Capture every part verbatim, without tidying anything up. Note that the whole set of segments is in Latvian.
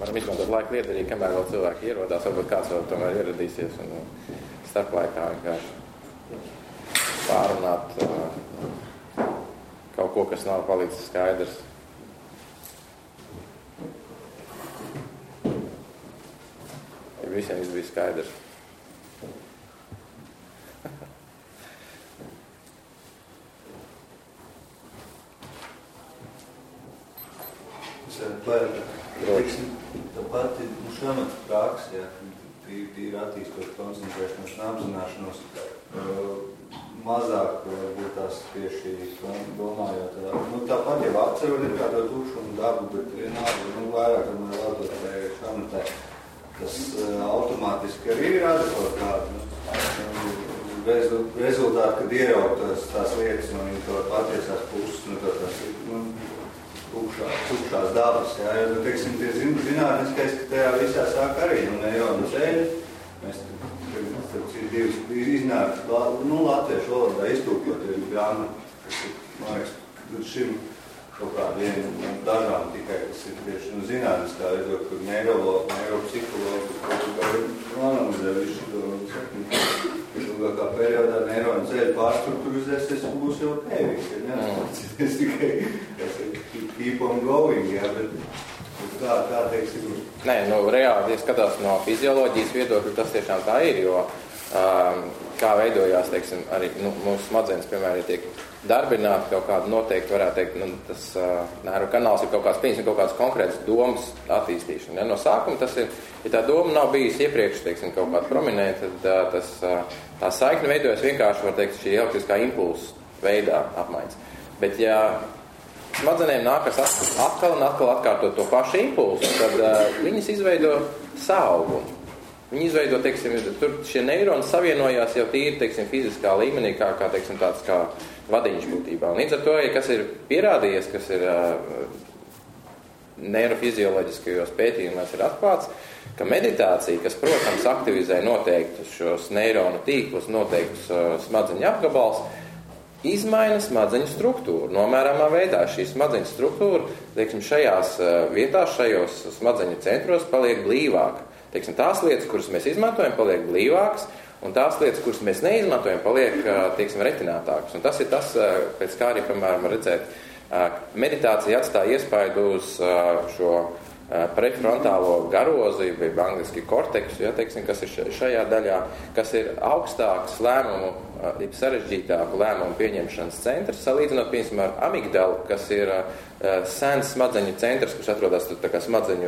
varam izmantot laiku liederīgi, kamēr vēl cilvēki ierodās, varbūt kāds vēl tomēr ieradīsies un starp laikā vienkārši pārunāt uh, kaut ko, kas nav palicis skaidrs. Ja visiem viss bija skaidrs. Tā pati nu, šamata praksa, ja, tīri attīstot koncentrēšanos un apzināšanos, mazāk varbūt tās tieši domājot. Nu, tāpat jau atcerot ir kādā tukšumu dabu, bet vienalga, nu, vairāk man vēlētos tajā šamatā. Tas automātiski arī rada kaut kādu nu, rezultātu, kad ieraug tās, tās lietas no viņa to patiesās puses, no to tās, nu, tukšās, tukšās dabas, jā, jo, teiksim, tie zinātniskais, ka tajā visā sāk arī, nu, neironu ceļi, mēs tad ir divas iznāk, nu, latviešu valodā iztūkot, ir grāma, kas ir, man liekas, šim kaut kā vienu dažām tikai, kas ir tieši, nu, zinātniskā, redzot, kur neirologi, neiropsihologi, kur analizē visu to, ilgākā periodā neironu ceļu pārstrukturizēsies un būs jau pēvīgs, ja neatmācīties tikai, kas ir keep on going, jā, bet kā, kā teiksim... Nē, nu, reāli, ja skatās no fizioloģijas viedokļa, tas tiešām tā ir, jo um, kā veidojās, teiksim, arī nu, mūsu smadzenes, piemēram, ja tiek darbināti kaut kādu noteikti, varētu teikt, nu, tas uh, nervu kanāls ir kaut kāds pieņems, kaut kāds konkrēts domas attīstīšana. Ja? No sākuma tas ir, ja tā doma nav bijusi iepriekš, teiksim, kaut kāda prominēta, tad uh, tas, uh, tā saikne veidojas vienkārši, var teikt, šī elektriskā impulsa veidā apmaiņas. Bet, ja smadzenēm nākas atkal un atkal atkārtot to pašu impulsu, tad uh, viņas izveido saaugumu. Viņi izveido, teiksim, tur šie neironi savienojās jau tīri, teiksim, fiziskā līmenī, kā, kā teiksim, tāds kā vadiņš būtībā. Un līdz ar to, ja kas ir pierādījies, kas ir uh, neirofizioloģiskajos pētījumos ir atklāts, ka meditācija, kas, protams, aktivizē noteiktus šos neironu tīklus, noteiktus uh, smadzeņu apgabals, izmaina smadzeņu struktūru. Nomērāmā veidā šī smadzeņu struktūra, teiksim, šajās uh, vietās, šajos smadzeņu centros paliek blīvāka. Teiksim, tās lietas, kuras mēs izmantojam, paliek blīvākas, un tās lietas, kuras mēs neizmantojam, paliek, teiksim, retinātākas. Un tas ir tas, pēc kā arī, piemēram, redzēt, meditācija atstāja iespaidu uz šo prefrontālo garozi, vai angliski korteksu, ja, teiksim, kas ir šajā daļā, kas ir augstāks lēmumu, sarežģītāku lēmumu pieņemšanas centrs, salīdzinot, piemēram, ar amigdalu, kas ir sens smadzeņu centrs, kurš atrodas tā kā smadzeņu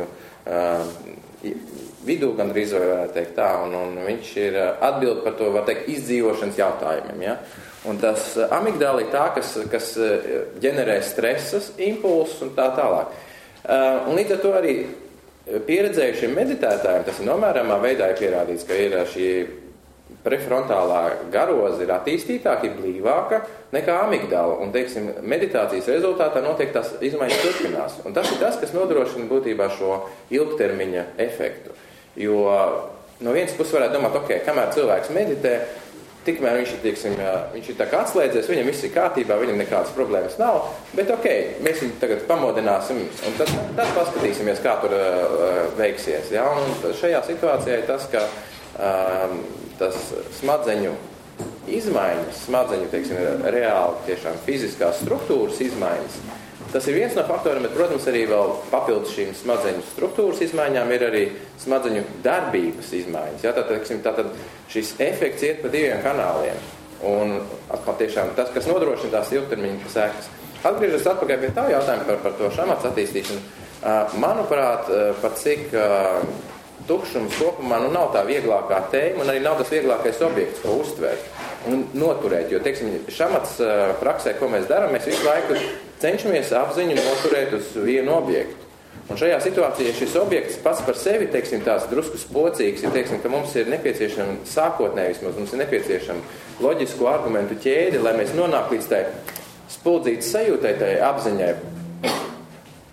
vidū, gandrīz vai varētu teikt tā, un, un viņš ir atbild par to, var teikt, izdzīvošanas jautājumiem, ja? Un tas amigdāli ir tā, kas, kas ģenerē stresas, impulsus un tā tālāk. Un līdz ar to arī pieredzējušiem meditētājiem, tas ir nomērāmā veidā ir pierādīts, ka ir šī prefrontālā garoza ir attīstītāka, ir blīvāka nekā amigdala, un, teiksim, meditācijas rezultātā notiek tās izmaiņas turpinās. Un tas ir tas, kas nodrošina būtībā šo ilgtermiņa efektu. Jo no vienas puses varētu domāt, ok, kamēr cilvēks meditē, tikmēr viņš ir, teiksim, viņš ir tā kā atslēdzies, viņam viss ir kārtībā, viņam nekādas problēmas nav, bet ok, mēs viņu tagad pamodināsim, un tad, tad paskatīsimies, kā tur uh, veiksies. Ja? Un šajā situācijā ir tas, ka um, tas smadzeņu izmaiņas, smadzeņu, teiksim, reāli tiešām fiziskās struktūras izmaiņas, tas ir viens no faktoriem, bet, protams, arī vēl papildus šīm smadzeņu struktūras izmaiņām ir arī smadzeņu darbības izmaiņas. Ja? Tātad, teiksim, tātad šis efekts iet pa diviem kanāliem. Un atkal tiešām tas, kas nodrošina tās ilgtermiņa sekas. Atgriežas atpakaļ pie tā jautājuma par, par to šamats attīstīšanu. Manuprāt, pat cik tukšums kopumā nu nav tā vieglākā tēma un arī nav tas vieglākais objekts, ko uztvērt un noturēt. Jo, teiksim, šamats praksē, ko mēs darām, mēs visu laiku cenšamies apziņu noturēt uz vienu objektu. Un šajā situācijā šis objekts pats par sevi, teiksim, tās drusku spocīgs, ir, teiksim, ka mums ir nepieciešama sākotnēji vismaz, mums ir nepieciešama loģisku argumentu ķēdi, lai mēs nonāktu līdz tai spuldzītas sajūtai, tai apziņai.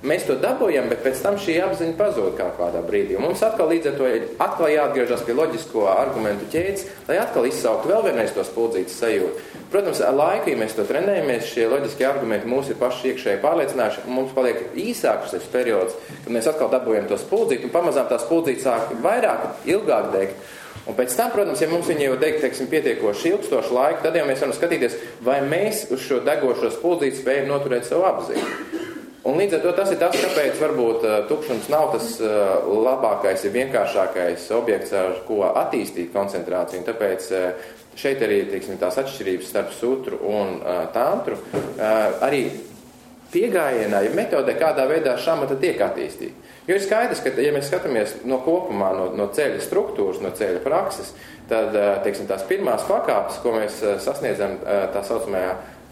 mēs to dabūjam, bet pēc tam šī apziņa pazūd kaut kādā brīdī. Un mums atkal līdz ar to ir atkal jāatgriežas pie loģisko argumentu ķēdes, lai atkal izsauktu vēl vienreiz to spuldzītas sajūtu. Protams, ar laiku, ja mēs to trenējamies, šie loģiskie argumenti mūs ir paši iekšēji pārliecinājuši, un mums paliek īsāks šis periods, kad mēs atkal dabūjam to spuldzīti, un pamazām tā spuldzīta sāk vairāk, ilgāk degt. Un pēc tam, protams, ja mums viņa jau deg, teiksim, pietiekoši ilgstošu laiku, tad jau mēs varam skatīties, vai mēs uz šo degošo spuldzīti spējam noturēt savu apziņu. Un līdz ar to tas ir tas, kāpēc varbūt tukšums nav tas labākais, ir vienkāršākais objekts, ar ko attīstīt koncentrāciju. Un tāpēc šeit arī, teiksim, tās atšķirības starp sutru un tantru arī piegājienā, ja metodē kādā veidā šamata tiek attīstīta. Jo ir skaidrs, ka, ja mēs skatāmies no kopumā, no, no ceļa struktūras, no ceļa prakses, tad, teiksim, tās pirmās pakāpes, ko mēs sasniedzam tā saucamajā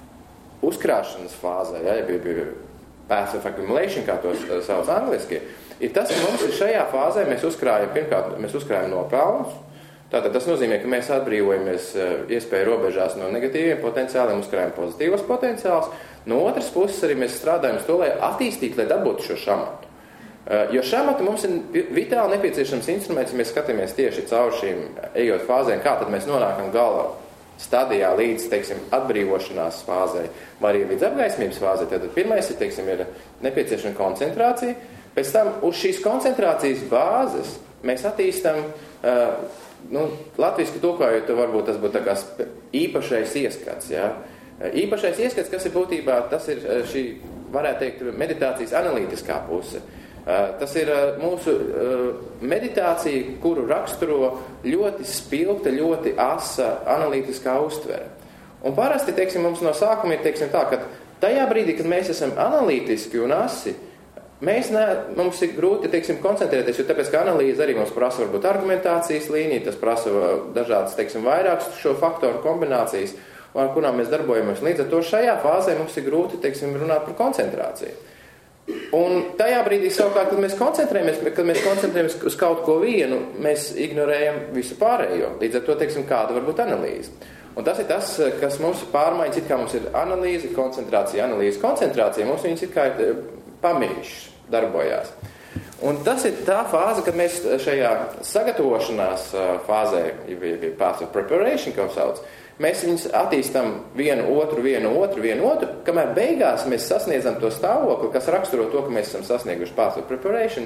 uzkrāšanas fāzē, ja, ja bija path of accumulation, kā to sauc angliski, ir tas, ka mums šajā fāzē mēs uzkrājam, pirmkārt, mēs uzkrājam nopelnus. Tātad tas nozīmē, ka mēs atbrīvojamies iespēju robežās no negatīviem potenciāliem, uzkrājam pozitīvos potenciālus. No otras puses arī mēs strādājam uz to, lai attīstītu, lai dabūtu šo šamatu. Jo šamata mums ir vitāli nepieciešams instruments, ja mēs skatāmies tieši caur šīm ejot fāzēm, kā tad mēs nonākam galā stadijā līdz, teiksim, atbrīvošanās fāzē, vai arī līdz apgaismības fāzē. Tad pirmais ir, teiksim, ir nepieciešama koncentrācija. Pēc tam uz šīs koncentrācijas bāzes mēs attīstam, uh, nu, latviski tūkojot, varbūt tas būtu tā kā īpašais ieskats, jā. Īpašais ieskats, kas ir būtībā, tas ir šī, varētu teikt, meditācijas analītiskā puse. Tas ir mūsu meditācija, kuru raksturo ļoti spilgta, ļoti asa analītiskā uztvere. Un parasti, teiksim, mums no sākuma ir, teiksim, tā, ka tajā brīdī, kad mēs esam analītiski un asi, mēs ne, mums ir grūti, teiksim, koncentrēties, jo tāpēc, ka analīze arī mums prasa varbūt argumentācijas līnija, tas prasa dažādas, teiksim, vairākas šo faktoru kombinācijas, ar kurām mēs darbojamies. Līdz ar to šajā fāzē mums ir grūti, teiksim, runāt par koncentrāciju. Un tajā brīdī savukārt, kad mēs koncentrējamies, kad mēs koncentrējamies uz kaut ko vienu, mēs ignorējam visu pārējo. Līdz ar to, teiksim, kāda var būt analīze. Un tas ir tas, kas mums pārmaiņas, it kā mums ir analīze, koncentrācija, analīze, koncentrācija, mums viņas it kā ir pamiņš darbojās. Un tas ir tā fāze, kad mēs šajā sagatavošanās fāzē, ja path of preparation, kā sauc, mēs viņus attīstam vienu otru, vienu otru, vienu otru, kamēr beigās mēs sasniedzam to stāvokli, kas raksturo to, ka mēs esam sasnieguši path of preparation,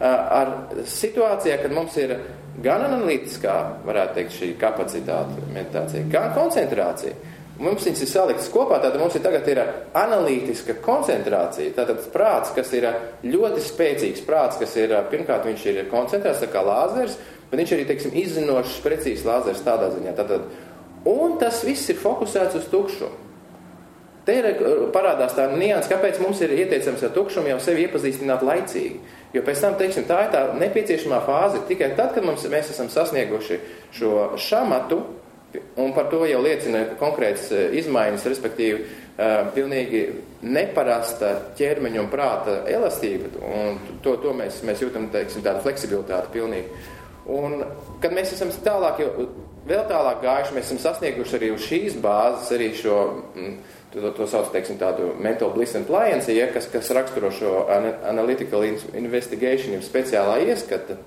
ar situācijā, kad mums ir gan analītiskā, varētu teikt, šī kapacitāte meditācija, gan koncentrācija. Mums viņas ir saliktas kopā, tātad mums ir tagad ir analītiska koncentrācija, tātad prāts, kas ir ļoti spēcīgs prāts, kas ir, pirmkārt, viņš ir koncentrēts, tā kā lāzers, bet viņš arī, teiksim, izzinošs, precīzs lāzers tādā ziņā, tātad. Un tas viss ir fokusēts uz tukšumu. Te ir parādās tā nianses, kāpēc mums ir ieteicams ar tukšumu jau sevi iepazīstināt laicīgi. Jo pēc tam, teiksim, tā ir tā nepieciešamā fāze tikai tad, kad mums, mēs esam sasnieguši šo šamatu, un par to jau liecina konkrētas izmaiņas, respektīvi pilnīgi neparasta ķermeņa un prāta elastība, un to, to mēs, mēs jūtam, teiksim, tādu fleksibilitāti pilnīgi. Un, kad mēs esam tālāk, jau, vēl tālāk gājuši, mēs esam sasnieguši arī uz šīs bāzes, arī šo, to, to sauc, teiksim, tādu mental bliss and pliancy, ja, kas, kas raksturo šo analytical investigation, speciālā ieskata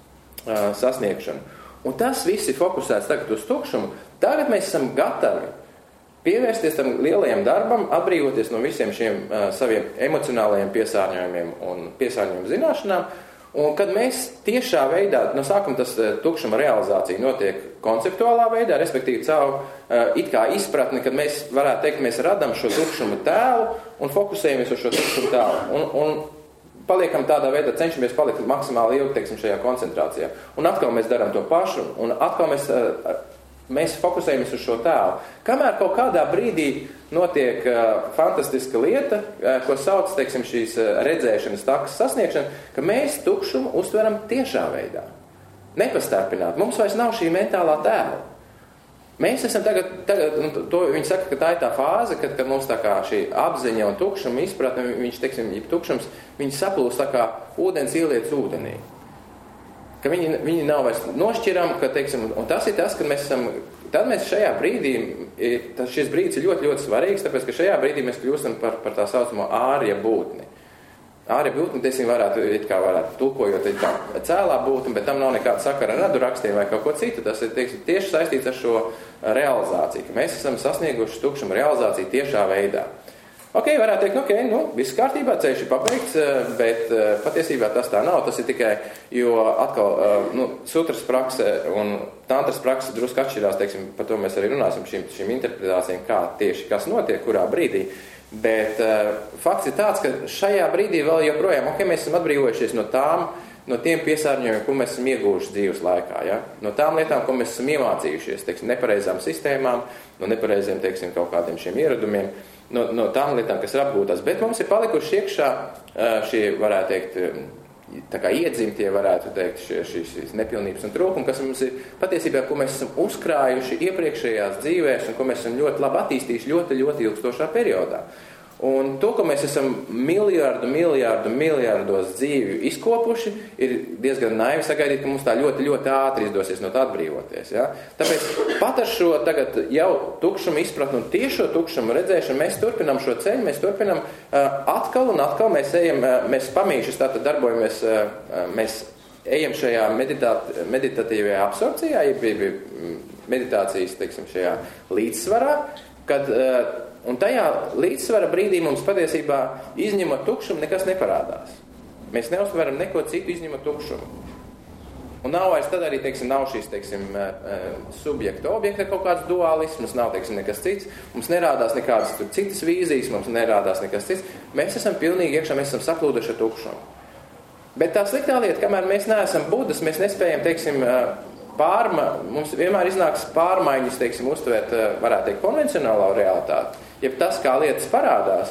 uh, sasniegšanu. Un tas viss ir fokusēts tagad uz tukšumu. Tagad mēs esam gatavi pievērsties tam lielajam darbam, atbrīvoties no visiem šiem uh, saviem emocionālajiem piesārņojumiem un piesārņojumu zināšanām. Un kad mēs tiešā veidā, no sākuma tas tukšuma realizācija notiek konceptuālā veidā, respektīvi caur uh, it kā izpratni, kad mēs varētu teikt, mēs radam šo tukšuma tēlu un fokusējamies uz šo tukšuma tēlu. Un, un paliekam tādā veidā, cenšamies palikt maksimāli ilgi, teiksim, šajā koncentrācijā. Un atkal mēs darām to pašu, un atkal mēs, uh, mēs fokusējamies uz šo tēlu. Kamēr kaut kādā brīdī notiek uh, fantastiska lieta, uh, ko sauc, teiksim, šīs uh, redzēšanas takas sasniegšana, ka mēs tukšumu uztveram tiešā veidā. Nepastarpināt. Mums vairs nav šī mentālā tēla. Mēs esam tagad, tagad un to viņi saka, ka tā ir tā fāze, kad, kad mums tā kā šī apziņa un tukšuma izpratne, viņš, teiksim, tukšums, viņi saplūst tā kā ūdens ieliec ūdenī. Ka viņi, viņi nav vairs nošķiram, ka, teiksim, un tas ir tas, kad mēs esam, tad mēs šajā brīdī, tas šis brīdis ir ļoti, ļoti svarīgs, tāpēc, ka šajā brīdī mēs kļūstam par, par tā saucamo ārja būtni. ārē būtne, teiksim, varētu, it kā varētu tulkojot, it kā cēlā būtne, bet tam nav nekāda sakara ar radu rakstiem vai kaut ko citu. Tas ir, teiksim, tieši saistīts ar šo realizāciju, ka mēs esam sasnieguši tukšuma realizāciju tiešā veidā. Ok, varētu teikt, ok, nu, viss kārtībā, ceļš ir pabeigts, bet patiesībā tas tā nav. Tas ir tikai, jo atkal, nu, sutras prakse un tantras prakse drusku atšķirās, teiksim, par to mēs arī runāsim šīm, šīm interpretācijām, kā tieši kas notiek, kurā brīdī. Bet uh, fakts ir tāds, ka šajā brīdī vēl joprojām, ok, mēs esam atbrīvojušies no tām, no tiem piesārņojumiem, ko mēs esam ieguvuši dzīves laikā, ja? No tām lietām, ko mēs esam iemācījušies, teiksim, nepareizām sistēmām, no nepareiziem, teiksim, kaut kādiem šiem ieradumiem, no, no tām lietām, kas ir apgūtās. Bet mums ir palikuši iekšā uh, šie, varētu teikt, tā kā iedzimtie, varētu teikt, šie, šīs nepilnības un trūkumi, kas mums ir patiesībā, ko mēs esam uzkrājuši iepriekšējās dzīvēs un ko mēs esam ļoti labi attīstījuši ļoti, ļoti ilgstošā periodā. Un to, ko mēs esam miljardu, miljardu, miljardos dzīvju izkopuši, ir diezgan naivi sagaidīt, ka mums tā ļoti, ļoti ātri izdosies no tā atbrīvoties. Ja? Tāpēc pat ar šo tagad jau tukšumu izpratni un tiešo tukšumu redzēšanu mēs turpinām šo ceļu, mēs turpinām uh, atkal un atkal mēs ejam, uh, mēs pamīšas tātad darbojamies, uh, mēs ejam šajā meditāt, meditatīvajā absorpcijā, jeb meditācijas, teiksim, šajā līdzsvarā, kad uh, un tajā līdzsvara brīdī mums patiesībā izņemot tukšumu nekas neparādās. Mēs neuztveram neko citu izņemot tukšumu. Un nav vairs tad arī, teiksim, nav šīs, teiksim, subjekta objekta kaut kāds dualisms, nav, teiksim, nekas cits. Mums nerādās nekādas citas vīzijas, mums nerādās nekas cits. Mēs esam pilnīgi iekšā, mēs esam saplūduši ar tukšumu. Bet tā sliktā lieta, kamēr mēs neesam budas, mēs nespējam, teiksim, pārma, mums vienmēr iznāks pārmaiņas, teiksim, uztvērt, varētu teikt, konvencionālā realitāti. Jeb tas, kā lietas parādās,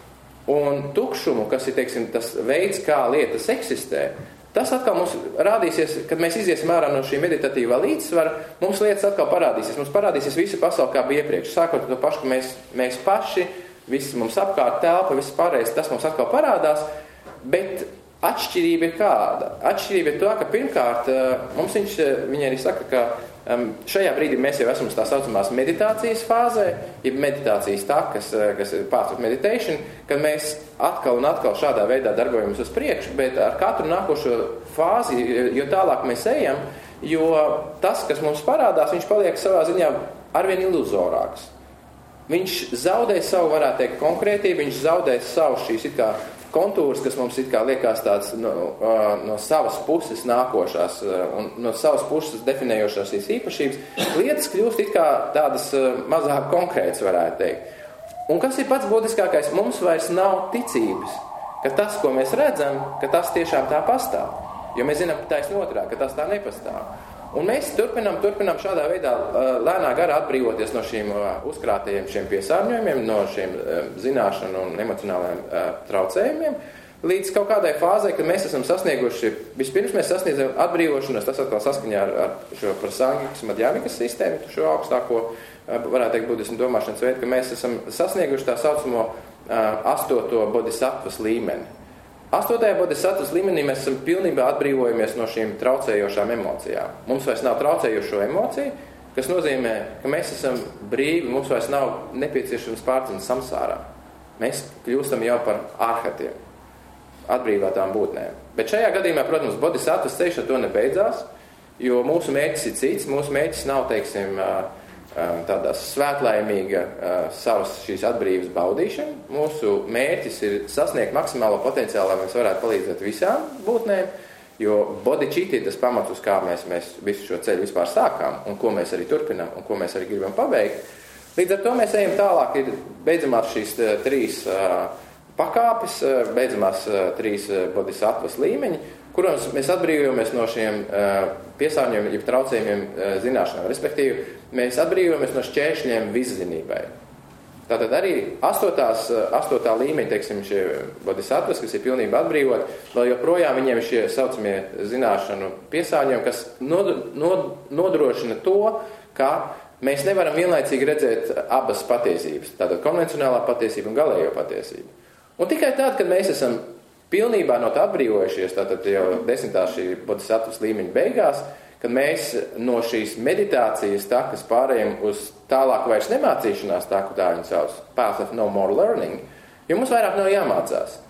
un tukšumu, kas ir, teiksim, tas veids, kā lietas eksistē, tas atkal mums rādīsies, kad mēs iziesim ārā no šī meditatīvā līdzsvara, mums lietas atkal parādīsies. Mums parādīsies visa pasaule, kā bija iepriekš. Sākot to pašu, ka mēs, mēs paši, viss mums apkārt telpa, viss pārējais, tas mums atkal parādās, bet atšķirība ir kāda? Atšķirība ir tā, ka pirmkārt, mums viņš, viņi arī saka, ka Um, šajā brīdī mēs jau esam tā saucamās meditācijas fāzē, ja meditācijas tā, kas, kas ir path of meditation, kad mēs atkal un atkal šādā veidā darbojamies uz priekšu, bet ar katru nākošo fāzi, jo tālāk mēs ejam, jo tas, kas mums parādās, viņš paliek savā ziņā arvien iluzorāks. Viņš zaudē savu, varētu teikt, konkrētību, viņš zaudē savu šīs it kā kontūrs, kas mums it kā liekas tāds no, no savas puses nākošās un no savas puses definējošās šīs īpašības, lietas kļūst it kā tādas mazāk konkrētas, varētu teikt. Un kas ir pats būtiskākais? Mums vairs nav ticības, ka tas, ko mēs redzam, ka tas tiešām tā pastāv. Jo mēs zinām taisn otrā, ka tas tā nepastāv. Un mēs turpinām, turpinām šādā veidā lēnā garā atbrīvoties no šīm uzkrātajiem šiem piesārņojumiem, no šiem zināšanu un emocionālajiem traucējumiem, līdz kaut kādai fāzē, kad mēs esam sasnieguši, vispirms mēs sasniedzam atbrīvošanos, tas atkal saskaņā ar, ar šo prasangikas madhyamikas sistēmu, šo augstāko, varētu teikt, budismu domāšanas veidu, ka mēs esam sasnieguši tā saucamo astoto bodhisattvas līmeni. Astotajā bodhisattvas līmenī mēs esam pilnībā atbrīvojamies no šīm traucējošām emocijām. Mums vairs nav traucējošo emociju, kas nozīmē, ka mēs esam brīvi, mums vairs nav nepieciešams pārdzenes samsārā. Mēs kļūstam jau par arhatiem, atbrīvotām būtnēm. Bet šajā gadījumā, protams, bodhisattvas ceļš ar to nebeidzās, jo mūsu mērķis ir cits. Mūsu mērķis nav, teiksim, tādā svētlaimīga savas šīs atbrīvas baudīšana. Mūsu mērķis ir sasniegt maksimālo potenciālu, lai mēs varētu palīdzēt visām būtnēm, jo bodhicitta ir tas pamats, uz kā mēs, mēs visu šo ceļu vispār sākām, un ko mēs arī turpinām, un ko mēs arī gribam pabeigt. Līdz ar to mēs ejam tālāk, ir beidzamās šīs trīs pakāpes, beidzamās trīs bodhisattvas līmeņi, kuros mēs atbrīvojamies no šiem piesārņojumiem, jeb traucējumiem zināšanām. Respektīvi, mēs atbrīvojamies no šķēršļiem viszinībai. Tātad arī astotās, astotā līmeņa, teiksim, šie bodhisattvas, kas ir pilnībā atbrīvot, vēl joprojām viņiem ir šie saucamie zināšanu piesārņojumi, kas nod, nod, nodrošina to, ka mēs nevaram vienlaicīgi redzēt abas patiesības. Tātad konvencionālā patiesība un galējo patiesību. Un tikai tad, kad mēs esam pilnībā no tā atbrīvojušies, tātad jau desmitā šī bodhisattvas līmeņa beigās, kad mēs no šīs meditācijas takas pārējām uz tālāk vairs nemācīšanās taku, tā viņa sauc, path of no more learning, jo mums vairāk nav jāmācās.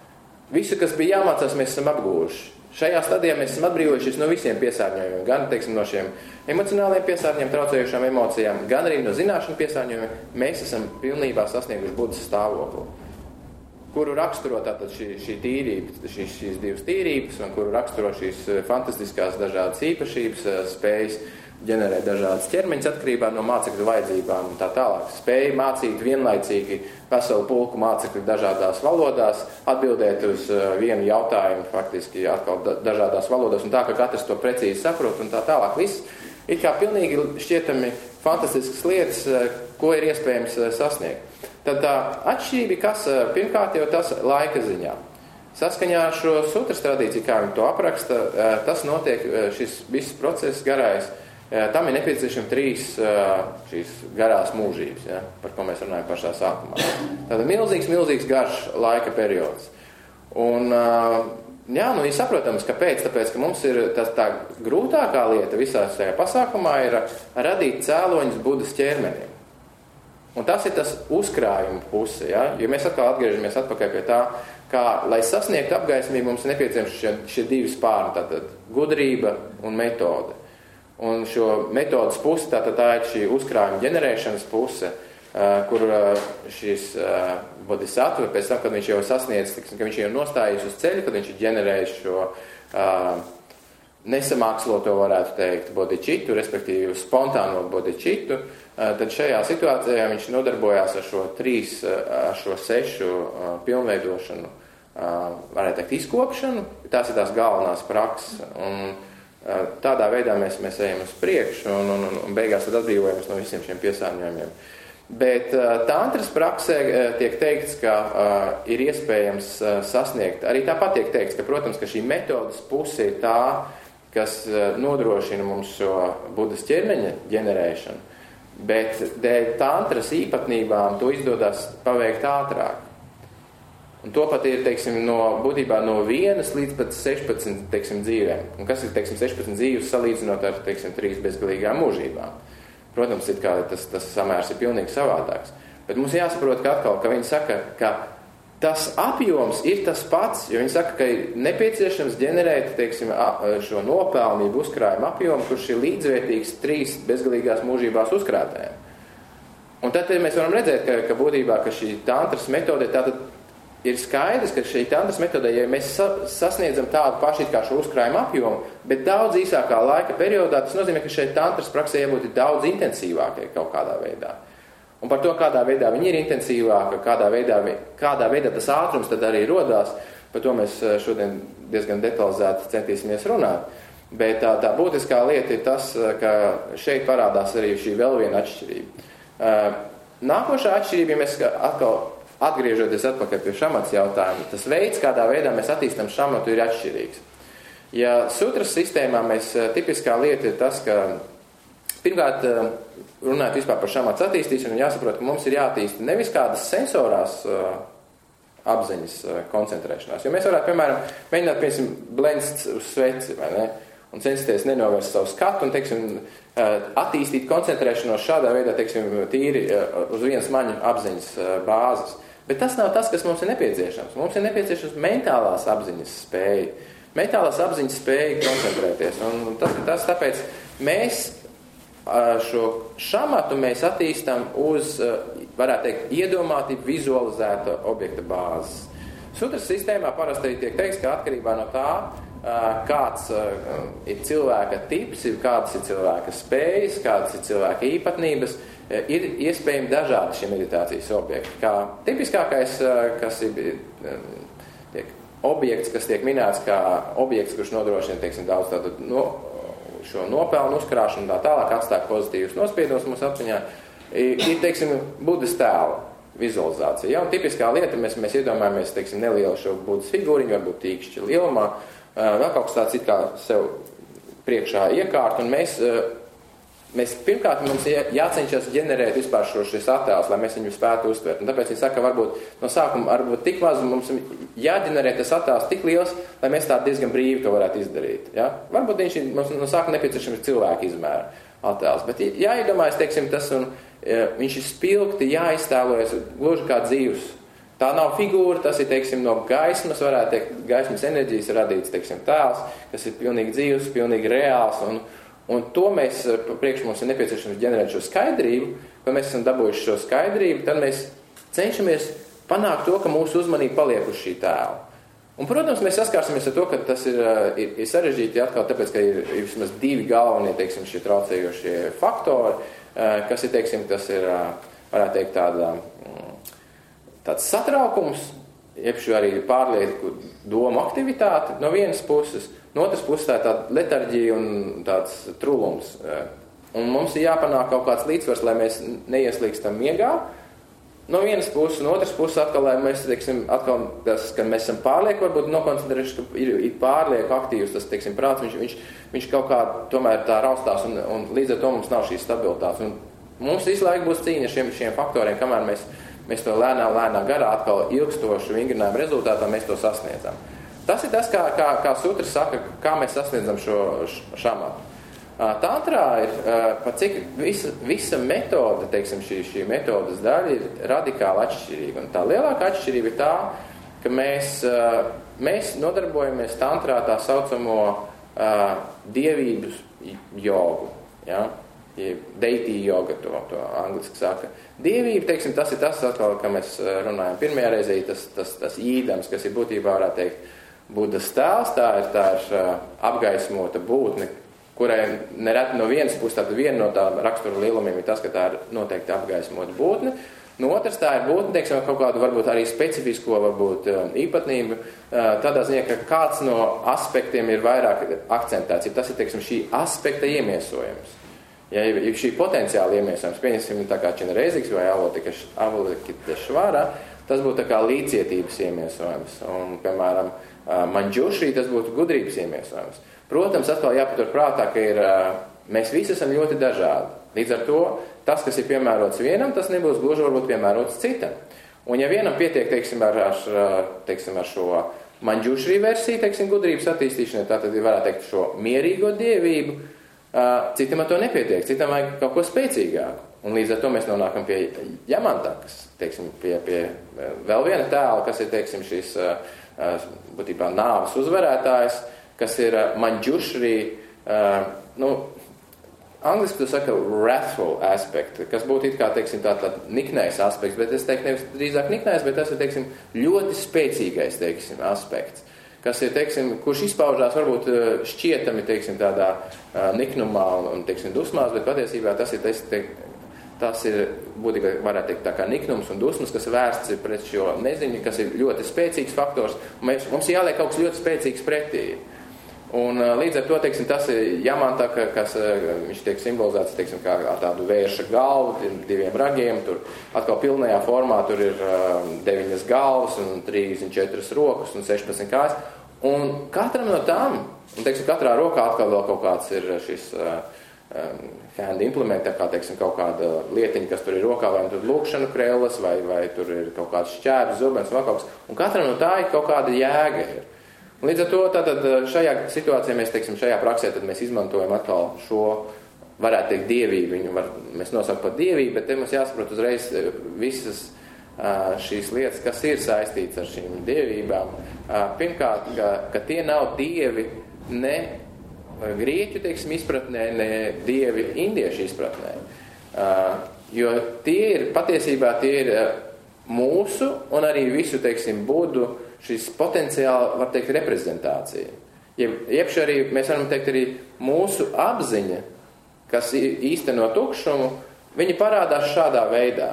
Visu, kas bija jāmācās, mēs esam apgūši. Šajā stadijā mēs esam atbrīvojušies no visiem piesārņojumiem, gan, teiksim, no šiem emocionāliem piesārņojumiem, traucējušām emocijām, gan arī no zināšanu piesārņojumiem. Mēs esam pilnībā sasnieguši Budas stāvokli, kuru raksturo tātad šī, šī tīrība, šīs, šīs divas tīrības, un kuru raksturo šīs fantastiskās dažādas īpašības, spējas ģenerēt dažādas ķermeņas atkarībā no mācekļu vajadzībām un tā tālāk. Spēja mācīt vienlaicīgi veselu pulku mācekļu dažādās valodās, atbildēt uz vienu jautājumu faktiski atkal dažādās valodās, un tā, ka katrs to precīzi saprot un tā tālāk. Viss ir kā pilnīgi šķietami fantastiskas lietas, ko ir iespējams sasniegt. Tad tā atšķirība, kas pirmkārt jau tas laika ziņā. Saskaņā ar šo sutras tradīciju, kā viņi to apraksta, tas notiek, šis viss process garais, tam ir nepieciešami trīs šīs garās mūžības, ja, par ko mēs runājam pašā sākumā. Tātad milzīgs, milzīgs garš laika periods. Un, jā, nu, ir saprotams, kāpēc, tāpēc, ka mums ir tā, tā grūtākā lieta visā šajā pasākumā ir radīt cēloņus Budas ķermenim. Un tas ir tas uzkrājuma puse, ja, jo mēs atkal atgriežamies atpakaļ pie tā, kā, lai sasniegtu apgaismību, mums ir nepieciešams šie, šie divi spārni, tātad gudrība un metode. Un šo metodas pusi, tātad tā ir šī uzkrājuma ģenerēšanas puse, kur šis bodhisattva, pēc tam, kad viņš jau sasniedz, ka viņš jau nostājies uz ceļu, kad viņš ir ģenerējis šo nesamāksloto, varētu teikt, bodhicitu, respektīvi spontāno bodhicitu, tad šajā situācijā viņš nodarbojās ar šo trīs, ar šo sešu pilnveidošanu, varētu teikt, izkopšanu. Tās ir tās galvenās prakses. Un tādā veidā mēs, mēs ejam uz priekšu un, un, un beigās tad atbrīvojamies no visiem šiem piesārņojumiem. Bet tantras praksē tiek teikts, ka uh, ir iespējams uh, sasniegt, arī tāpat tiek teikts, ka, protams, ka šī metodas puse ir tā, kas uh, nodrošina mums šo Budas ķermeņa ģenerēšanu, bet dēļ tantras īpatnībām to izdodas paveikt ātrāk. Un to pat ir, teiksim, no būtībā no vienas līdz pat sešpadsmit, teiksim, dzīvēm. Un kas ir, teiksim, sešpadsmit dzīves salīdzinot ar, teiksim, trīs bezgalīgām mūžībām? Protams, it kā tas, tas samērs ir pilnīgi savādāks. Bet mums jāsaprot, ka atkal, ka viņi saka, ka tas apjoms ir tas pats, jo viņi saka, ka ir nepieciešams ģenerēt, teiksim, šo nopelnību uzkrājumu apjomu, kurš ir līdzvērtīgs trīs bezgalīgās mūžībās uzkrātējiem. Un tad mēs varam redzēt, ka, ka būtībā, ka šī tantras metode tātad ir skaidrs, ka šī tantras metodē, ja mēs sasniedzam tādu pašu kā šo uzkrājumu apjomu, bet daudz īsākā laika periodā, tas nozīmē, ka šeit tantras praksē jābūt daudz intensīvākai kaut kādā veidā. Un par to, kādā veidā viņi ir intensīvāka, kādā veidā, kādā veidā tas ātrums tad arī rodās, par to mēs šodien diezgan detalizēti centīsimies runāt. Bet tā, tā būtiskā lieta ir tas, ka šeit parādās arī šī vēl viena atšķirība. Nākošā atšķirība, ja mēs atkal atgriežoties atpakaļ pie šamats jautājuma, tas veids, kādā veidā mēs attīstam šamatu, ir atšķirīgs. Ja sutras sistēmā mēs tipiskā lieta ir tas, ka pirmkārt runājot vispār par šamats attīstīšanu, jāsaprot, ka mums ir jāattīsta nevis kādas sensorās apziņas koncentrēšanās. Jo mēs varētu, piemēram, mēģināt, piemēram, blenst uz sveci, vai ne? Un censties nenovērst savu skatu un, teiksim, attīstīt koncentrēšanos šādā veidā, teiksim, tīri uz vienas maņu apziņas bāzes. Bet tas nav tas, kas mums ir nepieciešams. Mums ir nepieciešams mentālās apziņas spēja. Mentālās apziņas spēja koncentrēties. Un tas ir tas, tāpēc mēs šo šamatu mēs attīstam uz, varētu teikt, iedomāti vizualizēta objekta bāzes. Sutras sistēmā parasti tiek teikts, ka atkarībā no tā, kāds ir cilvēka tips, kādas ir cilvēka spējas, kādas ir cilvēka īpatnības, ir iespējami dažādi šie meditācijas objekti. Kā tipiskākais, kas ir tiek, objekts, kas tiek minēts kā objekts, kurš nodrošina, teiksim, daudz tātad no, šo nopelnu uzkrāšanu un tā tālāk atstāja pozitīvus nospiedumus mūsu apziņā, ir, teiksim, Budas tēla vizualizācija. Ja? Un tipiskā lieta, mēs, mēs iedomājamies, teiksim, nelielu šo Budas figūriņu, varbūt tīkšķi lielumā, vēl kaut kas tāds it kā sev priekšā iekārt, un mēs, mēs pirmkārt mums jācenšas ģenerēt vispār šo šis attēls, lai mēs viņu spētu uztvert. Un tāpēc viņi saka, varbūt no sākuma varbūt tik maz mums jāģenerē tas attēls tik liels, lai mēs tā diezgan brīvi to varētu izdarīt. Ja? Varbūt viņš mums no sākuma nepieciešams cilvēku izmēra attēls, bet jāiedomājas, teiksim, tas un viņš ir spilgti jāiztēlojas gluži kā dzīvs Tā nav figūra, tas ir, teiksim, no gaismas, varētu teikt, gaismas enerģijas radīts, teiksim, tēls, kas ir pilnīgi dzīvs, pilnīgi reāls, un, un to mēs, priekš mums ir nepieciešams ģenerēt šo skaidrību, kad mēs esam dabūjuši šo skaidrību, tad mēs cenšamies panākt to, ka mūsu uzmanība paliek uz šī tēla. Un, protams, mēs saskārsimies ar to, ka tas ir, ir, ir sarežģīti atkal, tāpēc, ka ir, ir vismaz divi galvenie, teiksim, šie traucējošie faktori, kas ir, teiksim, tas ir, varētu teikt, tāda, tāds satraukums, iepšu arī pārlieku domu aktivitāte no vienas puses, no otras puses tā ir tāda letarģija un tāds trulums. Un mums ir jāpanāk kaut kāds līdzsvars, lai mēs neieslīgstam miegā, no vienas puses, no otras puses atkal, lai mēs, teiksim, atkal tas, ka mēs esam pārlieku, varbūt nokoncentrējuši, ka ir, ir pārlieku aktīvs, tas, teiksim, prāts, viņš, viņš, viņš kaut kā tomēr tā raustās, un, un līdz ar to mums nav šīs stabilitātes. Un mums visu laiku būs cīņa šiem, šiem faktoriem, kamēr mēs, mēs to lēnā, lēnā garā atkal ilgstošu vingrinājumu rezultātā mēs to sasniedzam. Tas ir tas, kā, kā, kā Sutras saka, kā mēs sasniedzam šo šamatu. Tantrā ir, pat cik visa, visa metode, teiksim, šī, šī metodas daļa ir radikāli atšķirīga. Un tā lielākā atšķirība ir tā, ka mēs, mēs nodarbojamies tantrā tā saucamo uh, dievības jogu, ja? Deity joga, to, to angliski saka. Dievība, teiksim, tas ir tas, atkal, ka mēs runājam pirmajā reizē, tas, tas, tas īdams, kas ir būtībā, varētu teikt, Budas tēls, tā ir, tā ir uh, apgaismota būtne, kurai nereti no vienas puses, tātad viena no tā rakstura lielumiem ir tas, ka tā ir noteikti apgaismota būtne. No otras tā ir būtne, teiksim, kaut kādu varbūt arī specifisko varbūt īpatnību, tādā ziņā, ka kāds no aspektiem ir vairāk akcentēts. Tas ir, teiksim, šī aspekta iemiesojums. Ja ir šī potenciāla iemiesojums, pieņemsim tā kā Čenereiziks vai Avalokitešvara, tas būtu tā kā līdzietības iemiesojums. Un, piemēram, Manjushri, tas būtu gudrības iemiesojums. Protams, atkal jāpatur prātā, ka ir, mēs visi esam ļoti dažādi. Līdz ar to, tas, kas ir piemērots vienam, tas nebūs gluži varbūt piemērots citam. Un ja vienam pietiek, teiksim, ar, ar, teiksim, ar šo Manjushri versiju, teiksim, gudrības attīstīšanai, tātad varētu teikt šo mierīgo dievību, citam ar to nepietiek, citam vajag kaut ko spēcīgāku. Un līdz ar to mēs nonākam pie Jamantakas, teiksim, pie, pie vēl viena tēla, kas ir, teiksim, šis būtībā nāves uzvarētājs, kas ir Manjushri, uh, nu, angliski tu saka wrathful aspect, kas būtu it kā, teiksim, tā, tā niknais aspekts, bet es teiktu nevis drīzāk niknais, bet tas ir, teiksim, ļoti spēcīgais, teiksim, aspekts, kas ir, teiksim, kurš izpaužās varbūt šķietami, teiksim, tādā uh, niknumā un, un, teiksim, dusmās, bet patiesībā tas ir, tas, teik, tas ir būtībā, varētu teikt, tā kā niknums un dusmas, kas vērsts pret šo neziņu, kas ir ļoti spēcīgs faktors, un mēs, mums jāliek kaut kas ļoti spēcīgs pretī. Un līdz ar to, teiksim, tas ir Jamantaka, kas viņš tiek simbolizēts, teiksim, kā tādu vērša galvu, diviem ragiem, tur atkal pilnajā formā tur ir deviņas galvas un trīsdesmit četras rokas un sešpadsmit kājas. Un katram no tām, un, teiksim, katrā rokā atkal vēl kaut kāds ir šis um, hand implement, tā kā, teiksim, kaut kāda lietiņa, kas tur ir rokā, vai tur lūkšana krēlas, vai, vai tur ir kaut kāds šķērs, zobens, vai kaut kas. Un katram no tā ir kaut kāda jēga ir. Un līdz ar to, tātad šajā situācijā mēs, teiksim, šajā praksē, tad mēs izmantojam atkal šo, varētu teikt, dievību. Viņu var, mēs nosaukt par dievību, bet te mums jāsaprot uzreiz visas šīs lietas, kas ir saistīts ar šīm dievībām. Pirmkārt, ka, ka tie nav dievi ne grieķu, teiksim, izpratnē, ne dievi indiešu izpratnē. Jo tie ir, patiesībā tie ir mūsu un arī visu, teiksim, budu šis potenciāli, var teikt, reprezentācija. Iepš arī, mēs varam teikt, arī mūsu apziņa, kas īsteno tukšumu, viņi parādās šādā veidā.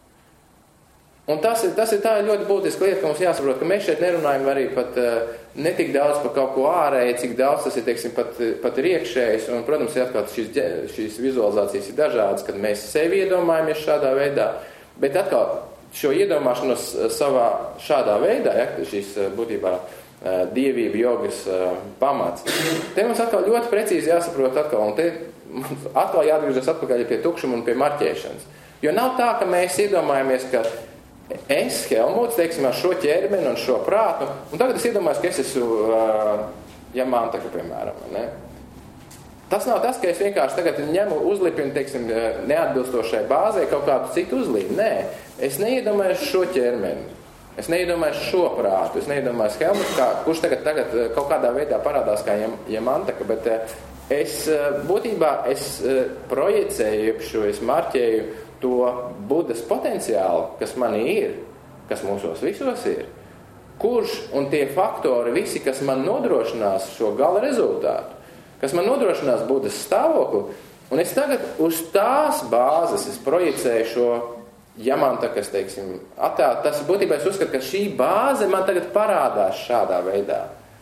Un tas ir, tas ir tā ļoti būtiska lieta, ka mums jāsaprot, ka mēs šeit nerunājam arī pat ne tik daudz par kaut ko ārēji, cik daudz tas ir, teiksim, pat, pat ir iekšējs. Un, protams, atkal šīs, šīs vizualizācijas ir dažādas, kad mēs sevi iedomājamies šādā veidā, bet atkal šo iedomāšanos savā šādā veidā, ja, šīs būtībā dievība jogas pamats. Te mums atkal ļoti precīzi jāsaprot atkal, un te atkal jāatgriežas atpakaļ pie tukšuma un pie marķēšanas. Jo nav tā, ka mēs iedomājamies, ka es, Helmuts, teiksim, ar šo ķermeni un šo prātu, un tagad es iedomājos, ka es esmu uh, Jamantaka, piemēram, ne? Tas nav tas, ka es vienkārši tagad ņemu uzlipinu, teiksim, neatbilstošai bāzē kaut kādu citu uzlīmu. Nē, es neiedomājos šo ķermeni. Es neiedomājos šo prātu, es neiedomājos Helmutu, kā, kurš tagad, tagad kaut kādā veidā parādās kā Jamantaka, bet es būtībā es projicēju, šo es marķēju to Budas potenciālu, kas manī ir, kas mūsos visos ir, kurš un tie faktori visi, kas man nodrošinās šo gala rezultātu, kas man nodrošinās Budas stāvokli, un es tagad uz tās bāzes es projicēju šo Jamantakas, teiksim, attēlu. Tas būtībā es uzskatu, ka šī bāze man tagad parādās šādā veidā.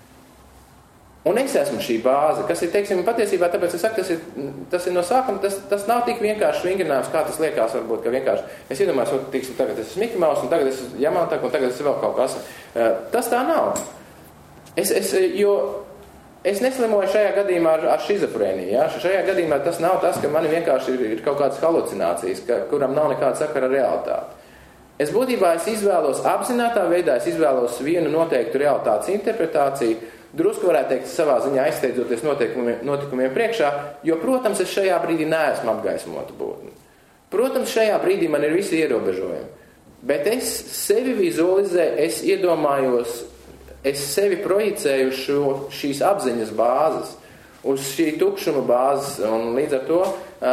Un es esmu šī bāze, kas ir, teiksim, patiesībā, tāpēc es saku, tas ir, tas ir no sākuma, tas, tas nav tik vienkārši vingrinājums, kā tas liekas, varbūt, ka vienkārši, es iedomājos, ka, teiksim, tagad es esmu Mickey Mouse, un tagad es esmu Jamantaka, un tagad es vēl kaut kas. Tas tā nav. Es, es, jo es neslimoju šajā gadījumā ar, ar šizofrēniju. Ja? Šajā gadījumā tas nav tas, ka mani vienkārši ir, ir kaut kādas halucinācijas, ka, kuram nav nekāda sakara ar realitāti. Es būtībā es izvēlos apzinātā veidā, es izvēlos vienu noteiktu realitātes interpretāciju, drusku varētu teikt savā ziņā aizsteidzoties notikumiem, notikumiem priekšā, jo, protams, es šajā brīdī neesmu apgaismota būtne. Protams, šajā brīdī man ir visi ierobežojumi, bet es sevi vizualizēju, es iedomājos, es sevi projicēju šo, šīs apziņas bāzes, uz šī tukšuma bāzes, un līdz ar to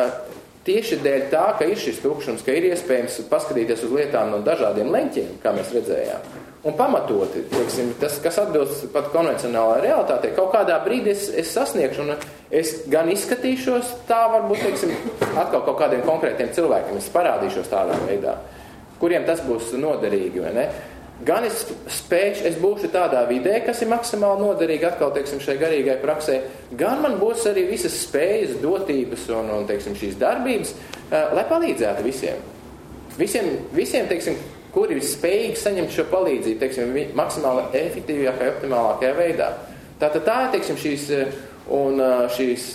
tieši dēļ tā, ka ir šis tukšums, ka ir iespējams paskatīties uz lietām no dažādiem leņķiem, kā mēs redzējām, un pamatoti, teiksim, tas, kas atbilst pat konvencionālajai realitātei, kaut kādā brīdī es, es sasniegšu, un es gan izskatīšos tā, varbūt, teiksim, atkal kaut kādiem konkrētiem cilvēkiem, es parādīšos tādā veidā, kuriem tas būs noderīgi, vai ne? Gan es spēšu, es būšu tādā vidē, kas ir maksimāli noderīgi atkal, teiksim, šai garīgai praksē, gan man būs arī visas spējas, dotības un, un teiksim, šīs darbības, lai palīdzētu visiem. Visiem, visiem teiksim, kuri ir spējīgi saņemt šo palīdzību, teiksim, maksimāli efektīvākajā, optimālākajā veidā. Tātad tā ir, teiksim, šīs, un šīs,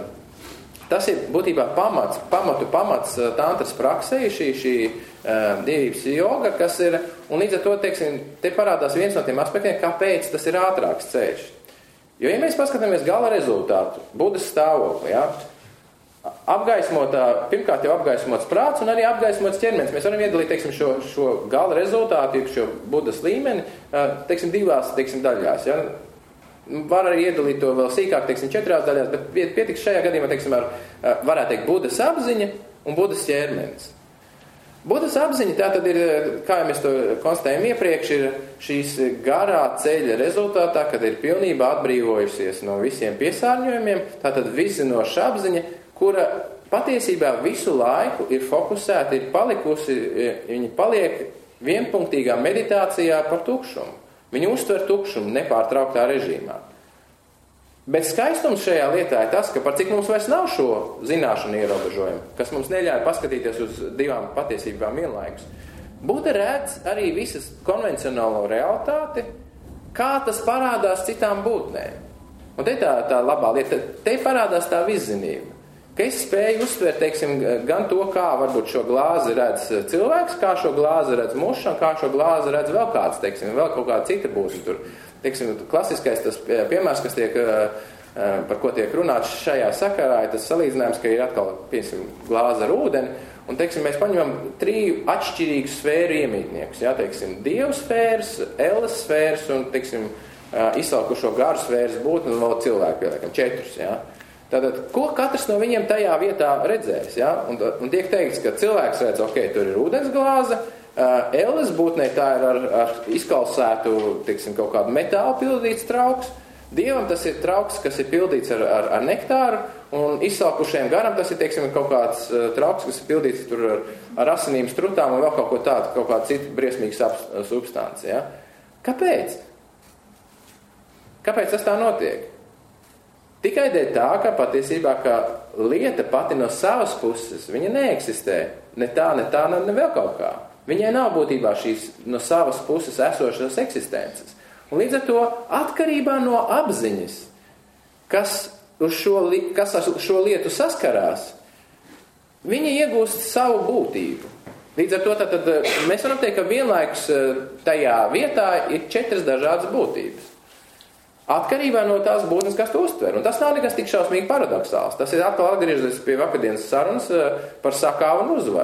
tas ir būtībā pamats, pamatu pamats tantras praksē, šī, šī dievības joga, kas ir, un līdz ar to, teiksim, te parādās viens no tiem aspektiem, kāpēc tas ir ātrāks ceļš. Jo, ja mēs paskatāmies gala rezultātu, Budas stāvokli, ja, apgaismotā, pirmkārt jau apgaismots prāts un arī apgaismots ķermenis. Mēs varam iedalīt, teiksim, šo, šo gala rezultātu, šo Budas līmeni, teiksim, divās, teiksim, daļās, ja. Var arī iedalīt to vēl sīkāk, teiksim, četrās daļās, bet pietiks šajā gadījumā, teiksim, ar, varētu teikt, Budas apziņa un Budas ķermenis. Budas apziņa, tā tad ir, kā jau mēs to konstatējam iepriekš, ir šīs garā ceļa rezultātā, kad ir pilnībā atbrīvojusies no visiem piesārņojumiem, tā tad visinoša apziņa, kura patiesībā visu laiku ir fokusēta, ir palikusi, viņa paliek vienpunktīgā meditācijā par tukšumu. Viņa uztver tukšumu nepārtrauktā režīmā. Bet skaistums šajā lietā ir tas, ka par cik mums vairs nav šo zināšanu ierobežojumu, kas mums neļauj paskatīties uz divām patiesībām vienlaikus. Buda redz arī visas konvencionālo realitāti, kā tas parādās citām būtnēm. Un te tā, tā labā lieta, te parādās tā viszinība, ka es spēju uztvert, teiksim, gan to, kā varbūt šo glāzi redz cilvēks, kā šo glāzi redz muša, kā šo glāzi redz vēl kāds, teiksim, vēl kaut kāda cita būtne tur. Teiksim, klasiskais tas piemērs, kas tiek, par ko tiek runāts šajā sakarā, ir tas salīdzinājums, ka ir atkal, piemēram, glāze ar ūdeni, un, teiksim, mēs paņemam triju atšķirīgu sfēru iemītniekus, jā, teiksim, dievu sfēras, elles sfēras un, teiksim, izsalkušo garu sfēras būtni un vēl cilvēku pieliekam, četrus, jā. Tātad, ko katrs no viņiem tajā vietā redzēs, jā, un, un tiek teikts, ka cilvēks redz, ok, tur ir ūdens glāze, Uh, elles būtnē tā ir ar, ar izkalsētu, teiksim, kaut kādu metālu pildīts trauks. Dievam tas ir trauks, kas ir pildīts ar, ar, ar nektāru, un izsalkušajiem garam tas ir, teiksim, kaut kāds uh, trauks, kas ir pildīts tur ar, ar asinīm strutām un vēl kaut ko tādu, kaut kādu citu briesmīgu substanci. Ja? Kāpēc? Kāpēc tas tā notiek? Tikai dēļ tā, ka patiesībā, ka lieta pati no savas puses, viņa neeksistē. Ne tā, ne tā, ne vēl kaut kā. Viņai nav būtībā šīs no savas puses esošas eksistences. Un līdz ar to atkarībā no apziņas, kas, uz šo, kas ar šo lietu saskarās, viņa iegūst savu būtību. Līdz ar to tad, mēs varam teikt, ka vienlaikus tajā vietā ir četras dažādas būtības. Atkarībā no tās būtnes, kas to uztver. Un tas nav nekas tik šausmīgi paradoxāls. Tas ir atkal atgriežoties pie vakardienas sarunas par sakāvu un uzvaru.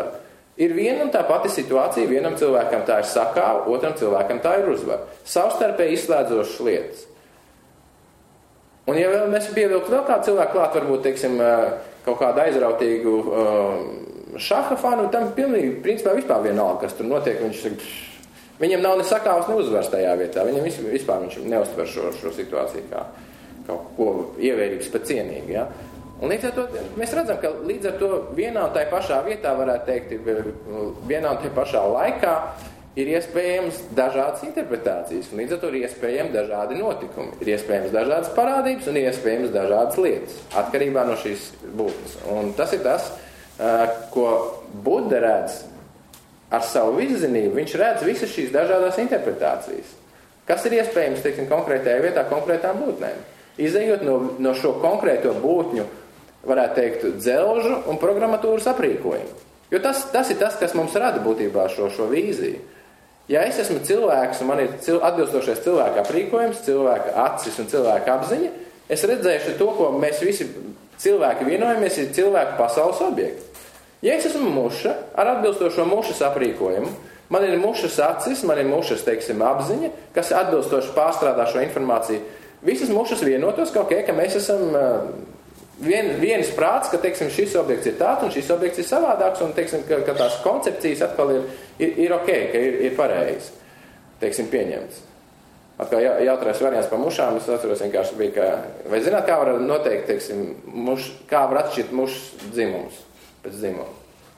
Ir viena un tā pati situācija, vienam cilvēkam tā ir sakāva, otram cilvēkam tā ir uzvara. Savstarpēji izslēdzošas lietas. Un ja vēl mēs pievilktu vēl kādu cilvēku klāt, varbūt, teiksim, kaut kādu aizrautīgu šaha fanu, tam pilnīgi, principā, vispār vienalga, kas tur notiek, viņš, viņam nav ne sakāvas, ne uzvaras tajā vietā, viņam vispār viņš neuztver šo, šo situāciju kā kaut ko ievērības pat cienīgi, ja? Un līdz ar to mēs redzam, ka līdz ar to vienā un tai pašā vietā, varētu teikt, vienā un tai pašā laikā ir iespējams dažādas interpretācijas, un līdz ar to ir iespējami dažādi notikumi, ir iespējams dažādas parādības un ir iespējams dažādas lietas, atkarībā no šīs būtnes. Un tas ir tas, ko Buda redz ar savu viszinību, viņš redz visas šīs dažādās interpretācijas. Kas ir iespējams, teiksim, konkrētajā vietā, konkrētām būtnēm? Izejot no, no šo konkrēto būtņu, varētu teikt, dzelžu un programmatūras aprīkojumu. Jo tas, tas ir tas, kas mums rada būtībā šo, šo vīziju. Ja es esmu cilvēks un man ir cil, atbilstošais cilvēka aprīkojums, cilvēka acis un cilvēka apziņa, es redzēšu to, ko mēs visi cilvēki vienojamies, ir cilvēku pasaules objekti. Ja es esmu muša ar atbilstošo mušas aprīkojumu, man ir mušas acis, man ir mušas, teiksim, apziņa, kas atbilstoši pārstrādā šo informāciju, visas mušas vienotos, ka, okay, ka mēs esam vien, vienas prāts, ka, teiksim, šis objekts ir tāds un šis objekts ir savādāks, un, teiksim, ka, ka tās koncepcijas atkal ir, ir, ir ok, ka ir, ir pareizi, teiksim, pieņemts. Atkal jautrais variants par mušām, es atceros vienkārši bija, ka, vai zināt, kā var noteikt, teiksim, muš, kā var atšķirt mušas dzimumus pēc dzimuma?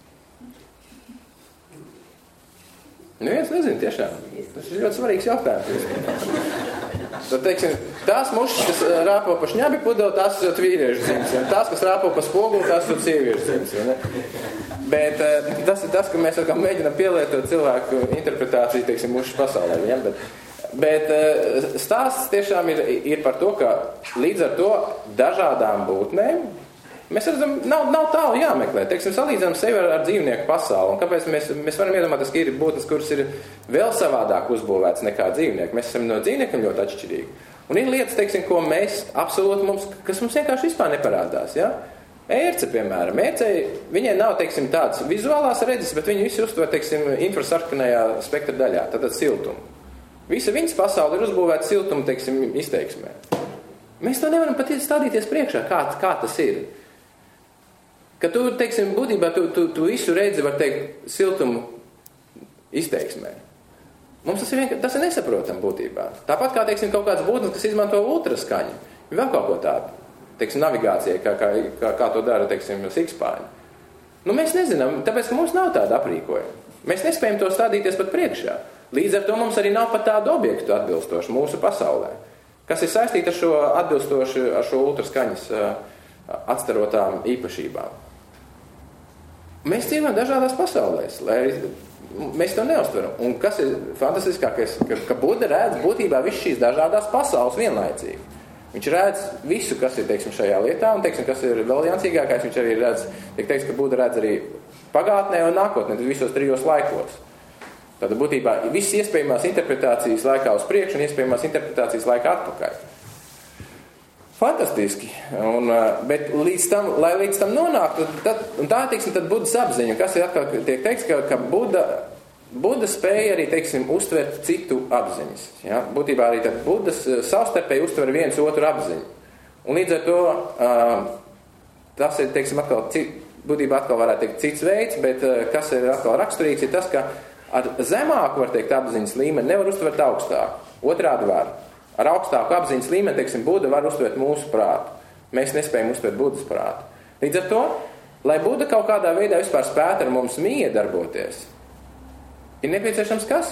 Nu, viens nezinu, tiešām. Tas ir ļoti svarīgs jautājums. Tad, teiksim, tās mušas, kas rāpo pa šņabi pudeli, tās ir vīriešu dzims. Tās, kas rāpo pa spoguli, tās ir sieviešu dzims. Ne? Bet tas ir tas, ka mēs atkal mēģinām pielietot cilvēku interpretāciju, teiksim, mušas pasaulē. Ja? Bet, bet stāsts tiešām ir, ir par to, ka līdz ar to dažādām būtnēm mēs redzam, nav, nav tālu jāmeklē. Teiksim, salīdzinām sevi ar, ar dzīvnieku pasauli. Un kāpēc mēs, mēs varam iedomāties, ka ir būtnes, kuras ir vēl savādāk uzbūvētas nekā dzīvnieki. Mēs esam no dzīvniekiem ļoti atšķirīgi. Un ir lietas, teiksim, ko mēs absolūti mums, kas mums vienkārši vispār neparādās. Ja? Ērce, piemēram. Ērcei, viņai nav, teiksim, tādas vizuālās redzes, bet viņi visi uztver, teiksim, infrasarkanajā spektra daļā. Tātad siltumu. Visa viņas pasaule ir uzbūvēta siltuma, teiksim, izteiksmē. Mēs to nevaram pat stādīties priekšā, kā, kā tas ir. Ka tu, teiksim, būtībā tu, tu, tu visu redzi, var teikt, siltumu izteiksmē. Mums tas ir, vienkār, tas ir nesaprotam būtībā. Tāpat kā, teiksim, kaut kāds būtnes, kas izmanto ultraskaņu. Vēl kaut ko tādu, teiksim, navigācijai, kā, kā, kā, kā to dara, teiksim, sikspāņi. Nu, mēs nezinām, tāpēc, ka mums nav tāda aprīkojuma. Mēs nespējam to stādīties pat priekšā. Līdz ar to mums arī nav pat tādu objektu atbilstošu mūsu pasaulē, kas ir saistīti ar šo atbilstoši, ar šo ultraskaņas atstarotām īpašībām. Mēs dzīvojam dažādās pasaulēs, lai mēs to neuztveram. Un kas ir fantastiskākais, ka, ka Buda redz būtībā visu šīs dažādās pasaules vienlaicīgi. Viņš redz visu, kas ir, teiksim, šajā lietā, un, teiksim, kas ir vēl jāncīgākais, viņš arī redz, tiek teiks, ka Buda redz arī pagātnē un nākotnē, visos trijos laikos. Tātad būtībā visas iespējamās interpretācijas laikā uz priekšu un iespējamās interpretācijas laikā atpakaļ. Fantastiski, un, bet līdz tam, lai līdz tam nonāktu, tad, un tā, teiksim, tad Budas apziņa, kas ir atkal tiek teiks, ka, ka Buda, Buda spēja arī, teiksim, uztvert citu apziņas. Ja? Būtībā arī tad Budas savstarpēji uztver viens otru apziņu. Un līdz ar to tas ir, teiksim, atkal, būtībā atkal varētu teikt cits veids, bet kas ir atkal raksturīgs, ir tas, ka ar zemāku, var teikt, apziņas līmeni nevar uztvert augstāku. Otrādi var. Ar augstāku apziņas līmeni, teiksim, Buda var uztvert mūsu prātu. Mēs nespējam uztvert Budas prātu. Līdz ar to, lai Buda kaut kādā veidā vispār spētu ar mums miedarboties, ir nepieciešams kas?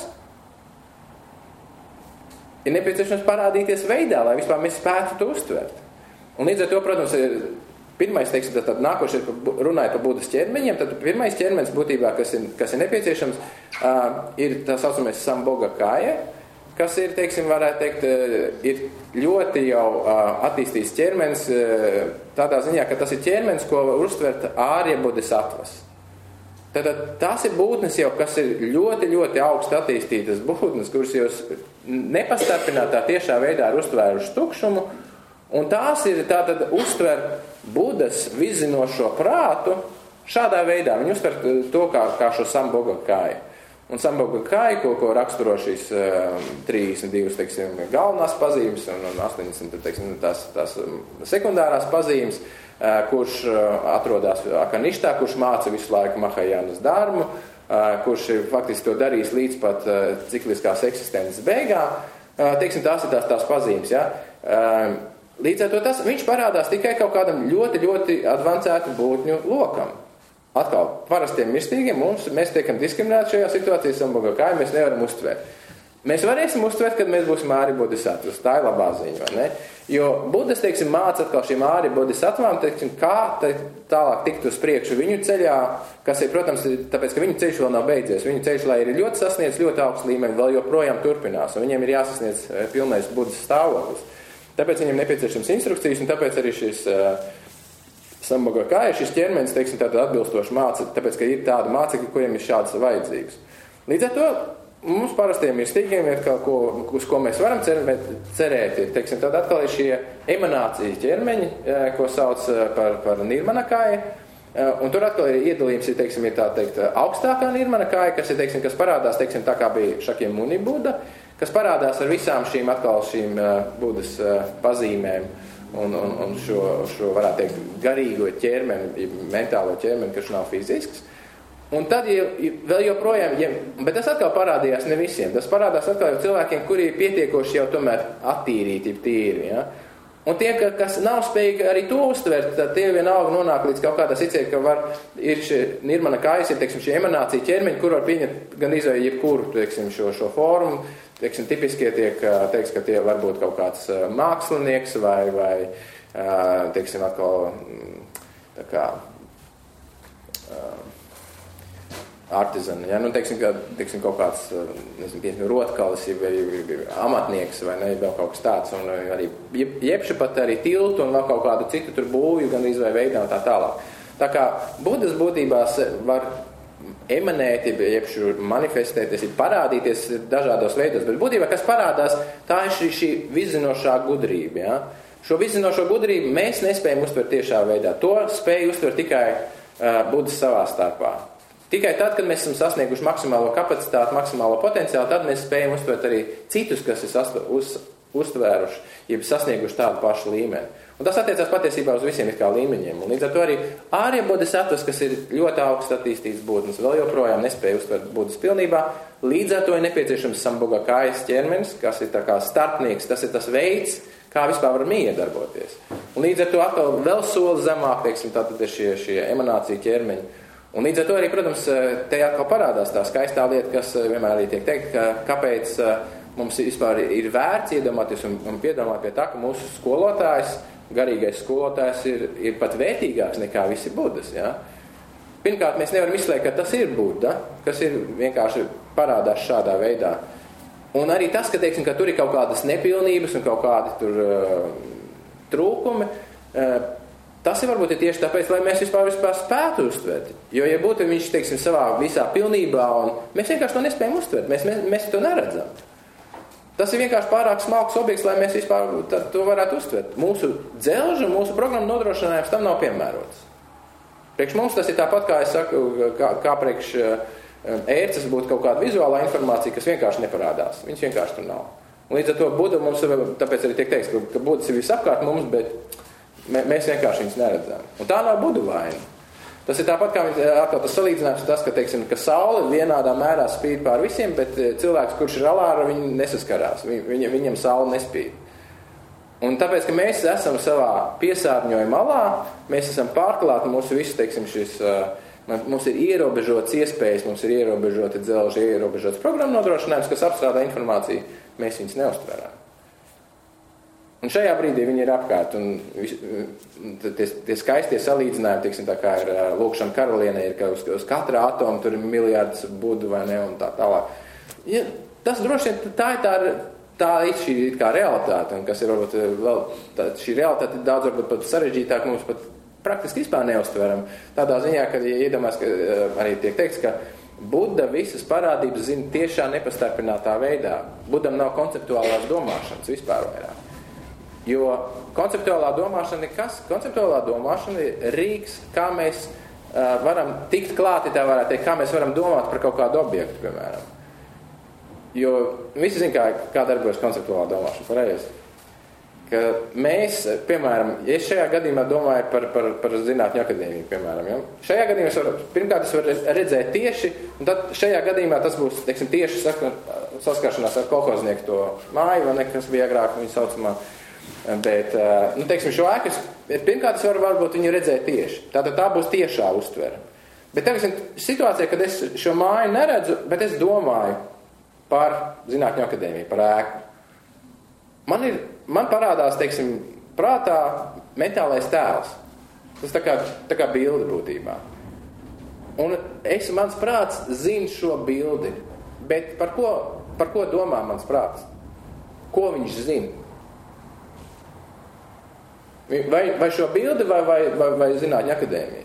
Ir nepieciešams parādīties veidā, lai vispār mēs spētu to uztvert. Un līdz ar to, protams, ir pirmais, teiksim, tad, tad nākošais runāja par Budas ķermeņiem, tad pirmais ķermenis būtībā, kas ir, kas ir nepieciešams, uh, ir tā saucamais samboga kāja, kas ir, teiksim, varētu teikt, ir ļoti jau attīstīts ķermenis tādā ziņā, ka tas ir ķermenis, ko var uztvert ārja bodhisattvas. Tātad tās ir būtnes jau, kas ir ļoti, ļoti augsti attīstītas būtnes, kuras jūs nepastarpinātā tiešā veidā ir uztvēruši tukšumu, un tās ir tātad uztver Budas vizzinošo prātu Šādā veidā viņi uztver to kā, kā šo Samboga kāju. Un Samboga kāju, ko, ko raksturo šīs uh, trīsdesmit divas, teiksim, galvenās pazīmes un, un astoņdesmit, teiksim, tās, tās sekundārās pazīmes, uh, kurš uh, atrodas Akaništā, kurš māca visu laiku Mahajānas dharmu, uh, kurš ir faktiski to darījis līdz pat uh, cikliskās eksistences beigām. Uh, teiksim, tās ir tās, tās pazīmes, ja? Uh, līdz ar to tas, viņš parādās tikai kaut kādam ļoti, ļoti advancētu būtņu lokam. Atkal, parastiem mirstīgiem mums, mēs tiekam diskriminēti šajā situācijā, Samboga kāju mēs nevaram uztvert. Mēs varēsim uztvert, kad mēs būsim āri bodhisattvas. Tā ir labā ziņa, vai ne? Jo Budas, teiksim, māca atkal šīm āri bodhisattvām, teiksim, kā tālāk tikt uz priekšu viņu ceļā, kas ir, protams, tāpēc, ka viņu ceļš vēl nav beidzies. Viņu ceļš, lai ir ļoti sasniedz ļoti augsts līmeņi, vēl joprojām turpinās, un viņiem ir jāsasniedz pilnais Budas stāvoklis. Tāpēc viņiem nepieciešams instrukcijas, un tāpēc arī šis Samboga kāja, šis ķermenis, teiksim, tātad atbilstoši māca, tāpēc, ka ir tādi mācekļi, kuriem ir šādas vajadzības. Līdz ar to mums parastiem ir stīgiem, ir kaut ko, uz ko mēs varam cerēt, cerēt ir, teiksim, tad atkal ir šie emanācijas ķermeņi, ko sauc par, par nirmana kāja, un tur atkal ir iedalījums, ir, teiksim, ir tā teikt augstākā nirmana kāja, kas ir, teiksim, kas parādās, teiksim, tā kā bija Šakiem Muni Buda, kas parādās ar visām šīm atkal šīm Budas pazīmēm, un, un, un šo, šo, varētu teikt, garīgo ķermeni, mentālo ķermeni, kas nav fizisks. Un tad ja, vēl joprojām, ja, bet tas atkal parādījās ne visiem, tas parādās atkal jau cilvēkiem, kuri ir pietiekoši jau tomēr attīrīti, tīri, ja? Un tie, kas nav spējīgi arī to uztvert, tad tie vienalga nonāk līdz kaut kādā situācijā, ka var, ir šie nirmana kājas, ir, teiksim, šie emanācija ķermeņi, kur var pieņemt gan izvēju jebkuru, teiksim, šo, šo formu, teiksim, tipiskie tiek, teiks, ka tie var būt kaut kāds mākslinieks vai, vai teiksim, atkal tā kā artizani, ja? Nu, teiksim, ka, teiksim, kaut kāds, nezinu, piemēram, rotkalis, vai amatnieks, vai ne, vēl kaut kas tāds, un arī jebša pat arī tiltu un vēl kaut kādu citu tur būvju, gan izvēju veidā un tā tālāk. Tā kā Budas būtībās var emanēt, jebšu manifestēties, parādīties dažādos veidos, bet būtībā, kas parādās, tā ir šī, šī vizzinošā gudrība, ja? Šo vizzinošo gudrību mēs nespējam uztvert tiešā veidā. To spēj uztvert tikai uh, Budas savā starpā. Tikai tad, kad mēs esam sasnieguši maksimālo kapacitāti, maksimālo potenciālu, tad mēs spējam uztvert arī citus, kas ir sast, uz, uztvēruši, jeb sasnieguši tādu pašu līmeni. Un tas attiecās patiesībā uz visiem kā līmeņiem. Un līdz ar to arī ārja bodhisattvas, kas ir ļoti augsts attīstīts būtnes, vēl joprojām nespēja uztvert Budas pilnībā. Līdz ar to ir nepieciešams Samboga kājas ķermenis, kas ir tā kā starpnieks, tas ir tas veids, kā vispār var iedarboties. Un līdz ar to atkal vēl soli zemāk, teiksim, tātad ir šie, šie emanācija ķermeņi. Un līdz ar to arī, protams, te atkal parādās tā skaistā lieta, kas vienmēr arī tiek teikt, ka kāpēc mums vispār ir vērts iedomāties un, un piedomāt pie tā, ka mūsu skolotājs, garīgais skolotājs ir, ir pat vērtīgāks nekā visi Budas. Ja? Pirmkārt, mēs nevaram izslēgt, ka tas ir Buda, kas ir vienkārši parādās šādā veidā. Un arī tas, ka, teiksim, ka tur ir kaut kādas nepilnības un kaut kādi tur uh, trūkumi, uh, tas ir varbūt ir tieši tāpēc, lai mēs vispār, vispār spētu uztvert. Jo, ja būtu viņš, teiksim, savā visā pilnībā, un mēs vienkārši to nespējam uztvert, mēs, mēs, mēs to neredzam. Tas ir vienkārši pārāk smalks objekts, lai mēs vispār to varētu uztvert. Mūsu dzelža, mūsu programma nodrošinājums tam nav piemērots. Priekš mums tas ir tāpat, kā es saku, kā, kā priekš ērces būtu kaut kāda vizuālā informācija, kas vienkārši neparādās. Viņš vienkārši tur nav. Un līdz ar to Buda mums, tāpēc arī tiek teiks, ka, ka Budas ir visapkārt mums, bet mēs vienkārši viņus neredzam. Un tā nav Budu vaina. Tas ir tāpat, kā atkal tas salīdzinājums tas, ka, teiksim, ka saule vienādā mērā spīd pār visiem, bet cilvēks, kurš ir alāra, viņi nesaskarās. Viņ, viņam saule nespīd. Un tāpēc, ka mēs esam savā piesārņojuma alā, mēs esam pārklāti mūsu visu, teiksim, šis, mums ir ierobežotas iespējas, mums ir ierobežoti dzelži, ierobežotas programma nodrošinājums, kas apstrādā informāciju, mēs viņus neuztverām. Un šajā brīdī viņi ir apkārt, un tie, tie skaistie salīdzinājumi, tiksim, tā kā ir lūkšana karalienē, ir, ka uz, uz katra atoma tur ir miljārds Budu vai ne, un tā tālāk. Ja, tas droši vien, tā ir tā, tā ir šī kā realitāte, un kas ir varbūt vēl, tā, šī realitāte ir daudz varbūt pat sarežģītāk, mums pat praktiski vispār neuztveram. Tādā ziņā, ka, ja iedomās, ka arī tiek teikts, ka Buda visas parādības zina tiešā nepastarpinātā veidā. Budam nav konceptuālās domāšanas vispār vairāk. Jo konceptuālā domāšana ir kas? Konceptuālā domāšana ir rīks, kā mēs varam tikt klāti, tā varētu teikt, kā mēs varam domāt par kaut kādu objektu, piemēram. Jo visi zin, kā, kā darbojas konceptuālā domāšana, pareizi. Ka mēs, piemēram, ja es šajā gadījumā domāju par, par, par zinātņu akadēmiju, piemēram, ja? Šajā gadījumā es varu, pirmkārt es varu redzēt tieši, un tad šajā gadījumā tas būs, teiksim, tieši saskaršanās ar kolhoznieku to māju, vai ne, kas bija agrāk viņa saucamā. Bet, nu, teiksim, šo ēku, pirmkārt es varu varbūt viņu redzēt tieši. Tātad tā būs tiešā uztvere. Bet teiksim, situācija, kad es šo māju neredzu, bet es domāju par zinātņu akadēmiju, par ēku. Man ir, man parādās, teiksim, prātā mentālais tēls. Tas tā kā, tā kā bilde būtībā. Un es, mans prāts zina šo bildi. Bet par ko, par ko domā mans prāts? Ko viņš zina? Vai, vai šo bildi vai, vai, vai, vai zinātņu akadēmiju?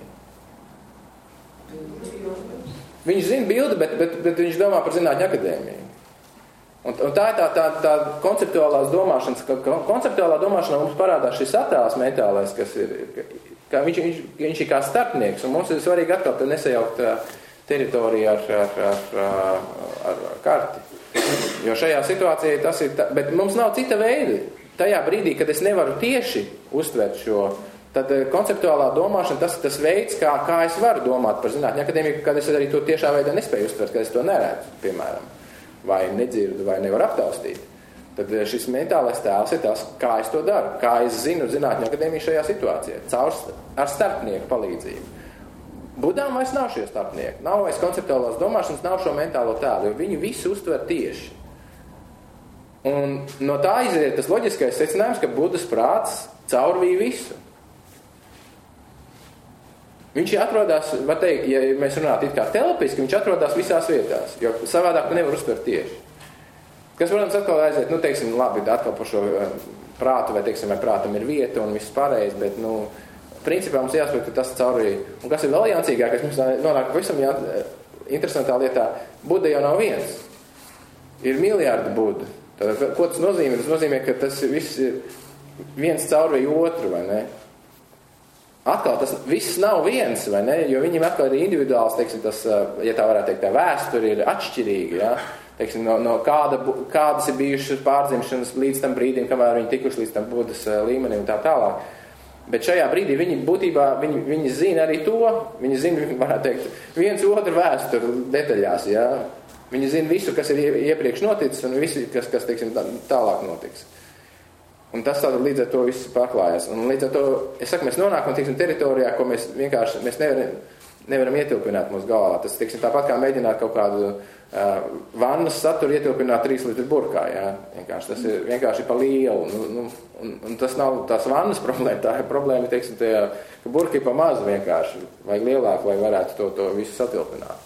Viņš zina bildi, bet, bet, bet viņš domā par zinātņu akadēmiju. Un, un tā ir tā, tā, tā konceptuālās domāšanas, ka konceptuālā domāšanā mums parādās šis attēls mentālais, kas ir, ka viņš, viņš, viņš ir kā starpnieks, un mums ir svarīgi atkal nesajaukt teritoriju ar, ar, ar, ar, ar karti. Jo šajā situācijā tas ir, tā, bet mums nav cita veida. Tajā brīdī, kad es nevaru tieši uztvert šo, tad konceptuālā domāšana, tas ir tas veids, kā, kā es varu domāt par zinātņu akadēmiju, kad es arī to tiešā veidā nespēju uztvert, kad es to neredzu, piemēram, vai nedzirdu, vai nevaru aptaustīt. Tad šis mentālais tēls ir tas, kā es to daru, kā es zinu zinātņu akadēmiju šajā situācijā, caur ar starpnieku palīdzību. Budām vairs nav šie starpnieki, nav vairs konceptuālās domāšanas, nav šo mentālo tēlu, jo viņi visu uztver tieši. Un no tā izriet tas loģiskais secinājums, ka Budas prāts caurvīja visu. Viņš atrodas, var teikt, ja mēs runātu it kā telepiski, viņš atrodas visās vietās, jo savādāk tu nevar uztvert tieši. Kas, protams, atkal aiziet, nu, teiksim, labi, atkal par šo prātu, vai, teiksim, vai prātam ir vieta un viss pārējais, bet, nu, principā mums jāsaprot, ka tas caurvīja. Un kas ir vēl jāncīgākais, mums nonāk pavisam jā, interesantā lietā, Buda jau nav viens. Ir miljārdi Budu. Tātad, ko tas nozīmē? Tas nozīmē, ka tas viss ir viens caurvīja otru, vai ne? Atkal tas viss nav viens, vai ne? Jo viņiem atkal ir individuāls, teiksim, tas, ja tā varētu teikt, tā vēsture ir atšķirīga, ja? Teiksim, no, no kāda, kādas ir bijušas pārdzimšanas līdz tam brīdim, kamēr viņi tikuši līdz tam Budas līmenim un tā tālāk. Bet šajā brīdī viņi būtībā, viņi, viņi zina arī to, viņi zina, varētu teikt, viens otru vēsturu detaļās, ja? Viņi zina visu, kas ir iepriekš noticis, un visu, kas, kas teiksim, tālāk notiks. Un tas tātad līdz ar to viss pārklājas. Un līdz ar to, es saku, mēs nonākam, teiksim, teritorijā, ko mēs vienkārši, mēs nevaram, nevaram ietilpināt mūsu galvā. Tas, teiksim, tāpat kā mēģināt kaut kādu uh, vannas saturu ietilpināt trīs litru burkā, jā. Vienkārši, tas ir vienkārši pa lielu. Nu, nu, un, un tas nav tās vannas problēma, tā ir problēma, teiksim, tajā, ka burka ir pa mazu vienkārši, vajag lielāk, lai varētu to, to visu satilpināt.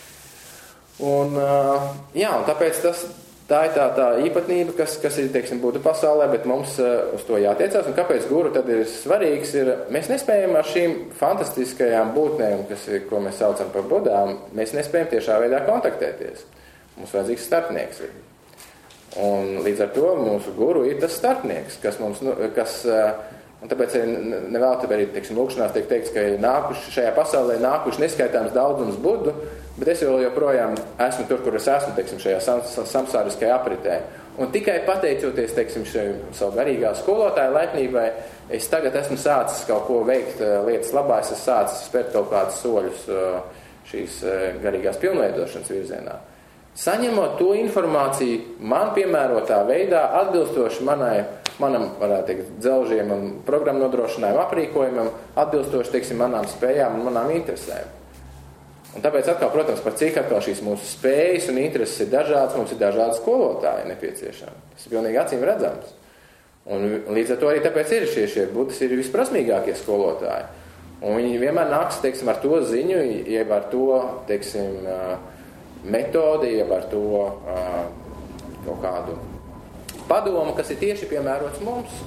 Un, jā, un tāpēc tas, tā ir tā, tā īpatnība, kas, kas ir, teiksim, Buda pasaulē, bet mums uz to jātiecās. Un kāpēc guru tad ir svarīgs, ir, mēs nespējam ar šīm fantastiskajām būtnēm, kas ir, ko mēs saucam par Budām, mēs nespējam tiešā veidā kontaktēties. Mums vajadzīgs starpnieks ir. Un līdz ar to mūsu guru ir tas starpnieks, kas mums, kas, un tāpēc arī nevēl arī, teiksim, lūkšanās tiek teikts, ka nākuši šajā pasaulē nākuši neskaitāms daudzums Budu, bet es vēl joprojām esmu tur, kur es esmu, teiksim, šajā samsāriskajā apritē. Un tikai pateicoties, teiksim, šai savu garīgā skolotāja laipnībai, es tagad esmu sācis kaut ko veikt lietas labā, es esmu sācis spērt kaut kādus soļus šīs garīgās pilnveidošanas virzienā. Saņemot to informāciju man piemērotā veidā, atbilstoši manai, manam, varētu teikt, dzelžiem un programmu nodrošinājumu aprīkojumam, atbilstoši, teiksim, manām spējām un manām interesēm. Un tāpēc atkal, protams, par cik atkal šīs mūsu spējas un intereses ir dažādas, mums ir dažādi skolotāji nepieciešami. Tas ir pilnīgi acīm redzams. Un līdz ar to arī tāpēc ir šie, šie Budas ir visprasmīgākie skolotāji. Un viņi vienmēr nāks, teiksim, ar to ziņu, jeb ar to, teiksim, metodi, jeb ar to kaut kādu padomu, kas ir tieši piemērots mums.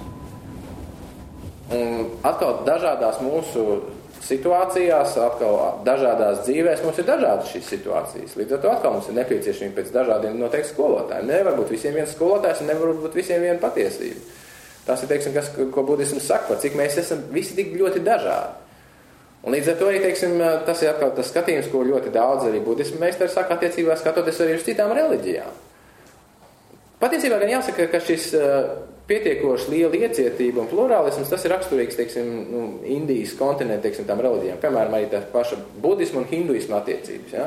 Un atkal dažādās mūsu situācijās, atkal dažādās dzīvēs mums ir dažādas šīs situācijas. Līdz ar to atkal mums ir nepieciešami pēc dažādiem noteikti skolotājiem. Nevar būt visiem viens skolotājs un nevar būt visiem viena patiesība. Tas ir, teiksim, kas, ko budisms saka, par cik mēs esam visi tik ļoti dažādi. Un līdz ar to arī, teiksim, tas ir atkal tas skatījums, ko ļoti daudz arī budismu meistari saka attiecībā skatoties arī uz citām reliģijām. Patiesībā gan jāsaka, ka šis pietiekoši liela iecietība un plurālisms, tas ir raksturīgs, teiksim, nu, Indijas kontinentu, teiksim, tām reliģijām. Piemēram, arī tā paša budismu un hinduismu attiecības, ja.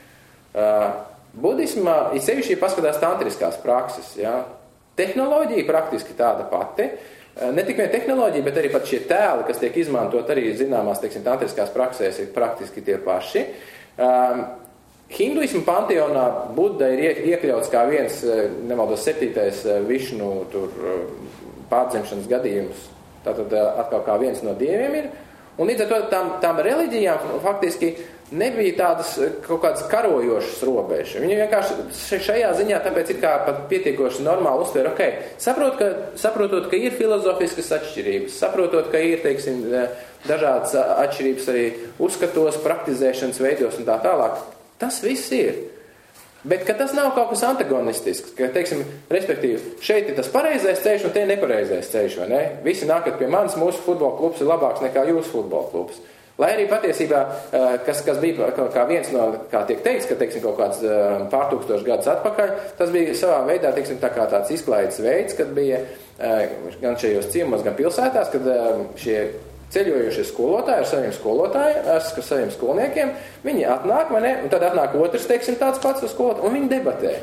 Uh, budismā, ir sevišķi paskatās tantriskās prakses, ja. Tehnoloģija praktiski tāda pati. Ne tikai tehnoloģija, bet arī pat šie tēli, kas tiek izmantot arī zināmās, teiksim, tantriskās praksēs, ir praktiski tie paši. Um, hinduismu panteonā Budda ir iekļauts kā viens, nemaldos, septītais Višnu tur pārdzimšanas gadījums. Tātad atkal kā viens no dieviem ir. Un līdz ar to tām, tām reliģijām faktiski nebija tādas kaut kādas karojošas robežas. Viņi vienkārši šajā ziņā tāpēc ir kā pat pietiekoši normāli uztver, ok, saprot, ka, saprotot, ka ir filozofiskas atšķirības, saprotot, ka ir, teiksim, dažādas atšķirības arī uzskatos, praktizēšanas veidos un tā tālāk. Tas viss ir. Bet ka tas nav kaut kas antagonistisks, ka, teiksim, respektīvi, šeit ir tas pareizais ceļš un te ir nepareizais ceļš, vai ne? Visi nākat pie manis, mūsu futbola klubs ir labāks nekā jūsu futbola klubs. Lai arī patiesībā, kas, kas bija kā viens no, kā tiek teikts, ka, teiksim, kaut kāds pārtūkstoši gadus atpakaļ, tas bija savā veidā, teiksim, tā kā tāds izklaides veids, kad bija gan šajos ciemos, gan pilsētās, kad šie ceļojošie skolotāji ar saviem skolotājiem, ar saviem skolniekiem, viņi atnāk, vai ne, un tad atnāk otrs, teiksim, tāds pats uz skolotāju, un viņi debatē.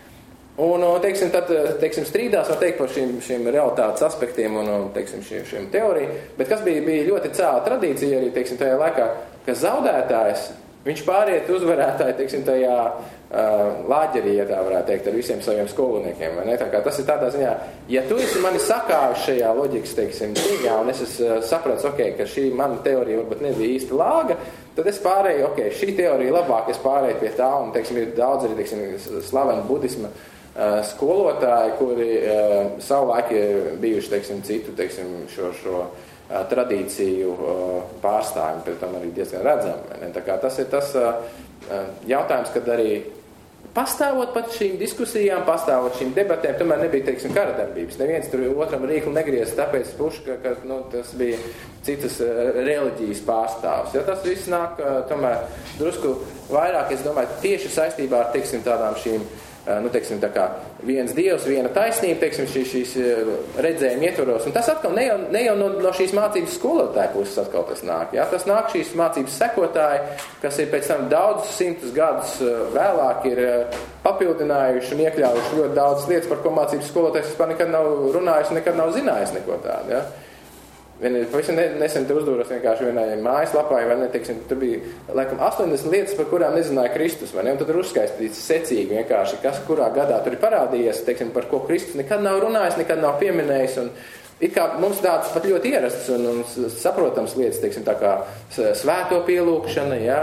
Un, teiksim, tad, teiksim, strīdās, var teikt, par šīm, šīm realitātes aspektiem un, teiksim, šīm, šīm teoriju, bet kas bija, bija ļoti cēla tradīcija arī, teiksim, tajā laikā, ka zaudētājs, viņš pāriet uzvarētāji, teiksim, tajā uh, lāģerī, ja tā varētu teikt, ar visiem saviem skolniekiem, vai ne? Tā kā tas ir tādā ziņā, ja tu esi mani sakāvis šajā loģikas, teiksim, cīņā, un es esmu saprats, ok, ka šī mana teorija varbūt nebija īsti lāga, tad es pārēju, ok, šī teorija labāk, es pārēju pie tā, un, teiksim, ir daudz arī, teiksim, slaveni budisma uh, skolotāji, kuri uh, savulaik ir bijuši, teiksim, citu, teiksim, šo, šo uh, tradīciju uh, pārstāvjumi, pēc tam arī diezgan redzami. Tā kā tas ir tas uh, jautājums, kad arī pastāvot pat šīm diskusijām, pastāvot šīm debatēm, tomēr nebija, teiksim, kara darbības. Neviens tur otram rīkli negriez, tāpēc puši, ka, ka nu, tas bija citas reliģijas pārstāvs. Ja tas viss nāk, tomēr drusku vairāk, es domāju, tieši saistībā ar, teiksim, tādām šīm, nu, teiksim, tā kā viens dievs, viena taisnība, teiksim, šīs, šīs redzējuma ietvaros. Un tas atkal ne jau, ne jau no, no šīs mācības skolotāja puses atkal tas nāk. Ja? Tas nāk šīs mācības sekotāji, kas ir pēc tam daudzus simtus gadus vēlāk ir papildinājuši un iekļaujuši ļoti daudz lietas, par ko mācības skolotājs vispār nekad nav runājis un nekad nav zinājis neko tādu. Ja? Pavisam nesen te uzdūros vienkārši vienai mājaslapai, vai ne, teiksim, tur bija, laikam, astoņdesmit lietas, par kurām nezināja Kristus, vai ne, un tad ir uzskaistīts secīgi vienkārši, kas kurā gadā tur ir parādījies, teiksim, par ko Kristus nekad nav runājis, nekad nav pieminējis, un it kā mums tāds pat ļoti ierasts un, un saprotams lietas, teiksim, tā kā svēto pielūkšana, ja,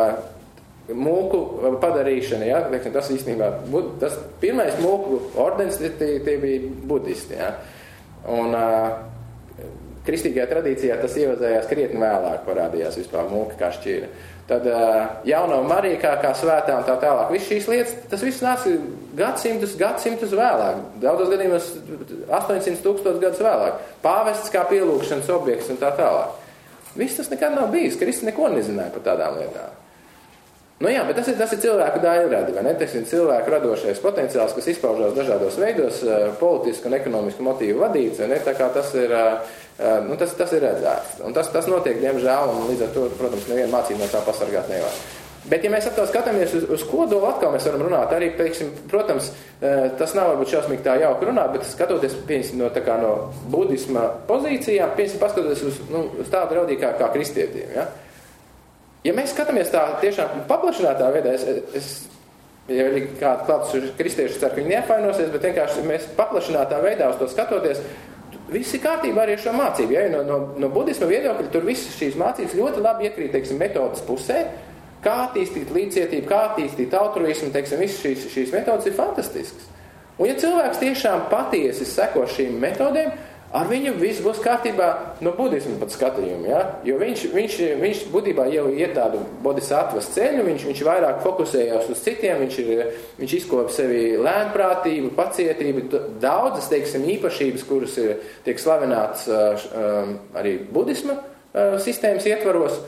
mūku padarīšana, ja, teiksim, tas īstenībā, tas pirmais mūku ordens, tie, tie bija budisti, ja, un kristīgajā tradīcijā tas ievazējās krietni vēlāk, parādījās vispār mūka kā šķīra. Tad jauno Marija kā, kā svētā un tā tālāk. Viss šīs lietas, tas viss nāca gadsimtus, gadsimtus vēlāk. Daudzos gadījumos astoņsimt tūkstoši gadus vēlāk. Pāvests kā pielūkšanas objekts un tā tālāk. Viss tas nekad nav bijis. Kristus neko nezināja par tādām lietām. Nu jā, bet tas ir, tas ir cilvēku daļradi, vai ne? Tas ir cilvēku radošais potenciāls, kas izpaužās dažādos veidos, politisku un ekonomisku motīvu vadīts, vai ne? Tā kā tas ir, nu, tas, tas ir redzēts. Un tas, tas notiek, diemžēl, un līdz ar to, protams, nevienu mācību no tā pasargāt nevar. Bet, ja mēs atkal skatāmies uz, uz kodolu, atkal mēs varam runāt arī, teiksim, protams, tas nav varbūt šausmīgi tā jauki runāt, bet skatoties, piemēram, no, tā kā no budisma pozīcijām, piemēram, paskatoties uz, nu, uz tādu reliģiju kā, kā kristietiem, ja? Ja mēs skatāmies tā tiešām paplašinātā veidā, es, es ja arī kādu klātus kristiešu ceru, ka viņi neapvainosies, bet vienkārši mēs paplašinātā veidā uz to skatoties, viss ir kārtībā arī ar šo mācību. Ja? No, no, no budisma viedokļa tur visas šīs mācības ļoti labi iekrīt, teiksim, metodas pusē, kā attīstīt līdzcietību, kā attīstīt altruismu, teiksim, visas šīs, šīs metodas ir fantastiskas. Un ja cilvēks tiešām patiesi seko šīm metodēm, ar viņu viss būs kārtībā no budismu pat skatījuma, ja? Jo viņš, viņš, viņš būtībā jau iet tādu bodhisattvas ceļu, viņš, viņš vairāk fokusējās uz citiem, viņš, ir, viņš izkopa sevi lēnprātību, pacietību, daudzas, teiksim, īpašības, kuras ir, tiek slavinātas um, arī budisma uh, sistēmas ietvaros,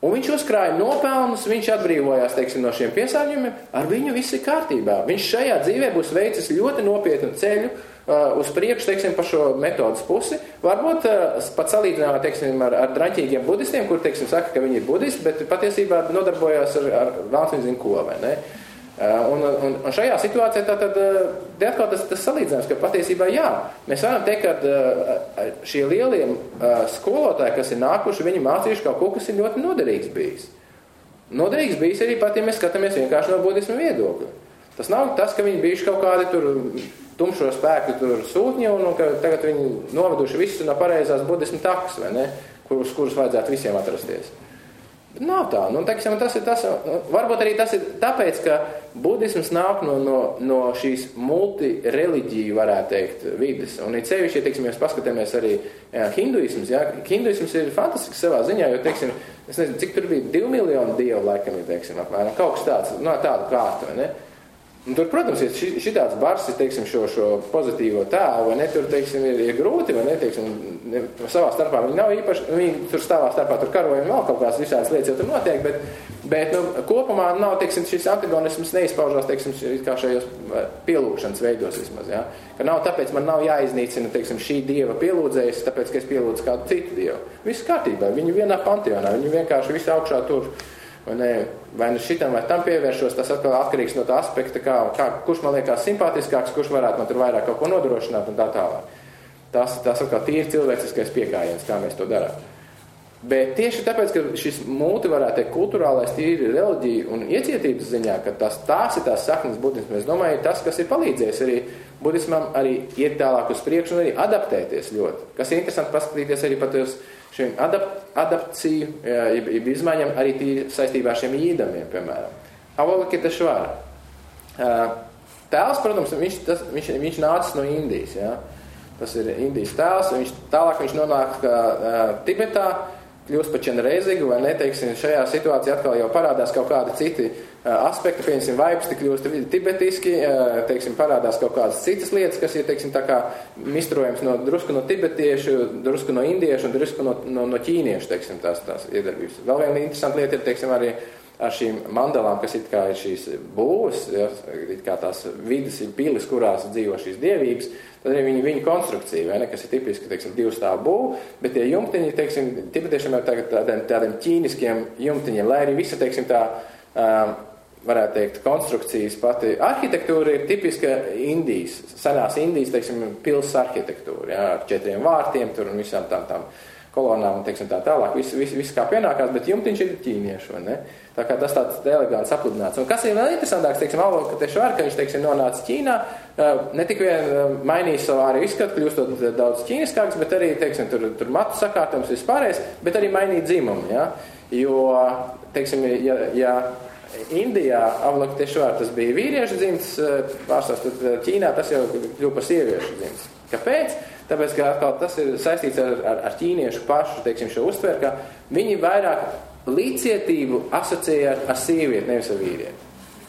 Un viņš uzkrāja nopelnus, viņš atbrīvojās, teiksim, no šiem piesārņojumiem, ar viņu viss ir kārtībā. Viņš šajā dzīvē būs veicis ļoti nopietnu ceļu uh, uz priekšu, teiksim, pa šo metodas pusi. Varbūt uh, pat salīdzinājumā, teiksim, ar, ar draņķīgiem budistiem, kur, teiksim, saka, ka viņi ir budisti, bet patiesībā nodarbojās ar, ar vēlns viņi zina ko, vai ne? Uh, un, un, un šajā situācijā tātad te atkal tas, tas salīdzinājums, ka patiesībā jā, mēs varam teikt, ka uh, šie lielie uh, skolotāji, kas ir nākuši, viņi mācījuši kaut ko, kas ir ļoti noderīgs bijis. Noderīgs bijis arī pat, ja mēs skatāmies vienkārši no budisma viedokļa. Tas nav tas, ka viņi bijuši kaut kādi tur tumšo spēku tur sūtņi un, un ka tagad viņi noveduši visus no pareizās budisma takas, vai ne, kurus, kurus vajadzētu visiem atrasties. Nav tā. Nu, teiksim, tas ir tas, varbūt arī tas ir tāpēc, ka budisms nāk no, no, no šīs multireliģiju, varētu teikt, vides. Un it sevišķi, ja, teiksim, mēs paskatāmies arī jā, hinduisms. Jā. Hinduisms ir fantastisks savā ziņā, jo, teiksim, es nezinu, cik tur bija divi miljoni dievu laikam, ja, teiksim, apmēram, kaut kas tāds, no tādu kārtu, vai ne? Un tur, protams, ja ši, šitāds bars ir, teiksim, šo, šo pozitīvo tēlu, vai ne, tur, teiksim, ir, ir grūti, vai ne, teiksim, ne, savā starpā viņi nav īpaši, viņi tur stāvā starpā tur karoja un vēl kaut kādas visādas lietas jau tur notiek, bet, bet nu, kopumā nav, teiksim, šis antagonisms neizpaužās, teiksim, kā šajos pielūgšanas veidos vismaz, jā. Ka nav tāpēc, man nav jāiznīcina, teiksim, šī dieva pielūdzējs, tāpēc, ka es pielūdzu kādu citu dievu. Viss kārtībā, viņi vienā panteonā, viņi vienkārši visi augšā tur. Vai, ne, vai nu šitam vai tam pievēršos, tas atkal atkarīgs no tā aspekta, kā, kā, kurš man liekas simpātiskāks, kurš varētu man tur vairāk kaut ko nodrošināt un tā tālāk. Tas, tas atkal tīri cilvēciskais pieejams, kā mēs to darām. Bet tieši tāpēc, ka šis multi varētu teikt kulturālais tīri reliģija un iecietības ziņā, ka tas, tās ir tās saknes budismam, es domāju, tas, kas ir palīdzējis arī budismam arī iet tālāk uz priekšu un arī adaptēties ļoti. Kas ir interesanti paskatīties arī pat uz šiem adapt, adapciju, jeb, jeb izmaiņam arī tī saistībā ar šiem īdamiem, piemēram. Avalokiteshvara. Tēls, protams, viņš, tas, viņš, viņš nācis no Indijas, jā. Tas ir Indijas tēls, viņš, tālāk viņš nonāk uh, Tibetā, kļūst par čenreizigu, vai neteiksim, šajā situācijā atkal jau parādās kaut kādi citi uh, aspekti, pieņemsim, vaipsti kļūst tibetiski, uh, teiksim, parādās kaut kādas citas lietas, kas ir, teiksim, tā kā mistrojams no drusku no tibetiešu, drusku no indiešu un drusku no, no, no ķīniešu, teiksim, tās, tās iedarbības. Vēl viena interesanta lieta ir, teiksim, arī ar šīm mandalām, kas it kā ir šīs būvas, ja, it kā tās vidas ir pilis, kurās dzīvo šīs dievības, tad arī viņa, viņa konstrukcija, vai ne, kas ir tipiski, teiksim, divu stāvu būvu, bet tie jumtiņi, teiksim, tibetiešiem ir tādiem, tādiem ķīniskiem jumtiņiem, lai arī visa, teiksim, tā, um, varētu teikt, konstrukcijas pati arhitektūra ir tipiska Indijas, senās Indijas, teiksim, pils arhitektūra, ja, ar četriem vārtiem tur un visām tām, tām kolonām, teiksim, tā tālāk, viss, viss, viss kā pienākās, bet jumtiņš ir ķīniešu, vai ne? Tā kā tas tāds elegants apludināts. Un kas ir vēl interesantāks, teiksim, Avalokiteshvara, ka viņš, teiksim, nonāca Ķīnā, ne tik vien mainījis savu ārēju izskatu, kļūstot daudz ķīniskāks, bet arī, teiksim, tur, tur matu sakārtums vispārējais, bet arī mainīt dzimumu, ja? Jo, teiksim, ja, ja Indijā Avalokiteshvara tas bija vīriešu dzimts, pārstās, tad Ķīnā tas jau kļūpa par sieviešu dzimts. Kāpēc? Tāpēc, ka atkal tas ir saistīts ar, ar, ar ķīniešu pašu, teiksim, šo uztver, ka viņi vairāk līdzcietību asociēja ar, ar sievieti, nevis ar vīrieti.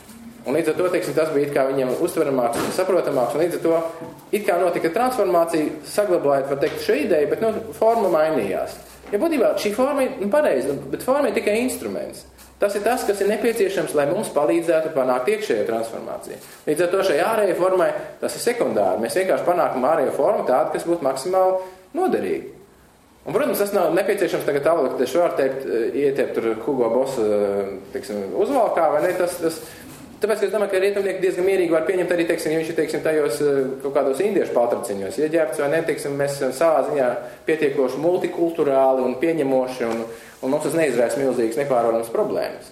Un līdz ar to, teiksim, tas bija it kā viņiem uztveramāks un saprotamāks, un līdz ar to it kā notika transformācija, saglabājot, var teikt, šo ideju, bet, nu, forma mainījās. Ja būtībā šī forma ir, nu, pareizi, bet forma ir tikai instruments. Tas ir tas, kas ir nepieciešams, lai mums palīdzētu panākt iekšējo transformāciju. Līdz ar to šai ārējai formai tas ir sekundāri. Mēs vienkārši panākam ārējo formu tādu, kas būtu maksimāli noderīga. Un, protams, tas nav nepieciešams tagad Avalokiteshvara teikt, ietiept tur Hugo Boss, teiksim, uzvalkā, vai ne? Tas, tas, tāpēc, ka es domāju, ka rietumnieki diezgan mierīgi var pieņemt arī, teiksim, ja viņš ir, teiksim, tajos kaut kādos indiešu paltraciņos ieģērbts, vai ne, teiksim, mēs savā ziņā pietiekoši multikulturāli un pieņemoši, un, un mums tas neizraisa milzīgas nepārvarams problēmas.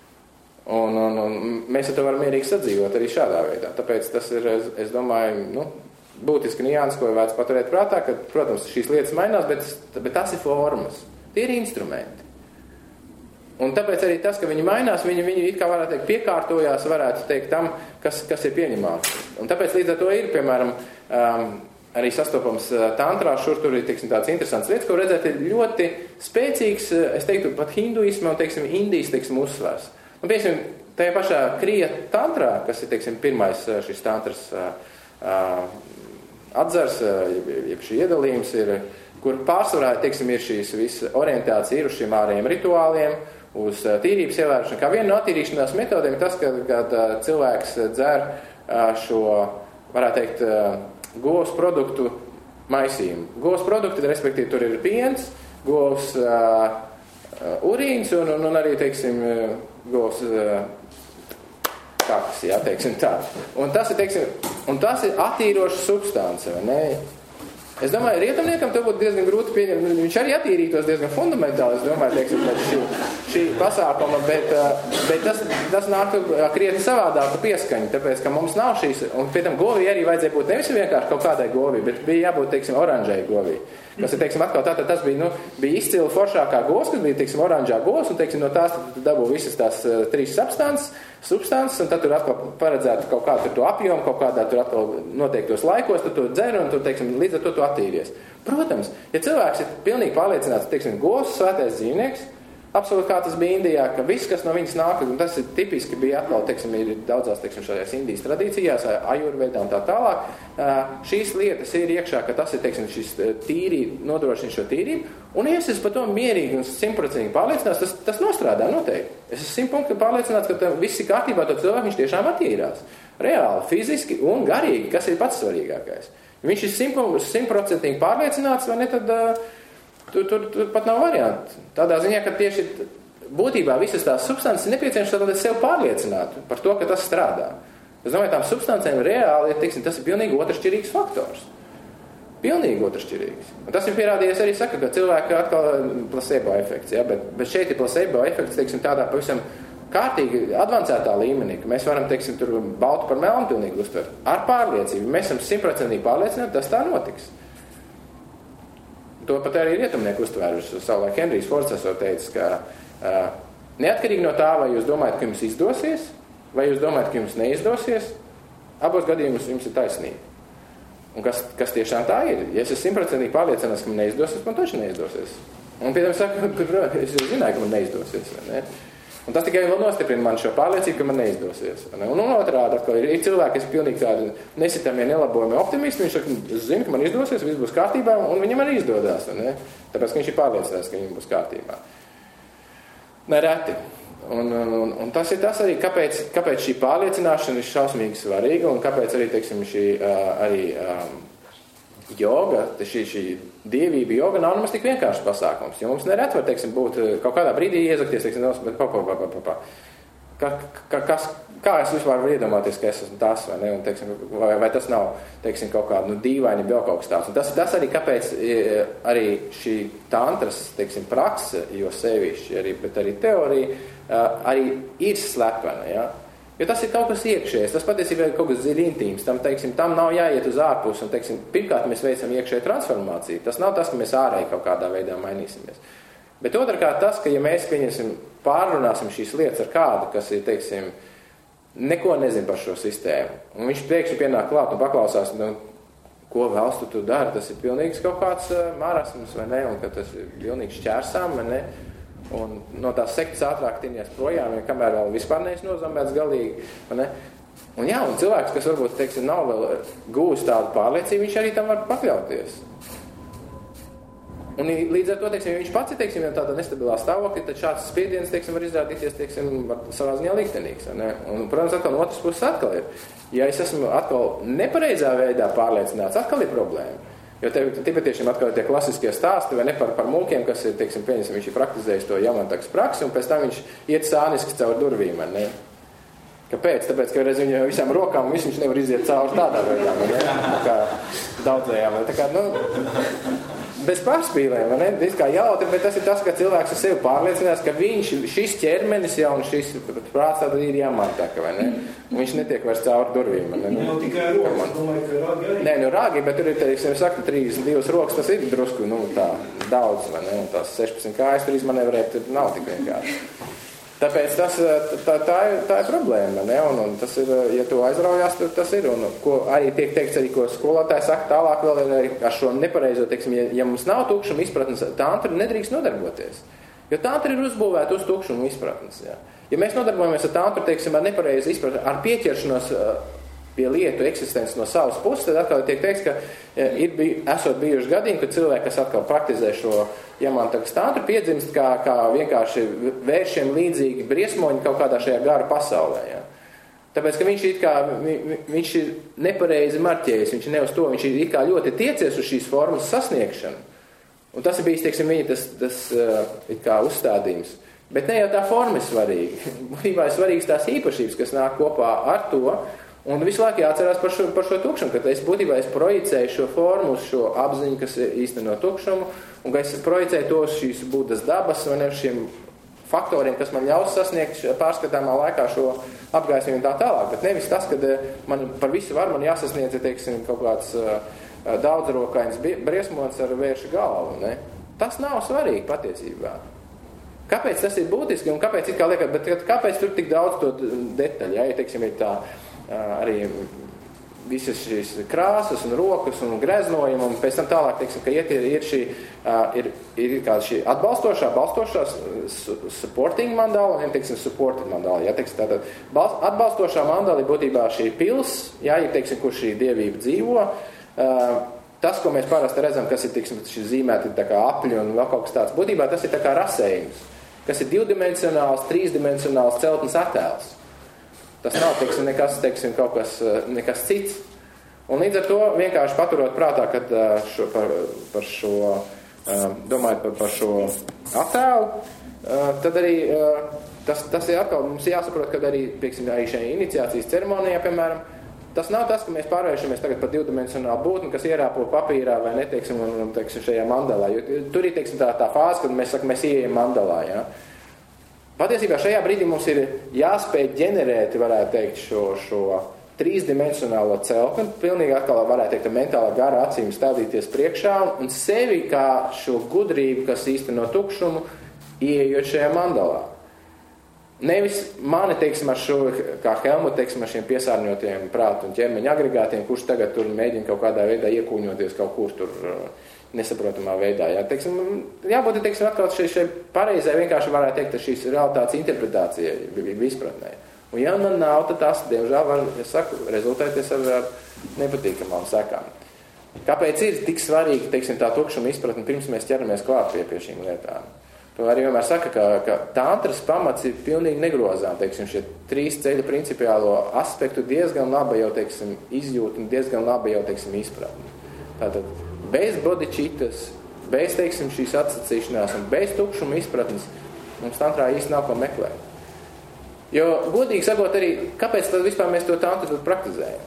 Un, un, un mēs ar to varam mierīgi sadzīvot arī šādā veidā. Tāpēc tas ir, es, es domāju, nu, būtiski nianses, ko vajadz paturēt prātā, ka, protams, šīs lietas mainās, bet, bet tas ir formas. Tie ir instrumenti. Un tāpēc arī tas, ka viņi mainās, viņi, viņi it kā varētu teikt piekārtojās, varētu teikt tam, kas, kas ir pieņemāms. Un tāpēc līdz ar to ir, piemēram, um, arī sastopams tantrā, šur tur ir, teiksim, tāds interesants lietas, ko redzēt, ir ļoti spēcīgs, es teiktu, pat hinduisma un, teiksim, Indijas, teiksim, uzsvars. Un, piemēram, tajā pašā krija tantrā, kas ir, teiksim, pirmais šis tantras uh, atzars, jeb, jeb šī iedalījums ir, kur pārsvarā, teiksim, ir šīs visa orientācija ir uz šiem ārējiem rituāliem, uz tīrības ievērošanu. Kā viena no attīrīšanās metodēm tas, ka, kad cilvēks dzer šo, varētu teikt, govs produktu maisījumu. Govs produkti, respektīvi, tur ir piens, govs uh, urīns un, un, un arī, teiksim, govs uh, kakas, jā, teiksim tā. Un tas ir, teiksim, un tas ir attīroša substance, vai ne? Es domāju, rietumniekam to būtu diezgan grūti pieņemt. Viņš arī attīrītos diezgan fundamentāli, es domāju, teiksim, pēc šī, šī pasākuma, bet, bet tas, tas nāk krietni savādāka pieskaņa, tāpēc, ka mums nav šīs, un pie tam govī arī vajadzēja būt nevis vienkārši kaut kādai govī, bet bija jābūt, teiksim, oranžai govī. Kas ir, teiksim, atkal tātad tas bija, nu, bija izcili foršākā govs, kas bija, teiksim, oranžā govs, un, teiksim, no tās dabū visas tās uh, trīs substances, substances, un tad tur atkal paredzētu kaut kādu to apjomu, kaut kādā tur atkal noteiktos laikos, tu to dzer, un tu, teiksim, līdz ar to tu attīries. Protams, ja cilvēks ir pilnīgi pārliecināts, teiksim, govs, svētais dzīvnieks, absolūti kā tas bija Indijā, ka viss, kas no viņas nāk, un tas ir tipiski bija atkal, teiksim, ir daudzās, teiksim, šajās Indijas tradīcijās, ajurvedā un tā tālāk, šīs lietas ir iekšā, ka tas ir, teiksim, šis tīrība, nodrošina šo tīrību, un ja es esmu par to mierīgi un simtprocentīgi pārliecināts, tas, tas nostrādā noteikti. Es esmu simtpunkti pārliecināts, ka viss ir kārtībā, to cilvēku viņš tiešām attīrās. Reāli, fiziski un garīgi, kas ir pats svarīgākais. Viņš ir simtprocentīgi pārliecināts, vai ne, tad Tur, tur, tur pat nav varianti. Tādā ziņā, ka tieši būtībā visas tās substances ir nepieciešams, lai sev pārliecinātu par to, ka tas strādā. Es domāju, tām substancēm reāli, ja, teiksim, tas ir pilnīgi otršķirīgs faktors. Pilnīgi otršķirīgs. Un tas ir pierādījies arī, saka, ka cilvēki atkal placebo efekts, ja, bet, bet šeit ir placebo efekts, teiksim, tādā pavisam kārtīgi advancētā līmenī, ka mēs varam, teiksim, tur baltu par melnu pilnīgi uztvert. Ar pārliecību. Mēs esam simtprocentīgi pārliecināti, tas tā notiks. To pat arī rietumnieki uztvēruši. Savulaik Henrijs Fords esot teicis, ka uh, neatkarīgi no tā, vai jūs domājat, ka jums izdosies, vai jūs domājat, ka jums neizdosies, abos gadījumos jums ir taisnība. Un kas, kas tiešām tā ir? Ja es esmu simtprocentīgi pārliecināts, ka man neizdosies, man taču neizdosies. Un pie tam saka, ka es jau zināju, ka man neizdosies. Vai ne? Un tas tikai vēl nostiprina man šo pārliecību, ka man neizdosies. Ne? Un, un otrādi, atkal ir, ir cilvēki, kas pilnīgi tādi nesitamie, nelabojumi optimisti, viņš saka, es zinu, ka man izdosies, viss būs kārtībā, un viņam arī izdodās. Ne? Tāpēc, ka viņš ir pārliecināts, ka viņam būs kārtībā. Nereti. Un, un, un tas ir tas arī, kāpēc, kāpēc šī pārliecināšana ir šausmīgi svarīga, un kāpēc arī, teiksim, šī uh, arī um, joga, šī, šī dievība joga nav nemaz tik vienkārši pasākums, jo mums nereti var, teiksim, būt kaut kādā brīdī iezakties, teiksim, bet pa, pa, pa, pa, pa, pa. Ka, ka, kas, kā es vispār varu iedomāties, ka es esmu tas, vai ne, un, teiksim, vai, vai tas nav, teiksim, kaut kāda, nu, dīvaini, vēl kaut kas tāds. Un tas, tas arī, kāpēc arī šī tantras, teiksim, prakse, jo sevišķi, arī, bet arī teorija, arī ir slepena, ja. Jo tas ir kaut kas iekšējais, tas patiesībā ir kaut kas dziļi intīms, tam, teiksim, tam nav jāiet uz ārpus, un, teiksim, pirmkārt mēs veicam iekšēju transformāciju, tas nav tas, ka mēs ārēji kaut kādā veidā mainīsimies. Bet otrkārt tas, ka ja mēs, pieņemsim, pārrunāsim šīs lietas ar kādu, kas ir, teiksim, neko nezin par šo sistēmu, un viņš pēkšņi pienāk klāt un paklausās, nu, ko vēlstu tu dari, tas ir pilnīgs kaut kāds uh, marasms, vai ne, un ka tas ir pilnīgs šķērsām, vai ne, un no tās sektas ātrāk tinies projām, ja kamēr vēl vispār neesi nozamēts galīgi, vai ne? Un jā, un cilvēks, kas varbūt, teiksim, nav vēl gūs tādu pārliecību, viņš arī tam var pakļauties. Un līdz ar to, teiksim, ja viņš pats ir, teiksim, ja tādā nestabilā stāvoklī, tad šāds spiediens, teiksim, var izrādīties, teiksim, savā ziņā liktenīgs, vai ne? Un, protams, atkal no otras puses atkal ir. Ja es esmu atkal nepareizā veidā pārliecināts, atkal ir problēma. Jo tibetiešiem atkal ir tie klasiskie stāsti, vai ne, par, par mūkiem, kas ir, teiksim, pieņemsim, viņš ir praktizējis to jamantakas praksi, un pēc tam viņš iet sāniski caur durvīm, vai ne? Kāpēc? Tāpēc, ka reiz viņam visām rokām visu viņš nevar iziet cauri tādā veidā, vai ne? Tā kā daudzējām, vai tā kā, nu, bez pārspīlēm, vai ne? Tas kā jautri, bet tas ir tas, ka cilvēks ar sevi pārliecinās, ka viņš, šis ķermenis jau un šis prāts tātad ir jāmantaka, vai ne? Un viņš netiek vairs cauri durvīm, vai ne? Nav tikai rokas, domāju, ka rāgi arī. Nē, nu rāgi, bet tur ir, teiksim, saka, trīsdesmit divas rokas, tas ir drusku, nu, tā, daudz, vai ne? Un tās sešpadsmit kājas tur izmanevrēt, tur nav tik vienkārši. Tāpēc tas, tā, tā, ir, tā ir problēma, ne? Un, un tas ir, ja tu aizraujās, tad tas ir. Un ko arī tiek teikts, arī ko skolotāji saka, tālāk vēl ir arī ar šo nepareizo, teiksim, ja, ja mums nav tukšuma izpratnes, tantra nedrīkst nodarboties. Jo tantra ir uzbūvēta uz tukšuma izpratnes, jā. Ja mēs nodarbojamies ar tantru, teiksim, ar nepareizu izpratni, ar pieķeršanos pie lietu eksistences no savas puses, tad atkal tiek teiks, ka ir bij, esot bijuši gadījumi, kad cilvēki, kas atkal praktizē šo Jamantakas tantru, piedzimst kā, kā vienkārši vēršiem līdzīgi briesmoņi kaut kādā šajā gara pasaulē. Ja? Tāpēc, ka viņš ir, kā, viņš ir nepareizi marķējis, viņš ir ne uz to, viņš ir kā ļoti tiecies uz šīs formas sasniegšanu. Un tas ir bijis, teiksim, viņa tas, tas it kā uzstādījums. Bet ne jau tā forma ir svarīga. Būtībā ir svarīgas tās īpašības, kas nāk kopā ar to, un visu laiku jāatcerās par šo, par šo tukšumu, ka es būtībā es projicēju šo formu, šo apziņu, kas īsteno tukšumu, un ka es projicēju to šīs Budas dabas un ar šiem faktoriem, kas man ļaus sasniegt pārskatāmā laikā šo apgaismību un tā tālāk. Bet nevis tas, ka man par visu var man jāsasniedz, teiksim, kaut kāds daudzrokains briesmots ar vērša galvu. Ne? Tas nav svarīgi patiesībā. Kāpēc tas ir būtiski un kāpēc ir kā liekat, bet kāpēc tur tik daudz to detaļu? Ja, ja teiksim, ir tā arī visas šīs krāsas un rokas un greznojumi, un pēc tam tālāk, teiksim, ka iet ir, ir šī, ir, ir kāda šī atbalstošā, balstošā supporting mandala, un, teiksim, supported mandala, ja, teiksim, tātad atbalstošā mandala ir būtībā šī pils, ja, ja, teiksim, kur šī dievība dzīvo, tas, ko mēs parasti redzam, kas ir, teiksim, šī zīmēti tā kā apļi un vēl kaut kas tāds, būtībā tas ir tā kā rasējums, kas ir divdimensionāls, trīsdimensionāls celtnes attēls. Tas nav, teiksim, nekas, teiksim, kaut kas, nekas cits. Un līdz ar to vienkārši paturot prātā, kad šo, par, par šo, domājot par, par šo attēlu, tad arī tas, tas ir atkal, mums jāsaprot, kad arī, teiksim, arī šajā iniciācijas ceremonijā, piemēram, tas nav tas, ka mēs pārvēršamies tagad par divdimensionālu būtni, kas ierāpo papīrā vai neteiksim, un, teiksim, šajā mandalā. Jo tur ir, teiksim, tā, tā fāze, kad mēs sakam, mēs ieejam mandalā, ja. Patiesībā šajā brīdī mums ir jāspēj ģenerēt, varētu teikt, šo, šo trīsdimensionālo celtni, pilnīgi atkal varētu teikt, mentālā gara acīm stādīties priekšā un sevi kā šo gudrību, kas īsteno tukšumu, ieejot šajā mandalā. Nevis mani, teiksim, ar šo, kā Helmut, teiksim, ar šiem piesārņotiem prātu un ķermeņa agregātiem, kurš tagad tur mēģina kaut kādā veidā iekūņoties kaut kur tur nesaprotamā veidā. Jā, teiksim, jābūt, teiksim, atkal šai, šai pareizai vienkārši varētu teikt, šīs realitātes interpretācijai, izpratnē. Un ja man nav, tad tas, diemžēl, var, es saku, rezultēties ar, ar nepatīkamām sekām. Kāpēc ir tik svarīgi, teiksim, tā tukšuma izpratne, pirms mēs ķeramies klāt pie, pie šīm lietām? To arī vienmēr saka, ka, ka tantras pamats ir pilnīgi negrozām, teiksim, šie trīs ceļa principiālo aspektu diezgan labi jau, teiksim, izjūt un diezgan labi jau, teiksim, izpratni. Tātad, bez bodičitas, bez, teiksim, šīs atsacīšanās un bez tukšuma izpratnes mums tantrā īsti nav ko meklēt. Jo, godīgi sakot arī, kāpēc tad vispār mēs to tantru tad praktizējam?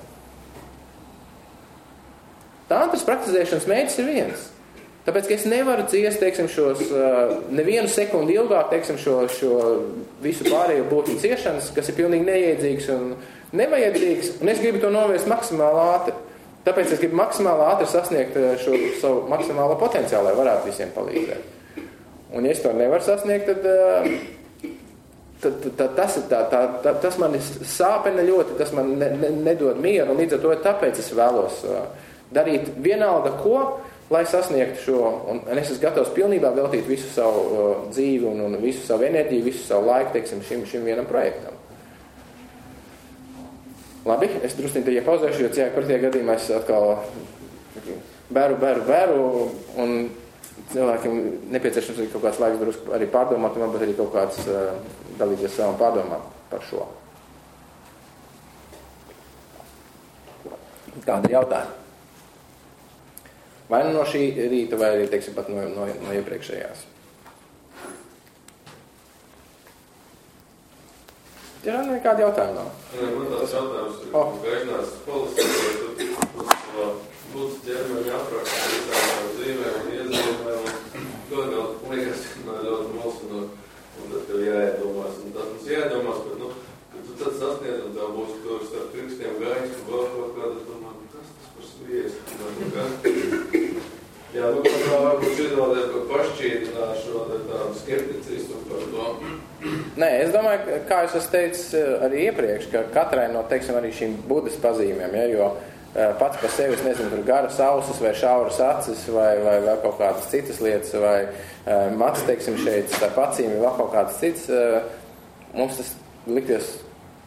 Tantras praktizēšanas mērķis ir viens. Tāpēc, ka es nevaru ciest, teiksim, šos nevienu sekundi ilgāk, teiksim, šo, šo visu pārējo būtņu ciešanas, kas ir pilnīgi neiedzīgs un nevajadzīgs, un es gribu to novērst maksimāli ātri. Tāpēc es gribu maksimāli ātri sasniegt šo savu maksimālo potenciālu, lai varētu visiem palīdzēt. Un ja es to nevaru sasniegt, tad, tad, tad, tad tas, tā, tā, tā, tas man sāpena ļoti, tas man ne, ne, nedod mieru, un līdz ar to tāpēc es vēlos darīt vienalga ko, lai sasniegtu šo, un es esmu gatavs pilnībā veltīt visu savu dzīvi un, un visu savu enerģiju, visu savu laiku, teiksim, šim, šim vienam projektam. Labi, es drusku te iepauzēšu, jo cik par tie gadījumā es atkal bēru, bēru, bēru, un cilvēkiem nepieciešams arī kaut kāds laiks drusku arī pārdomāt, un varbūt arī kaut kāds uh, dalīties savam pārdomām par šo. Kāda ir jautājuma? Vai nu no šī rīta, vai arī, teiksim, pat no, no, no iepriekšējās? Jā, nekādi jautājumi nav. Nē, man tās jautājums ir, oh. Gaižinās polisēs, uz būtu ķermeņa aprakstu, visām zīmēm un iezīmēm, un to vēl liekas, man ļoti mulsinot, un tad tev jāiedomās, un tas mums jāiedomās, bet, nu, kad tu tad sasniedz, un tev būs tur starp pirkstiem gaiņas, un vēl kaut kāda, domā, kas tas par sviesti, un kas? Jā, nu, pat vēl varbūt šitādēt par pašķītināšu, tādu skepticismu par to. Nē, es domāju, kā es esmu teicis arī iepriekš, ka katrai no, teiksim, arī šīm Budas pazīmēm, ja, jo pats par sevi, es nezinu, tur garas ausis vai šauras acis vai, vai vēl kaut kādas citas lietas vai mats, teiksim, šeit starp acīm vai vēl kaut kādas citas, mums tas likties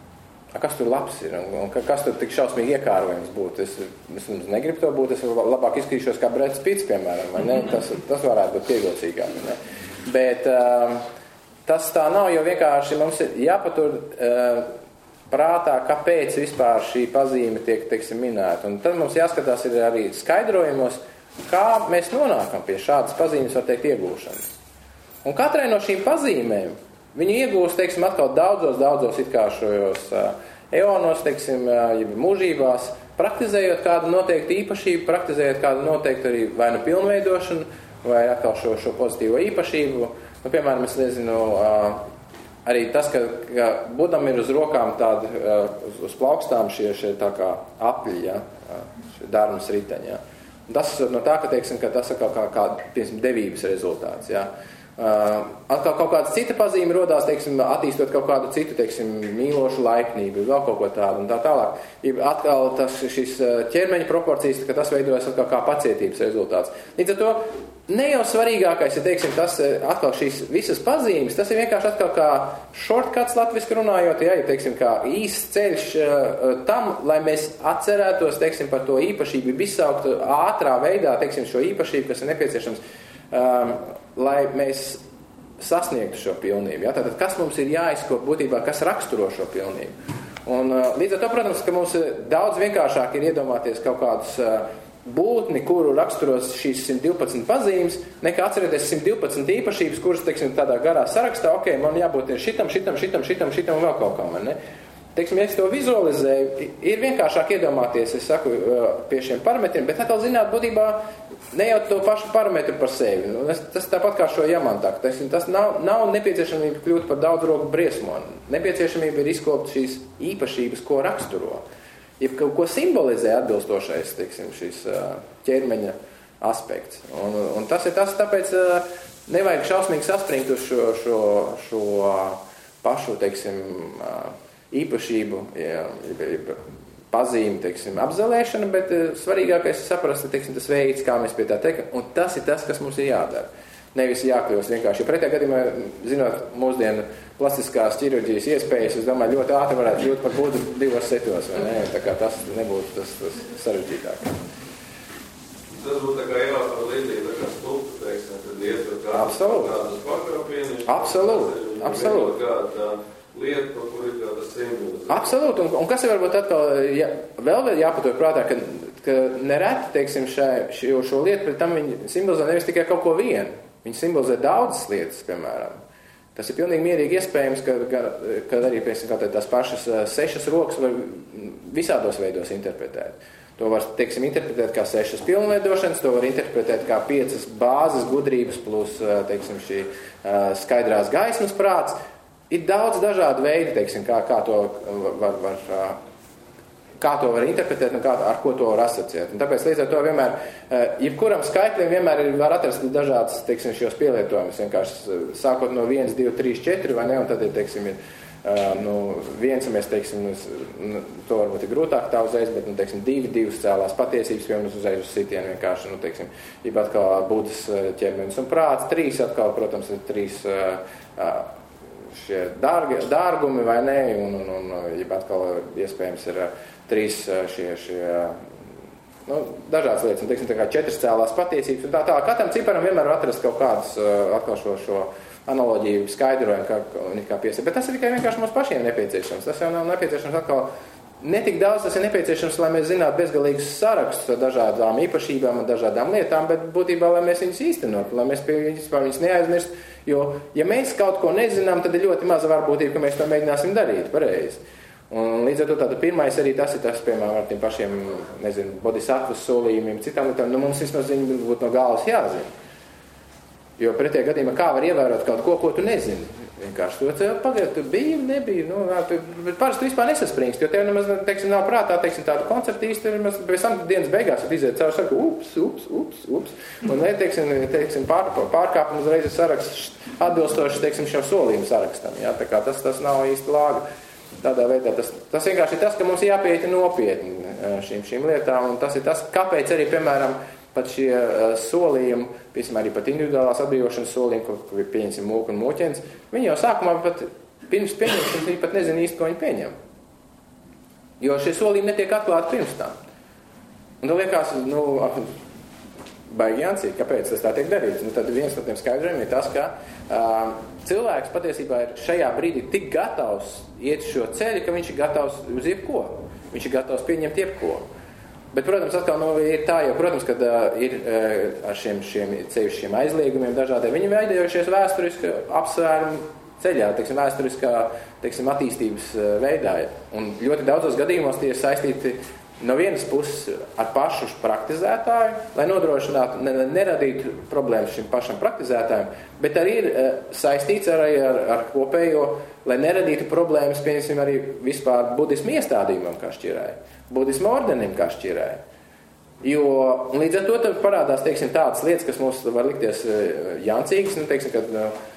kas tur labs ir un, un kas tur tik šausmīgi iekārojams būtu. Es, es negribu to būt, es labāk izskatīšos kā Breds Pitts, piemēram, vai ne? Tas, tas varētu būt pievilcīgāk, vai ne? Bet um, tas tā nav, jo vienkārši mums ir jāpatur uh, prātā, kāpēc vispār šī pazīme tiek, teiksim, minēta. Un tad mums jāskatās ir arī skaidrojumos, kā mēs nonākam pie šādas pazīmes, var teikt, iegūšanas. Un katrai no šīm pazīmēm viņi iegūst, teiksim, atkal daudzos, daudzos it kā šajos uh, eonos, teiksim, uh, mūžībās, praktizējot kādu noteiktu īpašību, praktizējot kādu noteiktu arī vai nu pilnveidošanu, vai atkal šo, šo pozitīvo īpašību. Nu, piemēram, es nezinu, uh, arī tas, ka, ka Budam ir uz rokām tādi, uh, uz, uz plaukstām šie, šie tā kā apļi, ja, šie dārmas riteņi, ja. Tas no tā, ka, teiksim, ka tas ir kā, kā, kā piemēram, devības rezultāts, ja. Uh, atkal kaut kāda cita pazīme rodās, teiksim, attīstot kaut kādu citu, teiksim, mīlošu laipnību, vēl kaut ko tādu un tā tālāk. Atkal tas, šis ķermeņa proporcijas, ka tas veidojas atkal kā pacietības rezultāts. Līdz ar to ne jau svarīgākais, ja teiksim, tas atkal šīs visas pazīmes, tas ir vienkārši atkal kā shortcuts latviski runājot, ja, teiksim, kā īsts ceļš uh, tam, lai mēs atcerētos, teiksim, par to īpašību, izsauktu ātrā veidā, teiksim, šo īpašību, kas ir nepieciešams, um, lai mēs sasniegtu šo pilnību. Ja? Tātad, kas mums ir jāizkop būtībā, kas raksturo šo pilnību. Un uh, līdz ar to, protams, ka mums daudz vienkāršāk ir iedomāties kaut kādus uh, būtni, kuru raksturos šīs simt divpadsmit pazīmes, nekā atcerēties simt divpadsmit īpašības, kuras, teiksim, tādā garā sarakstā, ok, man jābūt ir šitam, šitam, šitam, šitam, šitam un vēl kaut kā, man, ne? Teiksim, ja es to vizualizēju, ir vienkāršāk iedomāties, es saku, pie šiem parametriem, bet atkal zināt, būtībā ne jau to pašu parametru par sevi. Tas tāpat kā šo jamantāku. Tas nav, nav nepieciešamība kļūt par daudz roku briesmoni. Nepieciešamība ir izkopt šīs īpašības, ko raksturo. Ja ko simbolizē atbilstošais, teiksim, šis ķermeņa aspekts. Un, un tas ir tas, tāpēc nevajag šausmīgi saspringt uz šo, šo, šo pašu, teiksim, īpašību, ja, ja, pazīmi, teiksim, apzelēšana, bet svarīgākais ir saprast, teiksim, tas veids, kā mēs pie tā teikam, un tas ir tas, kas mums ir jādara. Nevis jākļūst vienkārši. Ja pretējā gadījumā, zinot mūsdienu plastiskās ķirurģijas iespējas, es domāju, ļoti ātri varētu kļūt par Budu divos setos, vai ne? Tā kā tas nebūtu tas, tas sarežģītāk. Tas būtu tā kā jāsaka līdzīgi, tā kā stulpu, teiksim, tad iet kādas kādas pakāpienis. Absolūti, absolūti. Lieta, par kuru ir kāda simbola. Absolūti, un, un kas ir varbūt atkal, ja, vēl jāpatur prātā, ka, ka nereti, teiksim, šai, šo, šo lietu, pret tam viņi simbolizē nevis tikai kaut ko vienu, viņi simbolizē daudzas lietas, piemēram. Tas ir pilnīgi mierīgi iespējams, ka, ka, ka arī, piemēram, tās pašas sešas rokas var visādos veidos interpretēt. To var, teiksim, interpretēt kā sešas pilnveidošanas, to var interpretēt kā piecas bāzes gudrības plus, teiksim, šī skaidrās gaismas prāts. Ir daudz dažādu veidu, teiksim, kā, kā, to var, var, kā to var interpretēt un kā, ar ko to var asociēt. Un tāpēc līdz ar to vienmēr, jebkuram skaitlim vienmēr var atrast dažādas, teiksim, šos pielietojumus. Vienkārši sākot no viens, divi, trīs, četri, vai ne, un tad ir, teiksim, ir, nu, viens, mēs, teiksim, to varbūt ir grūtāk tā uzreiz, bet, nu, teiksim, divi, divas cēlās patiesības, piemēram, uzreiz uz sitienu vienkārši, nu, teiksim, jeb atkal Budas ķermenis un prāts, trīs atkal, protams, ir trīs šie dārgi, dārgumi vai nē, un, un, un jeb atkal iespējams ir trīs šie, šie nu, dažādas lietas, un, teiksim, tā kā četras cēlās patiesības, un tā tā, katram ciparam vienmēr var atrast kaut kādus atkal šo, šo analoģiju skaidrojumu, kā, kā piesa. Bet tas ir tikai vienkārši mums pašiem nepieciešams. Tas jau nav nepieciešams atkal ne tik daudz, tas ir nepieciešams, lai mēs zinātu bezgalīgus sarakstus ar dažādām īpašībām un dažādām lietām, bet būtībā, lai mēs viņus īstenot, lai mēs pie viņus, viņus neaizmirst, jo, ja mēs kaut ko nezinām, tad ir ļoti maza varbūtība, ka mēs to mēģināsim darīt pareizi. Un līdz ar to tāda pirmais arī tas ir tas, piemēram, ar tiem pašiem, nezinu, bodhisattvas solījumiem, citām lietām, nu mums vismaz viņi būtu no galvas jāzina. Jo pretējā gadījumā kā var ievērot kaut ko, ko tu nezini? Vienkārši to tev pagaidu, tu biji, nebija, nu, bet parasti tu vispār nesaspringst, jo tev nemaz, teiksim, nav prātā, teiksim, tādu koncertu īsti, nemaz, bez tam dienas beigās var iziet caur, saka, ups, ups, ups, ups, un, teiksim, teiksim pār, pārkāpums uzreiz ir saraksts atbilstoši, teiksim, šiem solījumu sarakstam, jā, tā kā tas, tas nav īsti lāga. Tādā veidā tas, tas vienkārši ir tas, ka mums jāpieita nopietni šīm, šīm lietām, un tas ir tas, kāpēc arī, piemēram, pat šie uh, solījumi, piemēram, arī pat individuālās atbrīvošanas solījumi, ko, ko pieņemsim mūku un mūķens, viņi jau sākumā pat pirms pieņemšanas viņi pat nezina īsti, ko viņi pieņem. Jo šie solījumi netiek atklāti pirms tam. Un tad liekas, nu, baigi jāncīt, kāpēc tas tā tiek darīts. Nu, tad viens no tiem skaidrojumiem ir tas, ka uh, cilvēks patiesībā ir šajā brīdī tik gatavs iet šo ceļu, ka viņš ir gatavs uz jebko. Viņš ir gatavs pieņemt jebko. Bet, protams, atkal nu, ir tā, jo, protams, kad uh, ir uh, ar šiem, šiem, šiem aizliegumiem dažādiem, viņi veidojušies vēsturiski apsvērumu ceļā, teiksim, vēsturiskā, teiksim, attīstības uh, veidā. Un ļoti daudzos gadījumos tie ir saistīti no vienas puses ar pašu praktizētāju, lai nodrošinātu, ne, neradītu problēmas šim pašam praktizētājiem, bet arī ir uh, saistīts arī ar, ar kopējo, lai neradītu problēmas, pieņemsim, arī vispār budismu iestādījumam, kā šķirāja, budismu ordenim, kā šķirāja. Jo, un līdz ar to tad parādās, teiksim, tādas lietas, kas mums var likties uh, jancīgas, nu, teiksim, kad,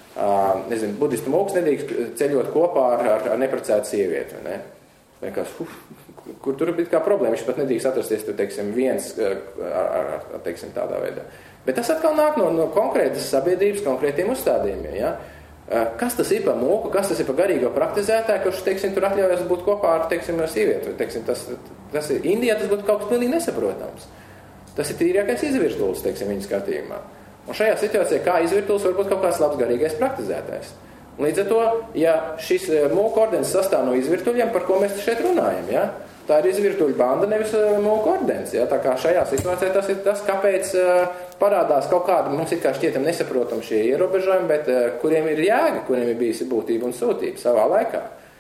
uh, nezinu, budistu mūks nedrīkst ceļot kopā ar, ar, ar neprecētu sievieti, vai ne? Vienkārši, uf, kur tur bija kā problēma, viņš pat nedrīkst atrasties, tur, teiksim, viens ar, ar, ar teiksim, tādā veidā. Bet tas atkal nāk no, no konkrētas sabiedrības, konkrētiem uzstādījumiem, ja? Kas tas ir par mūku, kas tas ir par garīgo praktizētāju, kurš, teiksim, tur atļaujas būt kopā ar, teiksim, ar sievieti. Teiksim, tas, tas ir, Indijā tas būtu kaut kas pilnīgi nesaprotams. Tas ir tīrākais izvirtulis, teiksim, viņa skatījumā. Un šajā situācijā kā izvirtulis var būt kaut kāds labs garīgais praktizētājs. Un līdz ar to, ja šis mūku ordenis sastāv no izvirtuļiem, par ko mēs šeit runājam, ja? Tā ir izvirtuļu banda, nevis mūku ordenis. Ja? Tā kā šajā situācijā tas ir tas, kāpēc parādās kaut kādi, mums ir kā šķietam nesaprotam šie ierobežojumi, bet kuriem ir jēga, kuriem ir bijis būtība un sūtība savā laikā.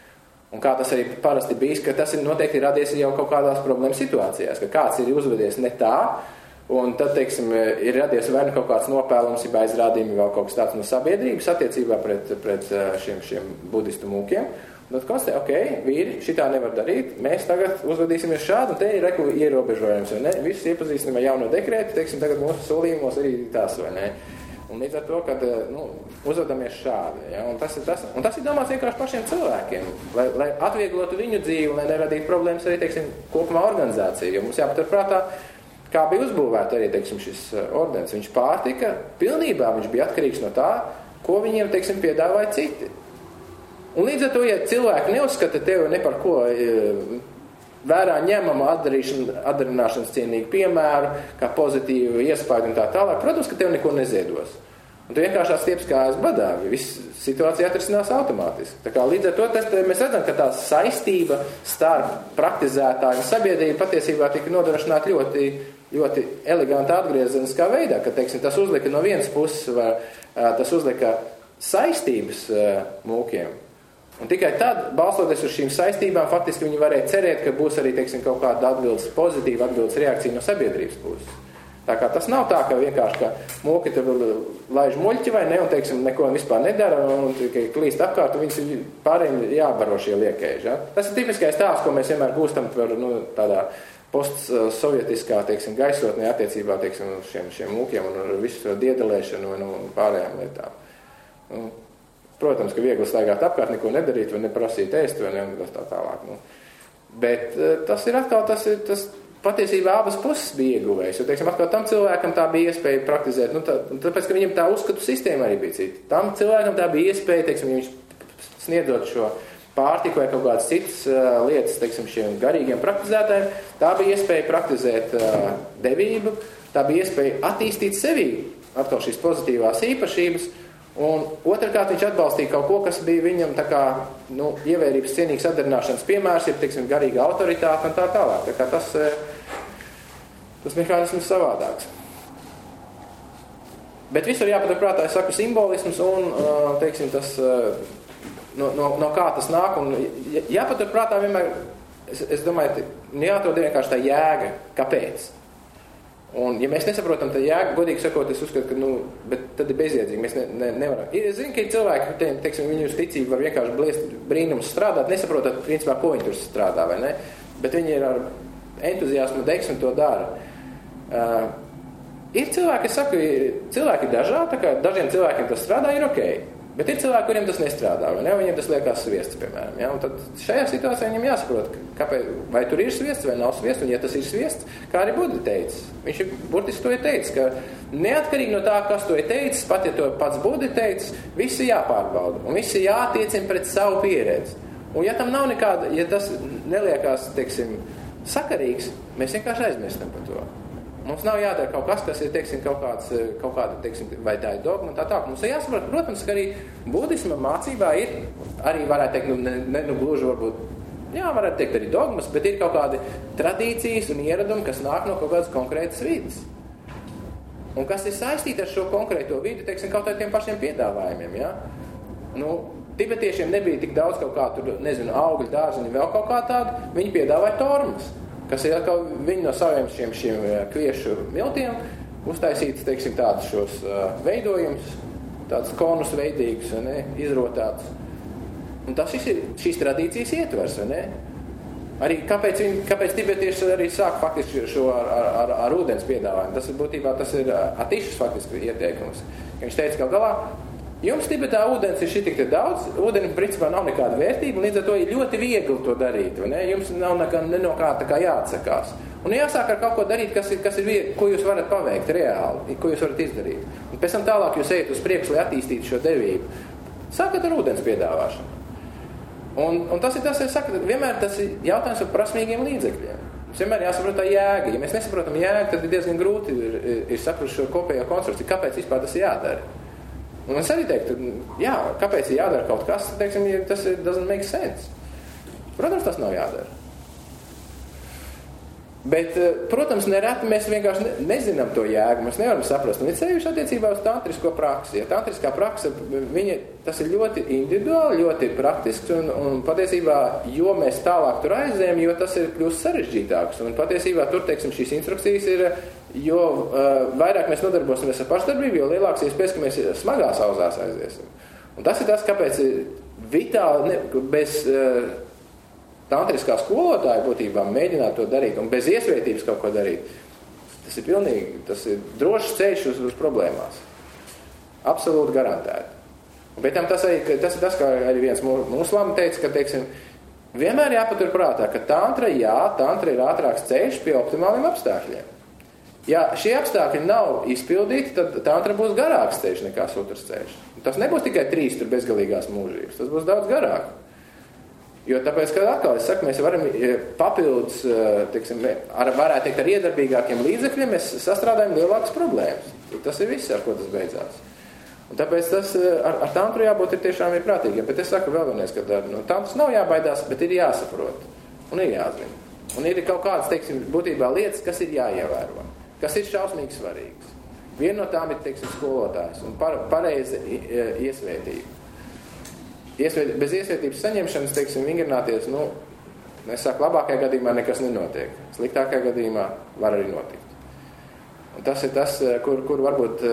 Un kā tas arī parasti bijis, ka tas ir noteikti radies jau kaut kādās problēmas situācijās, ka kāds ir uzvedies ne tā, un tad, teiksim, ir radies vai nu kaut kāds nopēlums, ir aizrādījumi vēl kaut kas tāds no sabiedrības attiecībā pret, pret šiem, šiem budistu mūkiem. Un tad konstatē, ok, vīri, šitā nevar darīt, mēs tagad uzvedīsimies šādi, un te ir reku ierobežojums, vai ne? Visus iepazīstam ar jauno dekrētu, teiksim, tagad mūsu solījumos arī tās, vai ne? Un līdz ar to, kad, nu, uzvedamies šādi, ja? Un tas ir tas, un tas ir domāts vienkārši pašiem cilvēkiem, lai, lai atvieglotu viņu dzīvi, lai neradītu problēmas arī, teiksim, kopumā organizācija, jo mums jāpaturprātā, kā bija uzbūvēta arī, teiksim, šis ordenis. Viņš pārtika, pilnībā viņš bija atkarīgs no tā, ko viņiem, teiksim, piedāvāja citi. Un līdz ar to, ja cilvēki neuzskata tevi ne par ko vērā ņemamu atdarināšanas cienīgu piemēru, kā pozitīvu iespēju un tā tālāk, protams, ka tev neko neziedos. Un tu vienkārši stieps kājas badā, viss situācija atrisinās automātiski. Tā kā līdz ar to tas, mēs redzam, ka tā saistība starp praktizētāju un sabiedrību patiesībā tika nodrošināta ļoti, ļoti elegantā atgriezeniskā veidā, ka, teiksim, tas uzlika no vienas puses, var, tas uzlika saistības mūkiem. Un tikai tad, balstoties uz šīm saistībām, faktiski viņi varēja cerēt, ka būs arī, teiksim, kaut kāda atbildes, pozitīva atbildes reakcija no sabiedrības puses. Tā kā tas nav tā, ka vienkārši, ka mūki tur laiž muļķi vai ne, un, teiksim, neko vispār nedara, un tikai klīst apkārt, un viņus pārējiem jābaro šie liekēži. Ja? Tas ir tipiskais tās, ko mēs vienmēr gūstam par, nu, tādā postsovietiskā, teiksim, gaisotnē attiecībā, teiksim, šiem, šiem mūkiem un visu to diedelēšanu un, un pārējām lietām. Nu, protams, ka viegli staigāt apkārt, neko nedarīt vai neprasīt ēst vai ne, un tas tā tālāk. Nu. Bet tas ir atkal, tas ir, tas patiesībā abas puses bija ieguvējis, jo, teiksim, atkal tam cilvēkam tā bija iespēja praktizēt, nu, tā, tāpēc, ka viņam tā uzskatu sistēma arī bija cita. Tam cilvēkam tā bija iespēja, teiksim, viņš sniedzot šo pārtiku vai kaut kādas citas uh, lietas, teiksim, šiem garīgiem praktizētājiem, tā bija iespēja praktizēt uh, devību, tā bija iespēja attīstīt sevī atkal šīs pozitīvās īpašības, un otrkārt viņš atbalstīja kaut ko, kas bija viņam tā kā, nu, ievērības cienīgs atdarināšanas piemērs, ir, teiksim, garīga autoritāte un tā tālāk. Tā kā tas, tas mehānisms savādāks. Bet visur jāpaturprātā, es saku, simbolisms un, teiksim, tas, no, no, no kā tas nāk, un jāpaturprātā vienmēr, es, es domāju, jāatrod vienkārši tā jēga, kāpēc. Un, ja mēs nesaprotam, tad jēga, godīgi sakot, es uzskatu, ka, nu, bet tad ir bezjēdzīgi, mēs ne, ne, nevaram. Es zinu, ka ir cilvēki, te, teiksim, viņu uz ticību var vienkārši bliest brīnumus strādāt, nesaprotat, principā, ko viņi tur strādā, vai ne? Bet viņi ir ar entuziasmu, deksmi to dara. Uh, ir cilvēki, es saku, cilvēki ir dažādi, tā kā dažiem cilvēkiem tas strādā, ir ok. Bet ir cilvēki, kuriem tas nestrādā, vai ne? Viņiem tas liekas sviests, piemēram. Ja? Un tad šajā situācijā viņam jāsaprot, kāpēc, vai tur ir sviests vai nav sviests, un ja tas ir sviests, kā arī Buda teicis. Viņš ir burtiski to ir teicis, ka neatkarīgi no tā, kas to ir teicis, pat ja to pats Buda teicis, visi jāpārbauda, un visi jātiecina pret savu pieredzi. Un ja tam nav nekāda, ja tas neliekās, teiksim, sakarīgs, mēs vienkārši aizmirstam par to. Mums nav jādara kaut kas, kas ir, teiksim, kaut kāds, kaut kāda, teiksim, vai tā ir dogma un tā tā. Mums ir jāsaprot, protams, ka arī budisma mācībā ir, arī varētu teikt, nu, ne, ne, nu gluži varbūt, jā, varētu teikt arī dogmas, bet ir kaut kādi tradīcijas un ieradumi, kas nāk no kaut kādas konkrētas vidas. Un kas ir saistīti ar šo konkrēto vidi, teiksim, kaut tādiem pašiem piedāvājumiem, jā. Nu, tibetiešiem nebija tik daudz kaut kā tur, nezinu, augļu, dārziņu, vēl kaut kā tādu, viņi piedāvāja tormas. Kas ir atkal viņi no saviem šiem, šiem kviešu miltiem uztaisītas, teiksim, tādus šos uh, veidojumus, tādus konus veidīgus, ne, izrotātus. Un tas šis ir šīs tradīcijas ietvers, ne? Arī kāpēc, viņi, kāpēc tibetieši arī sāk faktiski šo ar, ar, ar, ar ūdens piedāvājumu. Tas ir būtībā, tas ir Atišas faktiski ieteikums. Viņš teica, ka galā, jums Tibetā ūdens ir šitik te daudz, ūdeni principā nav nekāda vērtība, un līdz ar to ir ļoti viegli to darīt, vai ne? Jums nav nekā, ne no kā tā kā jāatsakās. Un jāsāk ar kaut ko darīt, kas ir, kas ir viegli, ko jūs varat paveikt reāli, ko jūs varat izdarīt. Un pēc tam tālāk jūs ejat uz priekšu, lai attīstītu šo devību. Sākat ar ūdens piedāvāšanu. Un, un tas ir tas, es saku, vienmēr tas ir jautājums par prasmīgiem līdzekļiem. Mums vienmēr jāsaprot tā jēga. Ja mēs nesaprotam jēgu, tad ir diezgan grūti ir, ir, ir saprast šo kopējo konstrukciju, kāpēc vispār tas ir jādara. Un es arī teiktu, jā, kāpēc ir jādara kaut kas, teiksim, ja tas ir, doesn't make sense. Protams, tas nav jādara. Bet, protams, nereti mēs vienkārši ne, nezinām to jēgu, mēs nevaram saprast. Un ir sevišķi attiecībā uz tantrisko praksi. Ja tantriskā praksa, viņa, tas ir ļoti individuāli, ļoti praktisks, un, un patiesībā, jo mēs tālāk tur aizējam, jo tas ir kļūst sarežģītāks. Un patiesībā tur, teiksim, šīs instrukcijas ir, jo uh, vairāk mēs nodarbosimies ar pašdarbību, jo lielāks iespējas, ka mēs smagās auzās aiziesim. Un tas ir tas, kāpēc vitāli, ne, bez... Uh, tantriskā skolotāja būtībā mēģināt to darīt un bez iesvētības kaut ko darīt, tas ir pilnīgi, tas ir drošs ceļš uz, uz problēmās. Absolūti garantēti. Un pēc tam tas, arī, tas ir tas, kā arī viens muslāmi teica, ka, teiksim, vienmēr jāpatur prātā, ka tantra, jā, tantra ir ātrāks ceļš pie optimāliem apstākļiem. Ja šie apstākļi nav izpildīti, tad tantra būs garāks ceļš nekā sutras ceļš. Tas nebūs tikai trīs tur bezgalīgās mūžības, tas būs daudz garāk. Jo tāpēc, ka atkal, es saku, mēs varam papildus, teiksim, ar, varētu teikt, ar iedarbīgākiem līdzekļiem, mēs sastrādājam lielākas problēmas. Tas ir viss, ar ko tas beidzās. Un tāpēc tas ar, ar tantru jābūt ir tiešām ir prātīgiem. Bet es saku vēl vienreiz, ka no tantras nav jābaidās, bet ir jāsaprot. Un ir jāzina. Un ir kaut kādas, teiksim, būtībā lietas, kas ir jāievēro. Kas ir šausmīgi svarīgas. Viena no tām ir, teiksim, skolotājs un par, pareiza iesvētība. Iesvēt, bez iesvētības saņemšanas, teiksim, vingrināties, nu, es saku, labākajā gadījumā nekas nenotiek. Sliktākajā gadījumā var arī notikt. Un tas ir tas, kur, kur varbūt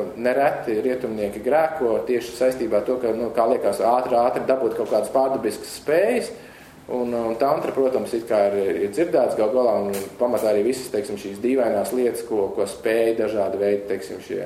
nereti rietumnieki grēko tieši saistībā ar to, ka, nu, kā liekas, ātri, ātri dabūt kaut kādas pārdabiskas spējas. Un, un tantra, protams, it kā ir, ir dzirdēts gal galā un pamatā arī visas, teiksim, šīs dīvainās lietas, ko, ko spēja dažādi veidi, teiksim, šie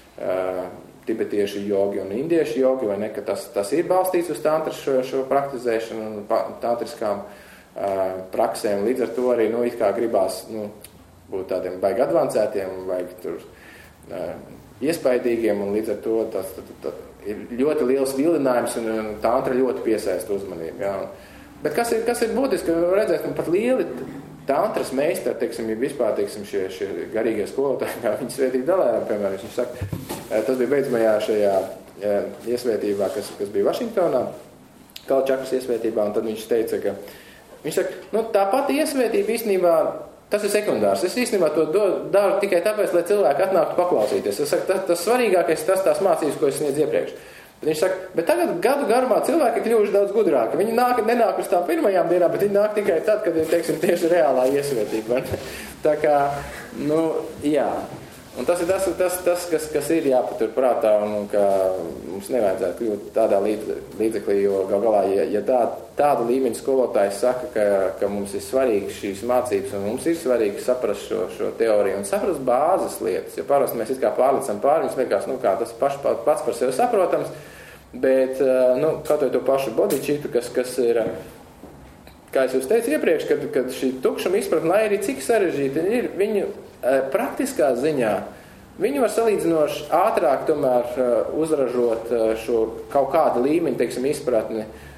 uh, tibetieši jogi un indieši jogi, vai ne, ka tas, tas ir balstīts uz tantras šo, šo praktizēšanu un tantriskām uh, praksēm. Līdz ar to arī, nu, it kā gribās, nu, būt tādiem baigi advancētiem, baigi tur uh, iespaidīgiem, un līdz ar to tas, tas, tas, tas ir ļoti liels vilinājums, un, un tantra ļoti piesaista uzmanību, jā. Bet kas ir, kas ir būtiski, redzēt, ka pat lieli tantras meistari, teiksim, ir vispār, teiksim, šie, šie garīgie skolotāji, kā viņi svētība dalērām, piemēram, viņš saka, tas bija beidzamajā šajā iesvētībā, kas, kas bija Vašingtonā, Kalčakas iesvētībā, un tad viņš teica, ka, viņš saka, nu, tā pati iesvētība īstenībā, tas ir sekundārs, es īstenībā to daru tikai tāpēc, lai cilvēki atnāktu paklausīties. Es saku, tas, tas svarīgākais, tas tās mācības, ko es sniedzu iepriekš. Bet viņš saka, bet tagad gadu garumā cilvēki ir kļuvuši daudz gudrāki. Viņi nāk, nenāk uz tām pirmajām dienām, bet viņi nāk tikai tad, kad ir, teiksim, tieši reālā iesvētība. Tā kā, nu, jā. Un tas ir tas, tas, tas kas, kas ir jāpatur prātā, un ka mums nevajadzētu kļūt tādā līdzeklī, jo gal galā, ja, ja tā, tāda līmeņa skolotājs saka, ka, ka mums ir svarīgi šīs mācības, un mums ir svarīgi saprast šo, šo teoriju un saprast bāzes lietas, jo parasti mēs it kā pārlicam pāri, mums liekas, nu kā tas paš, pats par sevi saprotams, bet, nu, kaut vai to pašu bodičītu, kas, kas ir, kā es jūs teicu iepriekš, kad, kad šī tukšuma izpratne, lai arī cik sarežģīta ir, viņu praktiskā ziņā, viņi var salīdzinoši ātrāk tomēr uzražot šo kaut kādu līmeņu, teiksim, izpratni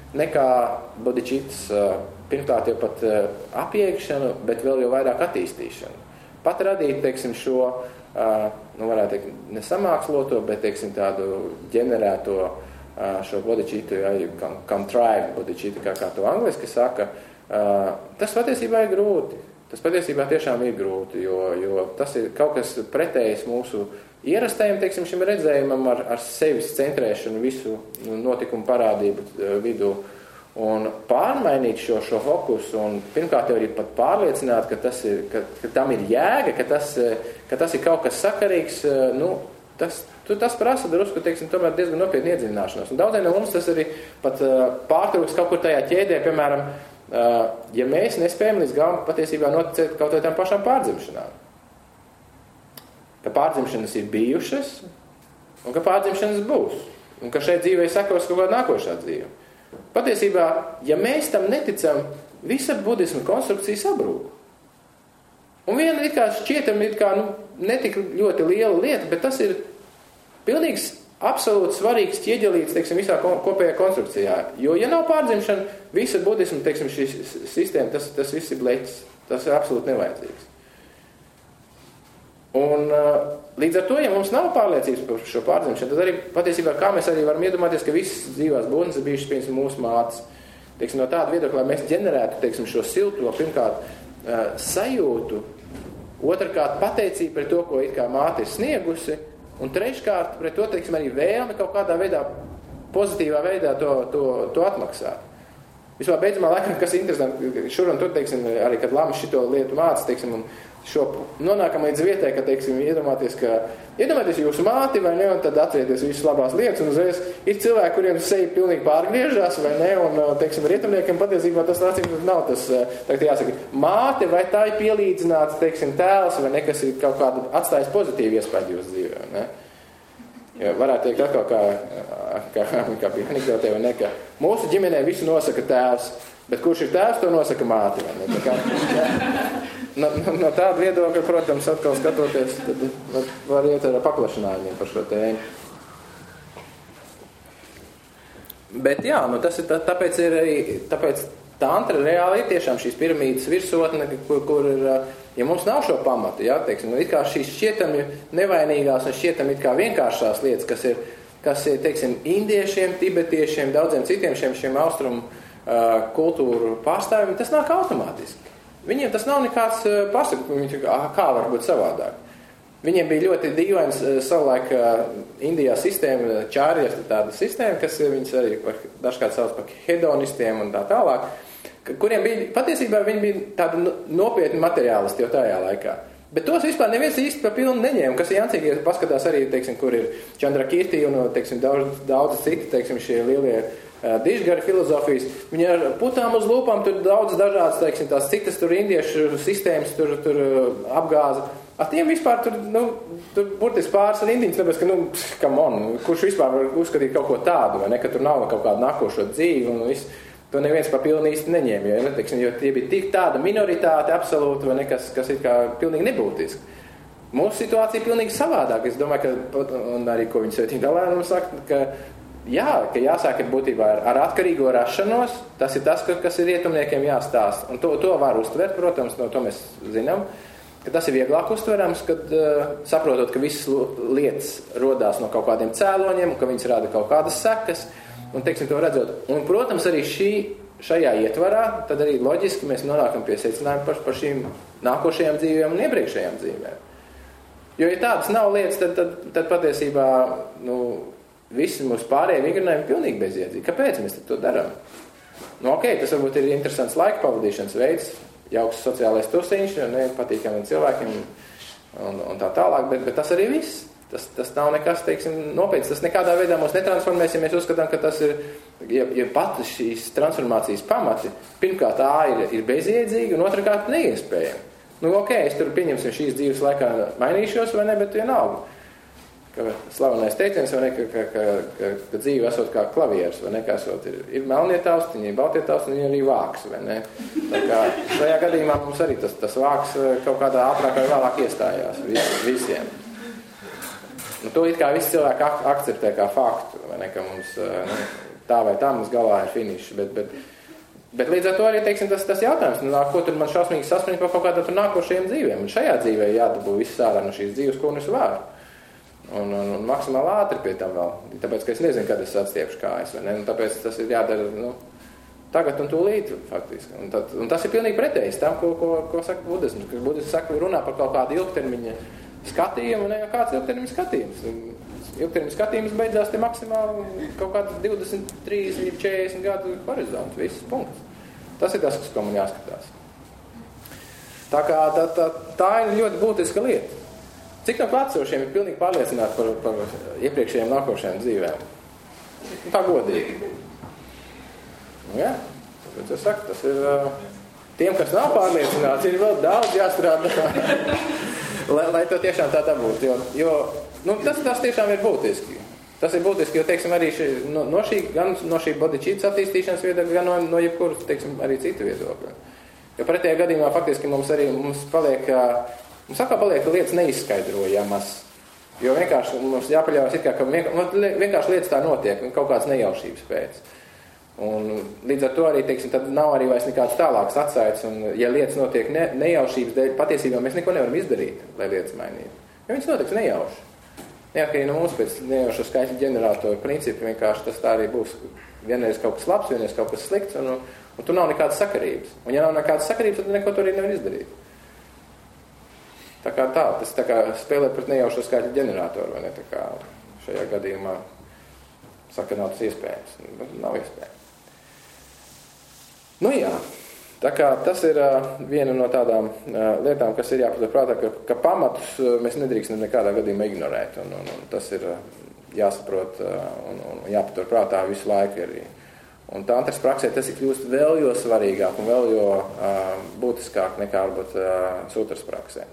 nekā bodičitas pirmkārt jau pat apiekšanu, bet vēl jau vairāk attīstīšanu. Pat radīt, teiksim, šo, nu varētu teikt, nesamāksloto, bet, teiksim, tādu ģenerēto šo bodičitu, ja, contrived bodičitu, kā, kā to angliski saka, tas patiesībā ir grūti. Tas patiesībā tiešām ir grūti, jo, jo tas ir kaut kas pretējs mūsu ierastajam, teiksim, šim redzējumam ar, ar sevis centrēšanu visu notikumu parādību vidū. Un pārmainīt šo, šo fokusu un pirmkārt jau arī pat pārliecināt, ka, tas ir, ka, ka tam ir jēga, ka tas, ka tas ir kaut kas sakarīgs, nu, tas, tas prasa drusku, teiksim, tomēr diezgan nopietni iedziļināšanos. Un daudziem no mums tas arī pat pārtrūks kaut kur tajā ķēdē, piemēram, ja mēs nespējam līdz galam patiesībā noticēt kaut vai tām pašām pārdzimšanām. Ka pārdzimšanas ir bijušas un ka pārdzimšanas būs. Un ka šeit dzīvē sekos kaut kāda nākošā dzīve. Patiesībā, ja mēs tam neticam, visa budisma konstrukcija sabrūk. Un viena it kā šķietam it kā, nu, netik ļoti liela lieta, bet tas ir pilnīgs absolūti svarīgs ķieģelīts, teiksim, visā kopējā konstrukcijā. Jo, ja nav pārdzimšana, visa budisma, teiksim, šī sistēma, tas, tas viss ir bleķis. Tas ir absolūti nevajadzīgs. Un līdz ar to, ja mums nav pārliecības par šo pārdzimšanu, tad arī patiesībā, kā mēs arī varam iedomāties, ka visas dzīvās būtnes ir bijušas, piemēram, mūsu mātes. Teiksim, no tāda viedokļa, lai mēs ģenerētu, teiksim, šo silto, pirmkārt, sajūtu, otrkārt, pateicību par to, ko it kā māte ir sniegusi, un treškārt, pret to, teiksim, arī vēlmi kaut kādā veidā, pozitīvā veidā to, to, to atmaksāt. Vispār beidzamā laikā, kas ir interesanti, šur un tur, teiksim, arī, kad lama šito lietu māca, teiksim, un šo nonākam līdz vietai, ka, teiksim, iedomāties, ka iedomāties jūsu māti, vai ne, un tad atcerieties visas labās lietas, un uzreiz ir cilvēki, kuriem seja pilnīgi pārgriežās, vai ne, un, teiksim, rietumniekiem patiesībā tas nācīm nav tas, tagad jāsaka, māte, vai tā ir pielīdzināts, teiksim, tēls, vai ne, kas ir kaut kādu atstājis pozitīvu iespēju jūsu dzīvē, vai ne? Jo varētu teikt atkal, kā, kā, kā bija anekdotē, vai ne, ka mūsu ģimenē visu nosaka tēvs, bet kurš ir tēvs, to nosaka māte, vai ne? Tā kā, jā, no, no tāda viedokļa, protams, atkal skatoties, tad var, var iet ar paplašinājumiem par šo tēmu. Bet jā, nu tas ir tā, tāpēc ir arī, tāpēc tantra reāli ir tiešām šīs piramīdas virsotne, kur, kur ir, ja mums nav šo pamatu, jā, teiksim, nu it kā šīs šķietami nevainīgās un šķietami it kā vienkāršās lietas, kas ir, kas ir, teiksim, indiešiem, tibetiešiem, daudziem citiem šiem, šiem austrumu uh, kultūru pārstāvjiem, tas nāk automātiski. Viņiem tas nav nekāds uh, pasaka, viņi, ah, kā var būt savādāk. Viņiem bija ļoti dīvains uh, savulaik uh, Indijā sistēma, čārijas tāda sistēma, kas viņus arī dažkārt sauc par hedonistiem un tā tālāk, kuriem bija, patiesībā viņi bija tādi nopietni materiālisti jau tajā laikā. Bet tos vispār neviens īsti pa pilnu neņēma, kas ir jāncīgi, ja paskatās arī, teiksim, kur ir Čandrakirti un, teiksim, daudz, daudz citi, teiksim, šie lielie uh, dižgari filozofijas. Viņi ar putām uz lūpām, tur daudz dažādas, teiksim, tās citas tur indiešu sistēmas, tur, tur uh, apgāza. Ar tiem vispār tur, nu, tur burtiski pāris ar indiņas, tāpēc, ka, nu, come on, kurš vispār var uzskatīt kaut ko tādu, vai ne, ka tur nav kaut kādu nākošo dzīvi un viss. To neviens pa pilni īsti neņēma, jo, ne, teiksim, jo tie bija tik tāda minoritāte absolūti, vai ne, kas, kas ir kā pilnīgi nebūtiski. Mūsu situācija ir pilnīgi savādāk. Es domāju, ka, un arī, ko viņi svētīgi dalēnam saka, ka, jā, ka jāsāk ir būtībā ar, ar atkarīgo rašanos, tas ir tas, kas ir rietumniekiem jāstāst. Un to, to var uztvert, protams, no to mēs zinām, ka tas ir vieglāk uztverams, kad uh, saprotot, ka visas lietas rodās no kaut kādiem cēloņiem, un ka viņas rada kaut kādas sekas, un, teiksim, to redzot. Un, protams, arī šī, šajā ietvarā, tad arī loģiski mēs nonākam pie secinājuma par, par šīm nākošajām dzīvēm un iepriekšējām dzīvēm. Jo, ja tādas nav lietas, tad, tad, tad patiesībā, nu, visi mūsu pārējie vingrinājumi ir pilnīgi bezjēdzīgi. Kāpēc mēs to darām? Nu, ok, tas varbūt ir interesants laika pavadīšanas veids, jauks sociālais tusiņš, ne, patīkamiem cilvēkiem un, un tā tālāk, bet, bet tas arī viss. Tas, tas nav nekas, teiksim, nopietns. Tas nekādā veidā mūs netransformēs, ja mēs uzskatām, ka tas ir, ja, ja pat šīs transformācijas pamati, pirmkārt tā ir, ir bezjēdzīga un otrkārt neiespējama. Nu, ok, es tur pieņemsim šīs dzīves laikā mainīšos, vai ne, bet vienalga. Ka slavenais teiciens, vai ne, ka, ka, ka, ka, ka dzīve esot kā klavieres, vai ne, kā esot ir, ir melnie taustiņi, baltie taustiņi, ir arī vāks, vai ne. Tā kā šajā gadījumā mums arī tas, tas vāks kaut kādā ātrāk vai vēlāk iestājās vis, visiem. Nu, to it kā visi cilvēki ak- akceptē kā faktu, vai ne, ka mums, ne, tā vai tā mums galā ir finišs, bet, bet, bet līdz ar to arī, teiksim, tas, tas jautājums, nu, ko tur man šausmīgi saspringt par kaut kādā tur nākošajiem dzīvēm, un šajā dzīvē jādabū viss ārā no šīs dzīves, ko un es varu. Un, un, un maksimāli ātri pie tam vēl, tāpēc, ka es nezinu, kad es atstiepšu kājas, vai ne, un tāpēc tas ir jādara, nu, tagad un tūlīt, faktiski. Un, tad, un tas ir pilnīgi pretējs tam, ko, ko, ko saka budisms, ka budisms saka, runā par kaut kādu ilgtermiņa skatījumu, un ne kāds ilgtermiņa skatījums. Ilgtermiņa skatījums beidzās te maksimāli kaut kāds divdesmit, trīsdesmit, četrdesmit gadu horizonts, viss punkts. Tas ir tas, kas ko man jāskatās. Tā kā tā, tā, tā ir ļoti būtiska lieta. Cik no klātsošiem ir pilnīgi pārliecināti par, par iepriekšējiem nākošajiem dzīvēm? Tā godīgi. Nu, jā, tāpēc es saku, tas ir tiem, kas nav pārliecināts, ir vēl daudz jāstrādā, lai, lai to tiešām tā tā būtu. Jo, jo nu, tas, tas tiešām ir būtiski. Tas ir būtiski, jo, teiksim, arī šī, no, no šī, gan no šī bodhicitas attīstīšanas viedokļa, gan no, no jebkuras, teiksim, arī citu viedokļa. Jo pretējā gadījumā faktiski mums arī mums paliek, mums atkal paliek lietas neizskaidrojamas. Jo vienkārši mums jāpaļaujas it kā, ka vienkārši, vienkārši lietas tā notiek, kaut kāds nejaušības pēc. Un līdz ar to arī, teiksim, tad nav arī vairs nekāds tālāks atsaites, un ja lietas notiek ne, nejaušības dēļ, patiesībā mēs neko nevaram izdarīt, lai lietas mainītu. Jo viņas notiks nejauši. Neatkarīgi no mums pēc nejaušo skaitļu ģeneratoru principu, vienkārši tas tā arī būs vienreiz kaut kas labs, vienreiz kaut kas slikts, un, un tur nav nekādas sakarības. Un ja nav nekādas sakarības, tad neko tur arī nevar izdarīt. Tā kā tā, tas tā kā spēlēt pret nejaušo skaitļu ģeneratoru, vai ne, tā kā šajā gadījumā saka, nav tas iespējams. Nav iespējams. Nu jā, tā kā tas ir uh, viena no tādām uh, lietām, kas ir jāpatur prātā, ka, ka pamatus uh, mēs nedrīkstam nekādā gadījumā ignorēt, un, un, un tas ir uh, jāsaprot uh, un, un jāpatur prātā visu laiku arī. Un tantras praksē tas ir kļūst vēl jo svarīgāk un vēl jo uh, būtiskāk nekā varbūt uh, sutras praksē.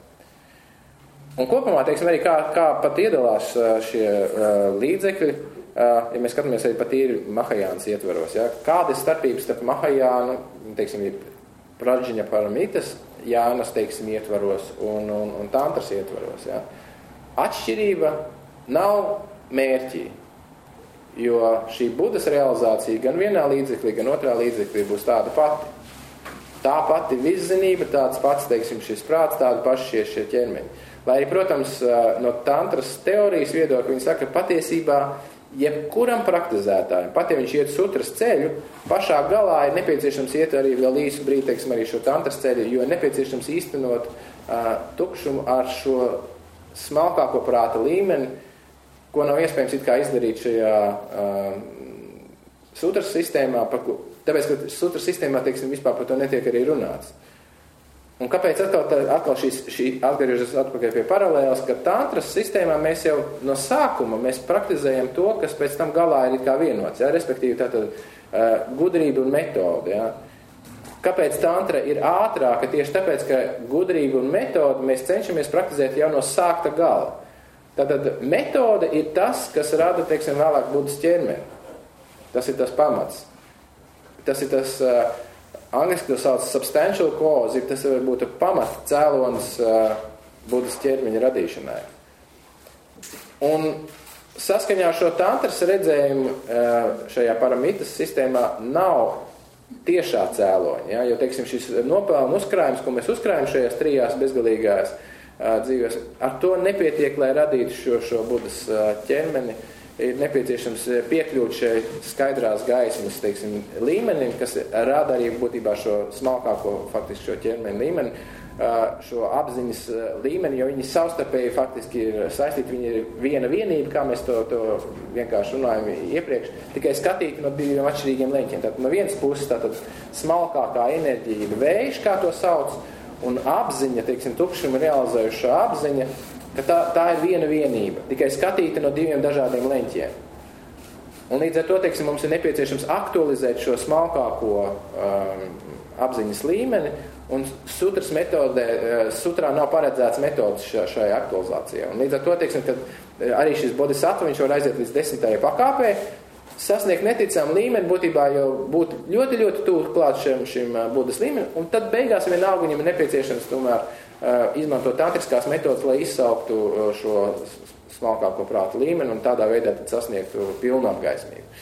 Un kopumā, teiksim, arī kā, kā pat iedalās uh, šie uh, līdzekļi, Uh, ja mēs skatāmies arī pat īri Mahajānas ietvaros, ja? Kāda ir starpības starp Mahajānu, teiksim, Praģiņa Paramitas, Jānas, teiksim, ietvaros un, un, un tantras ietvaros, ja? Atšķirība nav mērķī, jo šī Budas realizācija gan vienā līdzeklī, gan otrā līdzeklī būs tāda pati. Tā pati viszinība, tāds pats, teiksim, šis prāts, tādi paši šie, šie ķermeņi. Lai arī, protams, no tantras teorijas viedokļa viņi saka, ka patiesībā jebkuram praktizētājam, pat ja viņš iet sutras ceļu, pašā galā ir nepieciešams iet arī vēl īsu brīdi, teiksim, arī šo tantras ceļu, jo ir nepieciešams īstenot uh, tukšumu ar šo smalkāko prāta līmeni, ko nav iespējams it kā izdarīt šajā uh, sutras sistēmā, par, tāpēc, ka sutras sistēmā, teiksim, vispār par to netiek arī runāts. Un kāpēc atkal, atkal šīs, šī atgriežas atpakaļ pie paralēlas, ka tantras sistēmā mēs jau no sākuma mēs praktizējam to, kas pēc tam galā ir kā vienots, ja? Respektīvi tātad uh, gudrība un metode. Ja? Kāpēc tantra ir ātrāka? Tieši tāpēc, ka gudrība un metode mēs cenšamies praktizēt jau no sākta gala. Tātad metode ir tas, kas rada, teiksim, vēlāk Budas ķermeni. Tas ir tas pamats. Tas ir tas... Uh, Angliski to sauc substantial cause, tas var būt pamata cēlonis uh, Budas ķermeņa radīšanai. Un saskaņā ar šo tantras redzējumu uh, šajā paramitas sistēmā nav tiešā cēloņa, ja? Jo, teiksim, šis nopelnu uzkrājums, ko mēs uzkrājam šajās trijās bezgalīgās uh, dzīvēs, ar to nepietiek, lai radītu šo, šo Budas uh, ķermeni. Ir nepieciešams piekļūt šai skaidrās gaismas, teiksim, līmenim, kas rada arī būtībā šo smalkāko, faktiski šo ķermeni līmeni, šo apziņas līmeni, jo viņi savstarpēji faktiski ir saistīti, viņi ir viena vienība, kā mēs to, to vienkārši runājam iepriekš, tikai skatīti no diviem atšķirīgiem leņķiem. Tātad no vienas puses tātad smalkākā enerģija ir vējš, kā to sauc, un apziņa, teiksim, tukšuma realizējušā apziņa, ka tā, tā ir viena vienība, tikai skatīta no diviem dažādiem leņķiem. Un līdz ar to, teiksim, mums ir nepieciešams aktualizēt šo smalkāko um, apziņas līmeni, un sutras metodē, sutrā nav paredzēts metodas šai aktualizācijai. Un līdz ar to, teiksim, kad arī šis bodhisattva, viņš var aiziet līdz desmitajai pakāpē, sasniegt neticām līmeni, būtībā jau būt ļoti, ļoti tuvu klāt šim, šim Budas līmeni, un tad beigās vienalga viņam ir nepieciešams tomēr uh, izmantot tantriskās metodas, lai izsauktu šo smalkāko prātu līmeni un tādā veidā tad sasniegtu pilnu apgaismību.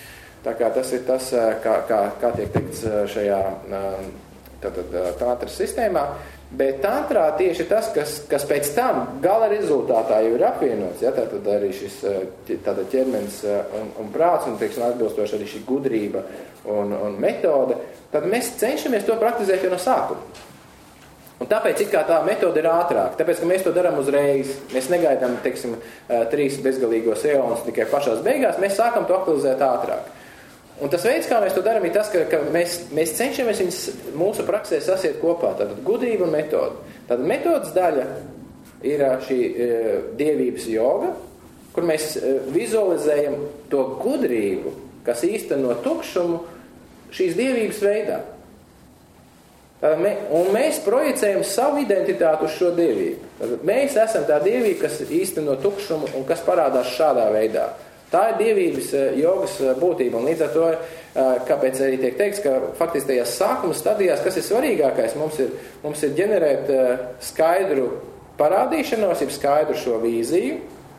Tā kā tas ir tas, kā, kā, kā tiek teikts šajā tātad, tantras sistēmā, bet tantrā tieši tas, kas, kas pēc tam gala rezultātā jau ir apvienots, ja, tātad arī šis tātad ķermenis un, un prāts, un teiksim, atbilstoši arī šī gudrība un, un metode, tad mēs cenšamies to praktizēt jau no sākuma. Un tāpēc it kā tā metode ir ātrāk, tāpēc, ka mēs to darām uzreiz. Mēs negaidām, teiksim, trīs bezgalīgos eonus tikai pašās beigās, mēs sākam to aktualizēt ātrāk. Un tas veids, kā mēs to darām, ir tas, ka, ka mēs, mēs cenšamies viņus mūsu praksē sasiet kopā. Tātad gudrība un metode. Tātad metodas daļa ir šī e, dievības joga, kur mēs e, vizualizējam to gudrību, kas īsteno tukšumu šīs dievības veidā. Un mēs projicējam savu identitāti uz šo dievību. Mēs esam tā dievība, kas īsteno tukšumu un kas parādās šādā veidā. Tā ir dievības jogas būtība. Un līdz ar to, kāpēc arī tiek teikts, ka faktiski tajās sākuma stadijās, kas ir svarīgākais, mums ir, mums ir ģenerēt skaidru parādīšanos, ir skaidru šo vīziju.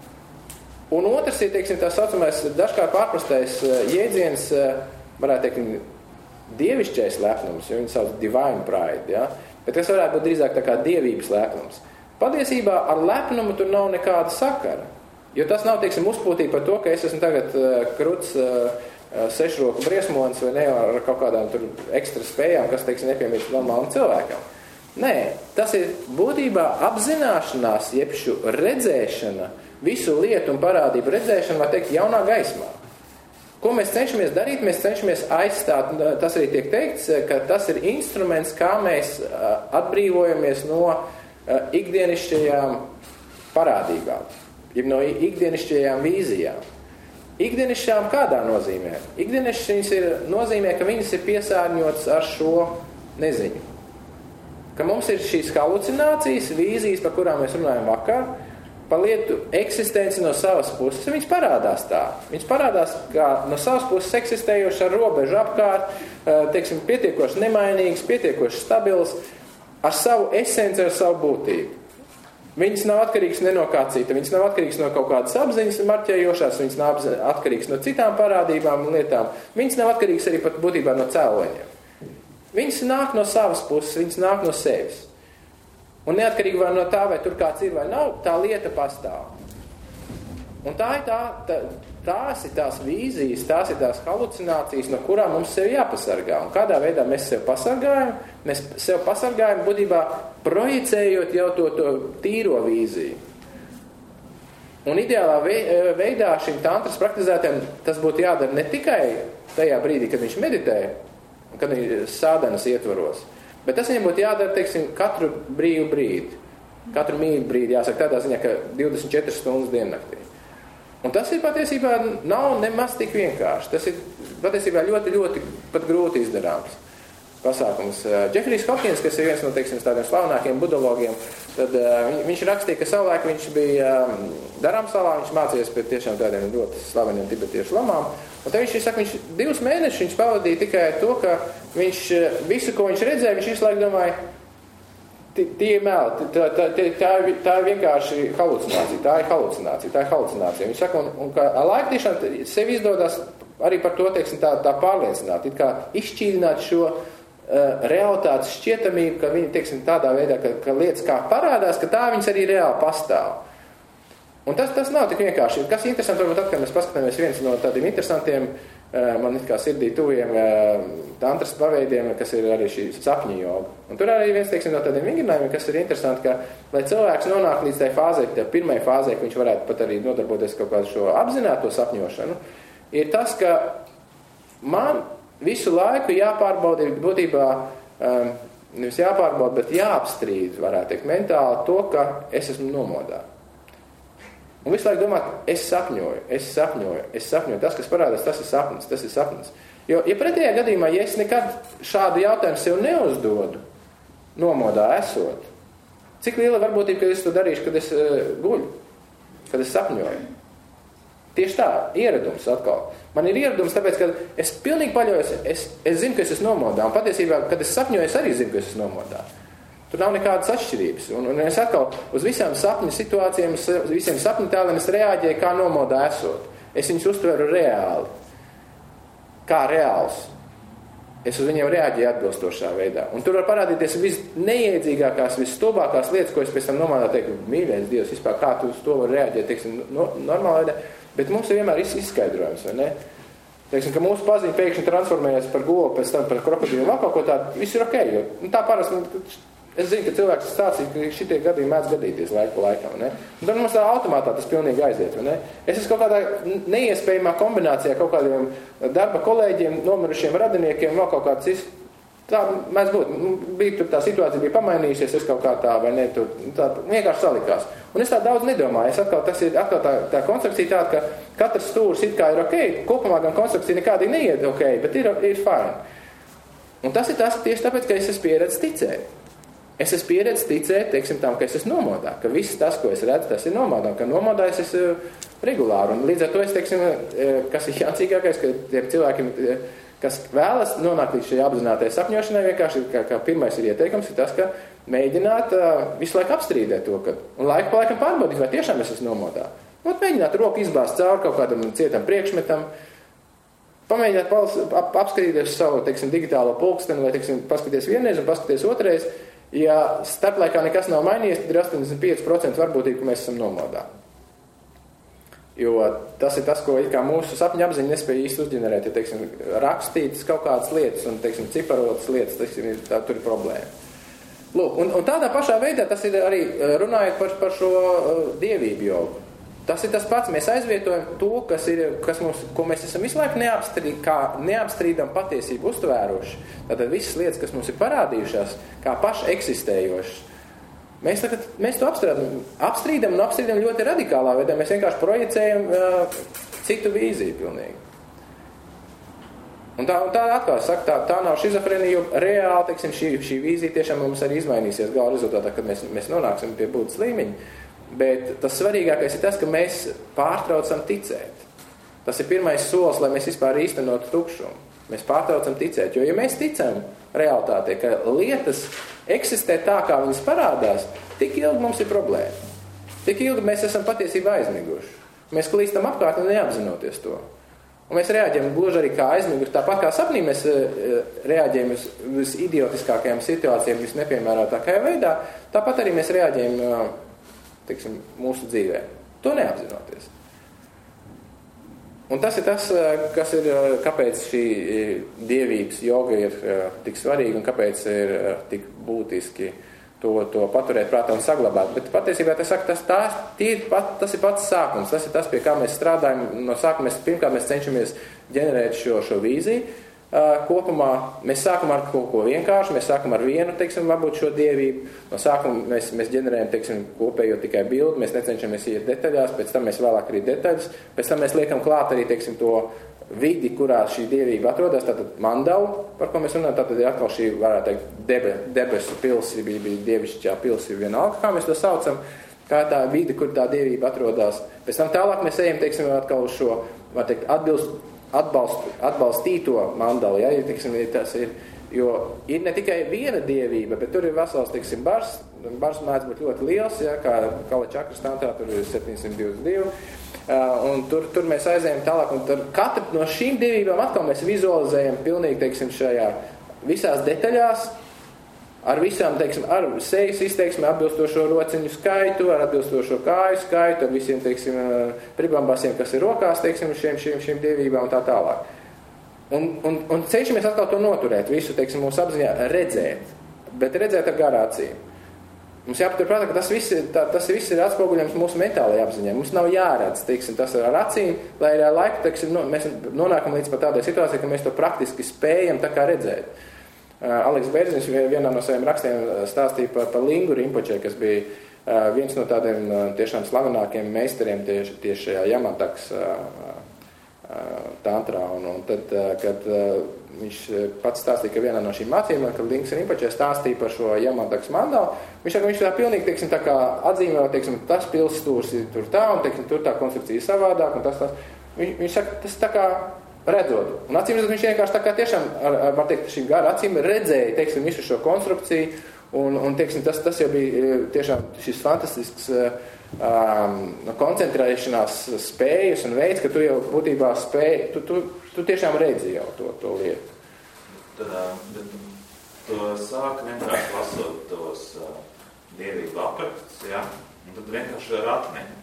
Un otrs ir, teiksim, tā saucamais dažkārt pārprastais jēdziens, varētu teikt, dievišķais lepnums, jo viņi sauc divine pride, ja? Bet tas varētu būt drīzāk tā kā dievības lepnums. Patiesībā ar lepnumu tur nav nekāda sakara, jo tas nav, teiksim, uzpūtība par to, ka es esmu tagad uh, kruts uh, sešroku briesmonis vai ne, ar kaut kādām tur ekstra spējām, kas, teiksim, nepiemīst normālam cilvēkam. Nē, tas ir būtībā apzināšanās, jebšu redzēšana, visu lietu un parādību redzēšana, var teikt, jaunā gaismā. Ko mēs cenšamies darīt? Mēs cenšamies aizstāt, tas arī tiek teikts, ka tas ir instruments, kā mēs atbrīvojamies no ikdienišķajām parādībām, jeb no ikdienišķajām vīzijām. Ikdienišķajām kādā nozīmē? Ikdienišķas ir nozīmē, ka viņas ir piesārņotas ar šo neziņu. Ka mums ir šīs halucinācijas, vīzijas, par kurām mēs runājam vakar, par lietu eksistenci no savas puses, viņas parādās tā. Viņas parādās kā no savas puses eksistējoši ar robežu apkārt, teiksim, pietiekoši nemainīgs, pietiekoši stabils, ar savu esenci, ar savu būtību. Viņas nav atkarīgas ne no kā cita, viņas nav atkarīgas no kaut kādas apziņas marķējošās, viņas nav atkarīgas no citām parādībām un lietām, viņas nav atkarīgas arī pat būtībā no cēloņiem. Viņas nāk no savas puses, viņas nāk no sevis. Un neatkarīgi vai no tā, vai tur kāds ir vai nav, tā lieta pastāv. Un tā ir tā, tā, tās ir tās vīzijas, tās ir tās halucinācijas, no kurām mums sev jāpasargā. Un kādā veidā mēs sev pasargājam? Mēs sev pasargājam būtībā projicējot jau to, to tīro vīziju. Un ideālā veidā šim tantras praktizētājiem tas būtu jādara ne tikai tajā brīdī, kad viņš meditē, kad viņš sādanas ietvaros, bet tas viņam būtu jādara, teiksim, katru brīvu brīdi. Katru mīļu brīdi, jāsaka tādā ziņā, ka divdesmit četras stundas diennaktī. Un tas ir patiesībā nav nemaz tik vienkārši. Tas ir patiesībā ļoti, ļoti pat grūti izdarāms pasākums. Džefrijs Hopkins, kas ir viens no, teiksim, tādiem slavenākiem budologiem, tad uh, viņš rakstīja, ka savulaik viņš bija um, Dharamsalā, viņš mācījās pie tiešām tādiem ļoti slaveniem tibetiešu lamām. Un te viņš saka, viņš divus mēnešus viņš pavadīja tikai to, ka viņš visu, ko viņš redzēja, viņš visu laiku domāja, tie ir meli, tā, tā, tā, tā ir vienkārši halucinācija, tā ir halucinācija, tā ir halucinācija. Viņš saka, un, un ka ar laiku tiešām sev izdodas arī par to, teiksim, tā, tā pārliecināt, it kā izšķīdināt šo uh, realitātes šķietamību, ka viņi, teiksim, tādā veidā, ka, ka lietas kā parādās, ka tā viņas arī reāli pastāv. Un tas, tas nav tik vienkārši. Kas ir interesanti, varbūt tad, kad mēs paskatāmies viens no tādiem interesantiem, man it kā sirdī tuviem tantras paveidiem, kas ir arī šī sapņu joga. Un tur arī viens, teiksim, no tādiem vingrinājumiem, kas ir interesanti, ka, lai cilvēks nonāk līdz tai fāzē, tai pirmai fāzē, ka viņš varētu pat arī nodarboties kaut kādu šo apzināto sapņošanu, ir tas, ka man visu laiku jāpārbauda, būtībā, nevis jāpārbauda, bet jāapstrīd, varētu teikt, mentāli to, ka es esmu nomodā. Un visu laiku domāt, es sapņoju, es sapņoju, es sapņoju. Tas, kas parādās, tas ir sapnis, tas ir sapnis. Jo, ja pretējā gadījumā, ja es nekad šādu jautājumu sev neuzdodu, nomodā esot, cik liela varbūtība, kad es to darīšu, kad es uh, guļu, kad es sapņoju? Tieši tā, ieradums atkal. Man ir ieradums, tāpēc, ka es pilnīgi paļaujos, es, es zinu, ka es esmu nomodā, un patiesībā, kad es sapņoju, es arī zinu, ka es esmu nomodā. Tur nav nekādas atšķirības. Un, un es atkal uz visām sapņu situācijām, visiem sapņu tēliem es reaģēju kā nomodā esot. Es viņus uztveru reāli. kā reāls. Es uz viņiem reaģēju atbilstošā veidā. Un tur var parādīties visneiedzīgākās, visstulbākās lietas, ko es pēc tam nomādā teiktu, mīļais Dievs, vispār kā tu uz to var reaģēt, teiksim, no, normālā veidā. Bet mums ir vienmēr izskaidrojums, vai ne? Teiksim, ka mūsu paziņa pēkšņi transformējas par govu, pēc tam par krokodīlu vēl kaut ko tādu, viss ir okei. Jo, nu, tā parasti, es zinu, ka cilvēks stāstīja, ka šitie gadījumi mēdz gadīties laiku pa laikam, ne? Un tad mums tā automātā tas pilnīgi aiziet, vai ne? Es esmu kaut kādā neiespējamā kombinācijā kaut kādiem darba kolēģiem, nomirušiem radiniekiem, vēl kaut kāds is... Tā mēdz būt. Bija tur tā situācija, bija pamainījusies, es kaut kā tā, vai ne, tur tā vienkārši salikās. Un es tā daudz nedomāju. Es atkal, tas ir atkal tā, tā konstrukcija tāda, ka katrs stūrs it kā ir ok, kopumā gan konstrukcija nekādīgi neiet ok, bet ir, ir fine. Un tas ir tas tieši tāpēc, ka es esmu pieredzis ticēt. Es esmu pieredzis ticēt, teiksim tam, ka es esmu nomodā, ka viss tas, ko es redzu, tas ir nomodā, un ka nomodā es esmu regulāri. Un līdz ar to es, teiksim, kas ir jācīgākais, ka tie cilvēki, kas vēlas nonākt līdz šai apzinātai sapņošanai, vienkārši kā, kā pirmais ir ieteikums, ir tas, ka mēģināt uh, visu laiku apstrīdēt to, ka, un laiku pa laikam pārbaudīt, vai tiešām es esmu nomodā. Un mēģināt roku izbāzt cauri kaut kādam cietam priekšmetam, pamēģināt pals, ap, apskatīties savu, teiksim, digitālo pulksteni, vai, teiksim, paskaties vienreiz un paskaties otrais. Ja starplaikā nekas nav mainījies, tad ir astoņdesmit pieci procenti varbūtība, ka mēs esam nomodā. Jo tas ir tas, ko it kā mūsu sapņa apziņa nespēja īsti uzģenerēt, ja, teiksim, rakstītas kaut kādas lietas un, teiksim, ciparotas lietas, teiksim, tā, tur ir problēma. Lūk, un, un tādā pašā veidā tas ir arī runājot par, par šo uh, dievību jogu. Tas ir tas pats, mēs aizvietojam to, kas ir, kas mums, ko mēs esam visu laiku neapstrīd, kā neapstrīdam patiesību uztvēroši. Tātad visas lietas, kas mums ir parādījušās, kā paši eksistējošas. Mēs, tagad, mēs to apstrīdam, apstrīdam un apstrīdam ļoti radikālā veidā. Mēs vienkārši projicējam uh, citu vīziju pilnīgi. Un tā, un tā atkal saka, tā, tā nav šizofrenija, jo reāli, teiksim, šī, šī vīzija tiešām mums arī izmainīsies gala rezultātā, kad mēs, mēs nonāksim pie būtas līmeņa. Bet tas svarīgākais ir tas, ka mēs pārtraucam ticēt. Tas ir pirmais solis, lai mēs vispār īstenotu tukšumu. Mēs pārtraucam ticēt, jo ja mēs ticam realitātei, ka lietas eksistē tā, kā viņas parādās, tik ilgi mums ir problēma. Tik ilgi mēs esam patiesībā aizmiguši. Mēs klīstam apkārt un neapzinoties to. Un mēs reaģējam gluži arī kā aizmiguši. Tāpat kā sapnī mēs reaģējam uz, uz idiotiskākajām situācijām, visnepiemērotākajā veidā, tāpat arī mēs reaģējam, teiksim, mūsu dzīvē. To neapzinoties. Un tas ir tas, kas ir, kāpēc šī dievības joga ir tik svarīga un kāpēc ir tik būtiski to, to paturēt prātā un saglabāt. Bet patiesībā tas, saka, tas, tās, ir pat, tas ir pats sākums. Tas ir tas, pie kā mēs strādājam. No sākuma mēs, pirmkārt mēs cenšamies ģenerēt šo, šo vīziju. Uh, kopumā mēs sākam ar kaut ko vienkārši, mēs sākam ar vienu, teiksim, varbūt šo dievību. No sākuma mēs, mēs ģenerējam, teiksim, kopējo tikai bildi, mēs necenšamies iet detaļās, pēc tam mēs vēlāk arī detaļas, pēc tam mēs liekam klāt arī, teiksim, to vidi, kurā šī dievība atrodas, tātad mandalu, par ko mēs runājam, tātad ir atkal šī, varētu teikt, debe, debesu pilsi, bija, bija dievišķā pilsi, vienalga, kā mēs to saucam, kā tā vidi, kur tā dievība atrodas. Pēc tam tālāk mēs ejam, teiksim, atkal uz šo, var teikt, atbilst, Atbalst, atbalstīto mandalu, ja, teiksim, tas ir, jo ir ne tikai viena dievība, bet tur ir vesels, teiksim, bars, bars mēdz būt ļoti liels, ja, kā Kala čakras tantrā, tur ir septiņsimt divdesmit divi, uh, un tur, tur mēs aizējam tālāk, un tur katru no šīm dievībām atkal mēs vizualizējam pilnīgi, teiksim, šajā visās detaļās, ar visām, teiksim, ar sejas izteiksmi, atbilstošo rociņu skaitu, ar atbilstošo kāju skaitu, ar visiem, teiksim, pribambasiem, kas ir rokās, teiksim, šiem, šiem, šiem dievībām un tā tālāk. Un, un, un cenšamies atkal to noturēt, visu, teiksim, mūsu apziņā redzēt, bet redzēt ar garā acīm. Mums jāpaturprātā, ka tas viss, tā, tas viss ir atspoguļams mūsu mentālajā apziņā. Mums nav jāredz, teiksim, tas ar acīm, lai ar laiku, teiksim, no, mēs nonākam līdz pat tādai situācijai, ka mēs to praktiski spējam tā kā redzēt. Aleks Bērziņš vienā no saviem rakstiem stāstīja par, par Lingu Rinpoče, kas bija uh, viens no tādiem uh, tiešām slavenākiem meistariem tieši, tieši šajā Jamantaks uh, uh, tantrā. Un, un tad, uh, kad uh, viņš pats stāstīja, ka vienā no šīm mācībām, kad Links Rinpoče stāstīja par šo Jamantaks mandalu, viņš saka, viņš tā pilnīgi, teiksim, tā kā atzīmē, teiksim, tas pilsstūrs ir tur tā, un teiksim, tur tā konstrukcija savādāk, un tas, tas. Viņš, viņš saka, tas tā kā redzot. Un acīm redzot, viņš vienkārši tā kā tiešām, ar, ar, var teikt, šīm gara acīm redzēja, teiksim, visu šo konstrukciju, un, un teiksim, tas, tas jau bija tiešām šis fantastisks um, koncentrēšanās spējas un veids, ka tu jau būtībā spēji, tu, tu tu tiešām redzi jau to, to lietu. Tad, bet tu sāki vienkārši lasot tos uh, dievību aprakstus, ja? Un tad vienkārši ar atmiņu.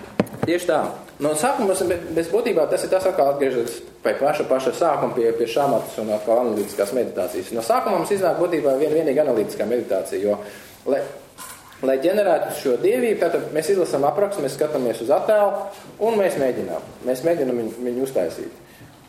Tieši tā. No sākuma, bez būtībā, tas ir tas atkal atgriežas pie paša, paša sākuma, pie, pie šamatas un atkal analītiskās meditācijas. No sākuma mums iznāk būtībā vien vienīga analītiskā meditācija, jo, lai, lai ģenerētu šo dievību, tātad mēs izlasām aprakstu, mēs skatāmies uz attēlu un mēs mēģinām. Mēs mēģinām viņu, viņu uztaisīt.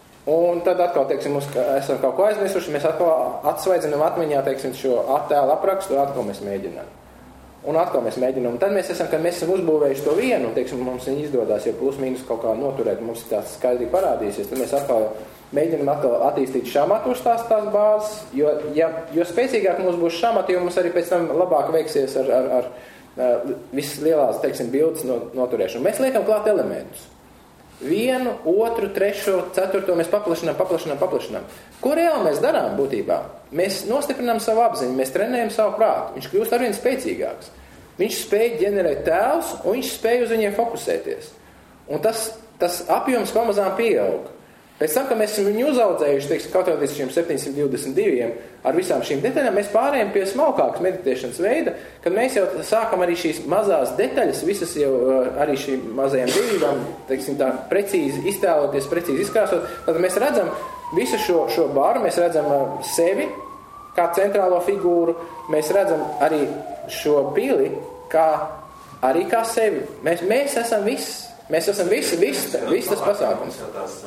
Un tad atkal, teiksim, mums, esam kaut ko aizmirsuši, mēs atkal atsvaidzinām atmiņā, teiksim, šo attēlu aprakstu, atkal mēs mēģinām. Un atkal mēs mēģinām. Un tad mēs esam, kad mēs esam uzbūvējuši to vienu, un, teiksim, mums viņi izdodās, ja plus mīnus kaut kā noturēt, mums tāds skaidrīgi parādīsies, tad mēs atkal mēģinām atkal attīstīt šamatu uz tās, tās bāzes, jo, ja, jo spēcīgāk mums būs šamati, jo mums arī pēc tam labāk veiksies ar, ar, ar, ar visas lielās, teiksim, bildes noturēšanu. Mēs liekam klāt elementus. Vienu, otru, trešo, ceturto mēs paplašinām, paplašinām, paplašinām. Ko reāli mēs darām būtībā? Mēs nostiprinām savu apziņu, mēs trenējam savu prātu. Viņš kļūst arvien spēcīgāks. Viņš spēj ģenerēt tēlus, un viņš spēj uz viņiem fokusēties. Un tas, tas apjoms pamazām pieaug. Pēc tam, kad mēs esam viņu uzaudzējuši, teiksim, kaut kādā šiem septiņsimt divdesmit diviem ar visām šīm detaļām, mēs pārējām pie smalkākas meditēšanas veida, kad mēs jau sākam arī šīs mazās detaļas, visas jau arī šīm mazajām dzīvībām, teiksim, tā precīzi iztēloties, precīzi izkrāsot. Tad mēs redzam visu šo, šo baru, mēs redzam sevi kā centrālo figūru, mēs redzam arī šo pili kā, arī kā sevi. Mēs, mēs esam viss. Mēs esam visi, visi, visi tas pasākums.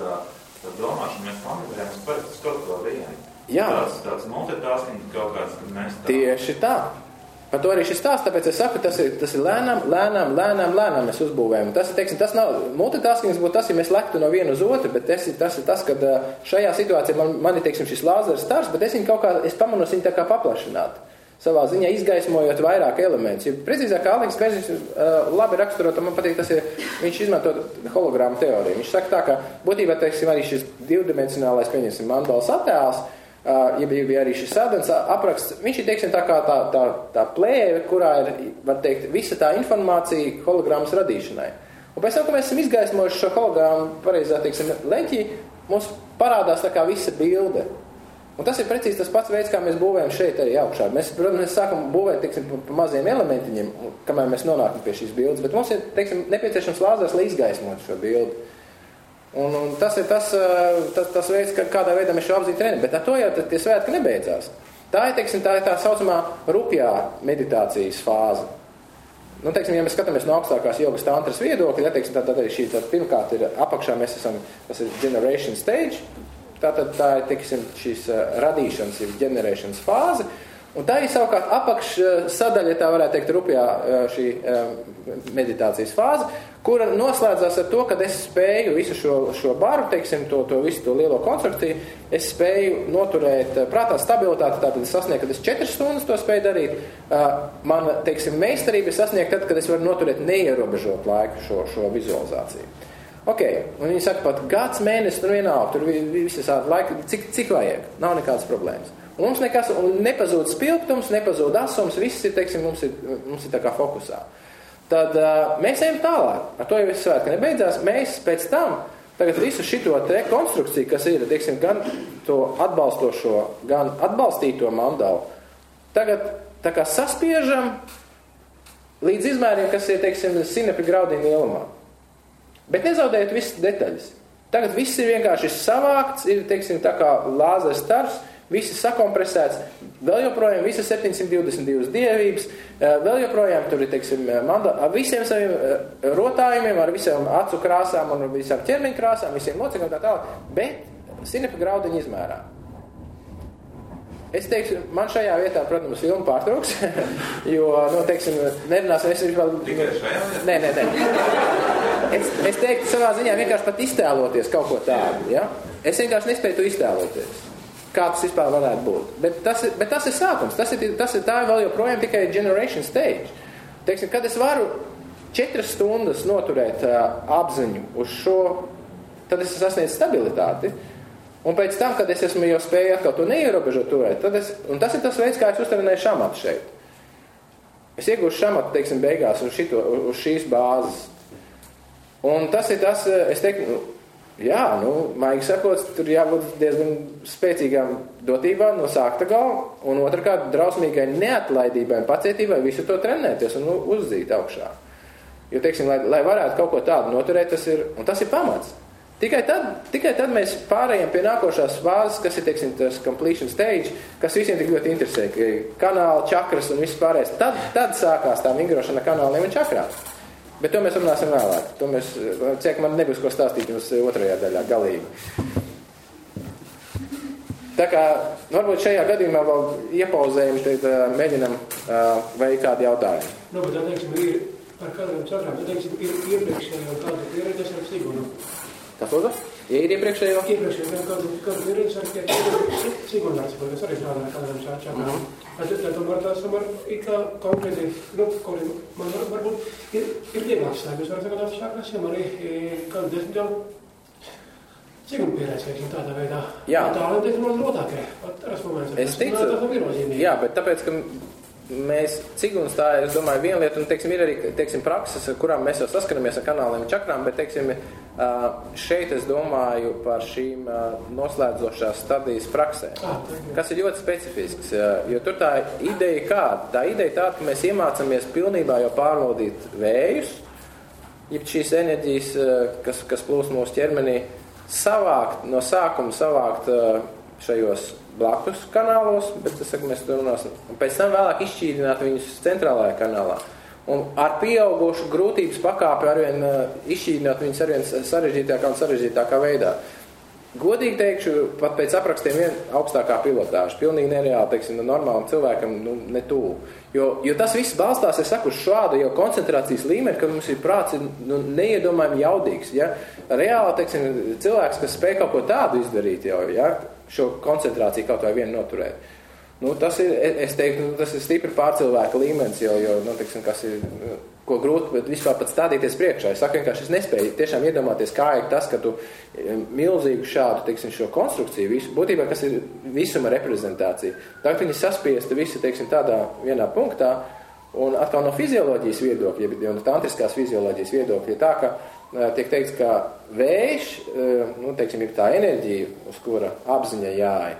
Tad domāšana mēs pamatējām spēc kaut ko vienu. Jā. Tāds, tāds multitasking kaut kāds, kad mēs tā... Tieši tā. Par to arī šis stāsts, tāpēc es saku, tas ir, tas ir lēnām, lēnām, lēnām, lēnām mēs uzbūvējam. Tas ir, teiksim, tas nav, multitaskings būtu tas, ja mēs lektu no vienu uz otru, bet tas ir tas, ir tas kad šajā situācijā man, man ir, teiksim, šis lāzers stars, bet es viņu kaut kā, es pamanos viņu tā kā paplašināt. Savā ziņā izgaismojot vairāk elementus. Ja precīzāk, kā Aleks Kveziņš uh, labi raksturot, man patīk, tas ir, viņš izmanto hologrāmu teoriju. Viņš saka tā, ka būtībā, teiksim, arī šis divdimensionālais, pieņemsim, mandalas attēls, uh, ja bija arī šis sādens apraksts, viņš ir, teiksim, tā kā tā, tā, tā plēve, kurā ir, var teikt, visa tā informācija hologrāmas radīšanai. Un pēc tam, kad mēs esam izgaismojuši šo hologrāmu pareizā, teiksim, leņķī, mums parādās tā kā visa bilde. Un tas ir precīzi tas pats veids, kā mēs būvējam šeit arī augšā. Mēs, protams, mēs sākam būvēt, teiksim, pa maziem elementiņiem, kamēr mēs nonākam pie šīs bildes, bet mums ir, teiksim, nepieciešams lāzers, lai izgaismotu šo bildi. Un, un tas ir tas, tas, tas veids, kā, kādā veidā mēs šo apziņu trenējam. Bet ar to jau tie svētki nebeidzās. Tā ir, teiksim, tā ir tā saucamā rupjā meditācijas fāze. Nu, teiksim, ja mēs skatāmies no augstākās jogas tantras viedokļa, ja, teiksim, tā, tā arī šī, tā pirmkārt ir apakšā, mēs esam, tas ir generation stage. Tātad tā ir, teiksim, šīs radīšanas, ir ģenerēšanas fāze, un tā ir savukārt apakš sadaļa, tā varētu teikt, rupjā šī meditācijas fāze, kura noslēdzās ar to, kad es spēju visu šo, šo baru, teiksim, to, to visu to lielo konstrukciju, es spēju noturēt prātā stabilitāti, tātad es sasniegu, kad es četras stundas to spēju darīt, man, teiksim, meistarība sasniegt tad, kad es varu noturēt neierobežot laiku šo, šo vizualizāciju. Ok, un viņi saka pat gads, mēnesis, tur vienalga, tur visas laika, cik, cik vajag, nav nekādas problēmas. Un mums nekas, un nepazūd spilgtums, nepazūd asums, viss ir, teiksim, mums ir, mums ir tā kā fokusā. Tad uh, mēs ejam tālāk, ar to jau viss svētki nebeidzās, mēs pēc tam, tagad visu šito te konstrukciju, kas ir, teiksim, gan to atbalstošo, gan atbalstīto mandalu, tagad tā kā saspiežam līdz izmēriem, kas ir, teiksim, sinepi graudiņu lielumā. Bet nezaudējot visas detaļas. Tagad viss ir vienkārši savākts, ir, teiksim, tā kā lāzers stars, viss ir sakompresēts, vēl joprojām visas septiņsimt divdesmit divas dievības, vēl joprojām tur ir, teiksim, manda, ar visiem saviem rotājumiem, ar visiem acu krāsām un visām ķermeņa krāsām, visiem locekļiem tā tālāk, bet sinepa graudiņa izmērā. Es teikšu, man šajā vietā, protams, filmu pārtrauks, jo, nu, teiksim, nerunāsim, es vēl... Tikai šajā? Nē, nē, nē. Es, es teiktu savā ziņā vienkārši pat iztēloties kaut ko tādu, ja? Es vienkārši nespēju to iztēloties, kā tas vispār varētu būt. Bet tas ir, bet tas ir sākums, tas ir, tas ir tā vēl joprojām tikai generation stage. Teiksim, kad es varu četras stundas noturēt uh, apziņu uz šo, tad es sasniedzu stabilitāti. Un pēc tam, kad es esmu jau spēju atkal to neierobežot turēt, tad es, un tas ir tas veids, kā es uztrenēju šamatu šeit. Es iegūšu šamatu, teiksim, beigās uz, šito, uz šīs bāzes. Un tas ir tas, es teiktu, Jā, nu, maigi sakot, tur jābūt diezgan spēcīgām dotībām no sākta gala, un otrkārt drausmīgai neatlaidībai un pacietībai visu to trenēties un nu, uzzīt augšā. Jo, teiksim, lai, lai varētu kaut ko tādu noturēt, tas ir, un tas ir pamats. Tikai tad, tikai tad mēs pārējām pie nākošās fāzes, kas ir, teiksim, tas completion stage, kas visiem tik ļoti interesē, ka kanāli, čakras un viss pārējais. Tad, tad sākās tā vingrošana kanāliem un čakrām. Bet to mēs runāsim vēlāk. To mēs, ciek, man nebūs ko stāstīt jums otrajā daļā, galīgi. Tā kā, varbūt šajā gadījumā vēl iepauzējam, tad uh, mēģinam uh, veikt kādu jautājumu. Nu, bet, teiksim, ir par kādiem čakrām, bet, teiksim, ir iepriekšējo kādu pieredzes ar Sigunu. Kas lūdzu? Ja ir iepriekšējo? Iepriekšējo kādu, kādu pieredzes ar Sigunu, Sigunāts, vai es arī strādāju ar kādiem čakrām. Mm-hmm. Tad, tad tomēr tās tomēr ir kā konkrēti, nu, kaut man var, varbūt ir, ir vieglāks stāvības, var sakot, tās čakras, jau arī kādu desmit jau Sigunu pieredzi, veiksim, tādā veidā. Jā. Tā, un teiksim, man rotākie. Tas moments, es ticu, jā, bet tāpēc, ka mēs Cigunas tā, es domāju, viena lieta, un, teiksim, ir arī, teiksim, prakses, ar kurām mēs jau saskaramies ar kanāliem un čakrām, bet, teiksim, šeit es domāju par šīm noslēdzošās stadijas praksēm, kas ir ļoti specifisks, jo tur tā ideja kāda? Tā ideja tāda, ka mēs iemācamies pilnībā jau pārvaldīt vējus, jeb šīs enerģijas, kas, kas plūst mūsu ķermenī, savākt, no sākuma savākt šajos blakus kanālos, bet es saku, mēs to runāsim. Un pēc tam vēlāk izšķīdināt viņus centrālajā kanālā. Un ar pieaugušu grūtības pakāpi arvien uh, izšķīdināt viņus arvien sarežģītākā un sarežģītākā veidā. Godīgi teikšu, pat pēc aprakstiem vien augstākā pilotāža. Pilnīgi nereāli, teiksim, no normālam cilvēkam nu, ne tuvu. Jo, jo tas viss balstās, es saku, šādu jau koncentrācijas līmeni, ka mums ir prāts nu, neiedomājami jaudīgs. Ja? Reāli, teiksim, cilvēks, kas spēj kaut ko tādu izdarīt jau, ja? Šo koncentrāciju kaut vai vienu noturēt. Nu, tas ir, es teiktu, nu, tas ir stipri pārcilvēka līmenis, jo, jo nu, teiksim, kas ir, ko grūti, bet vispār pat stādīties priekšā. Es saku vienkārši, es nespēju tiešām iedomāties, kā ir tas, ka tu milzīgu šādu, teiksim, šo konstrukciju, visu, būtībā, kas ir visuma reprezentācija. Tagad viņi saspiesta visu, teiksim, tādā vienā punktā, un atkal no fizioloģijas viedokļa, ja no tantriskās fizioloģijas viedokļa, tā, ka tiek teikts, ka vējš, nu, teiksim, ir tā enerģija, uz kura apziņa jāj.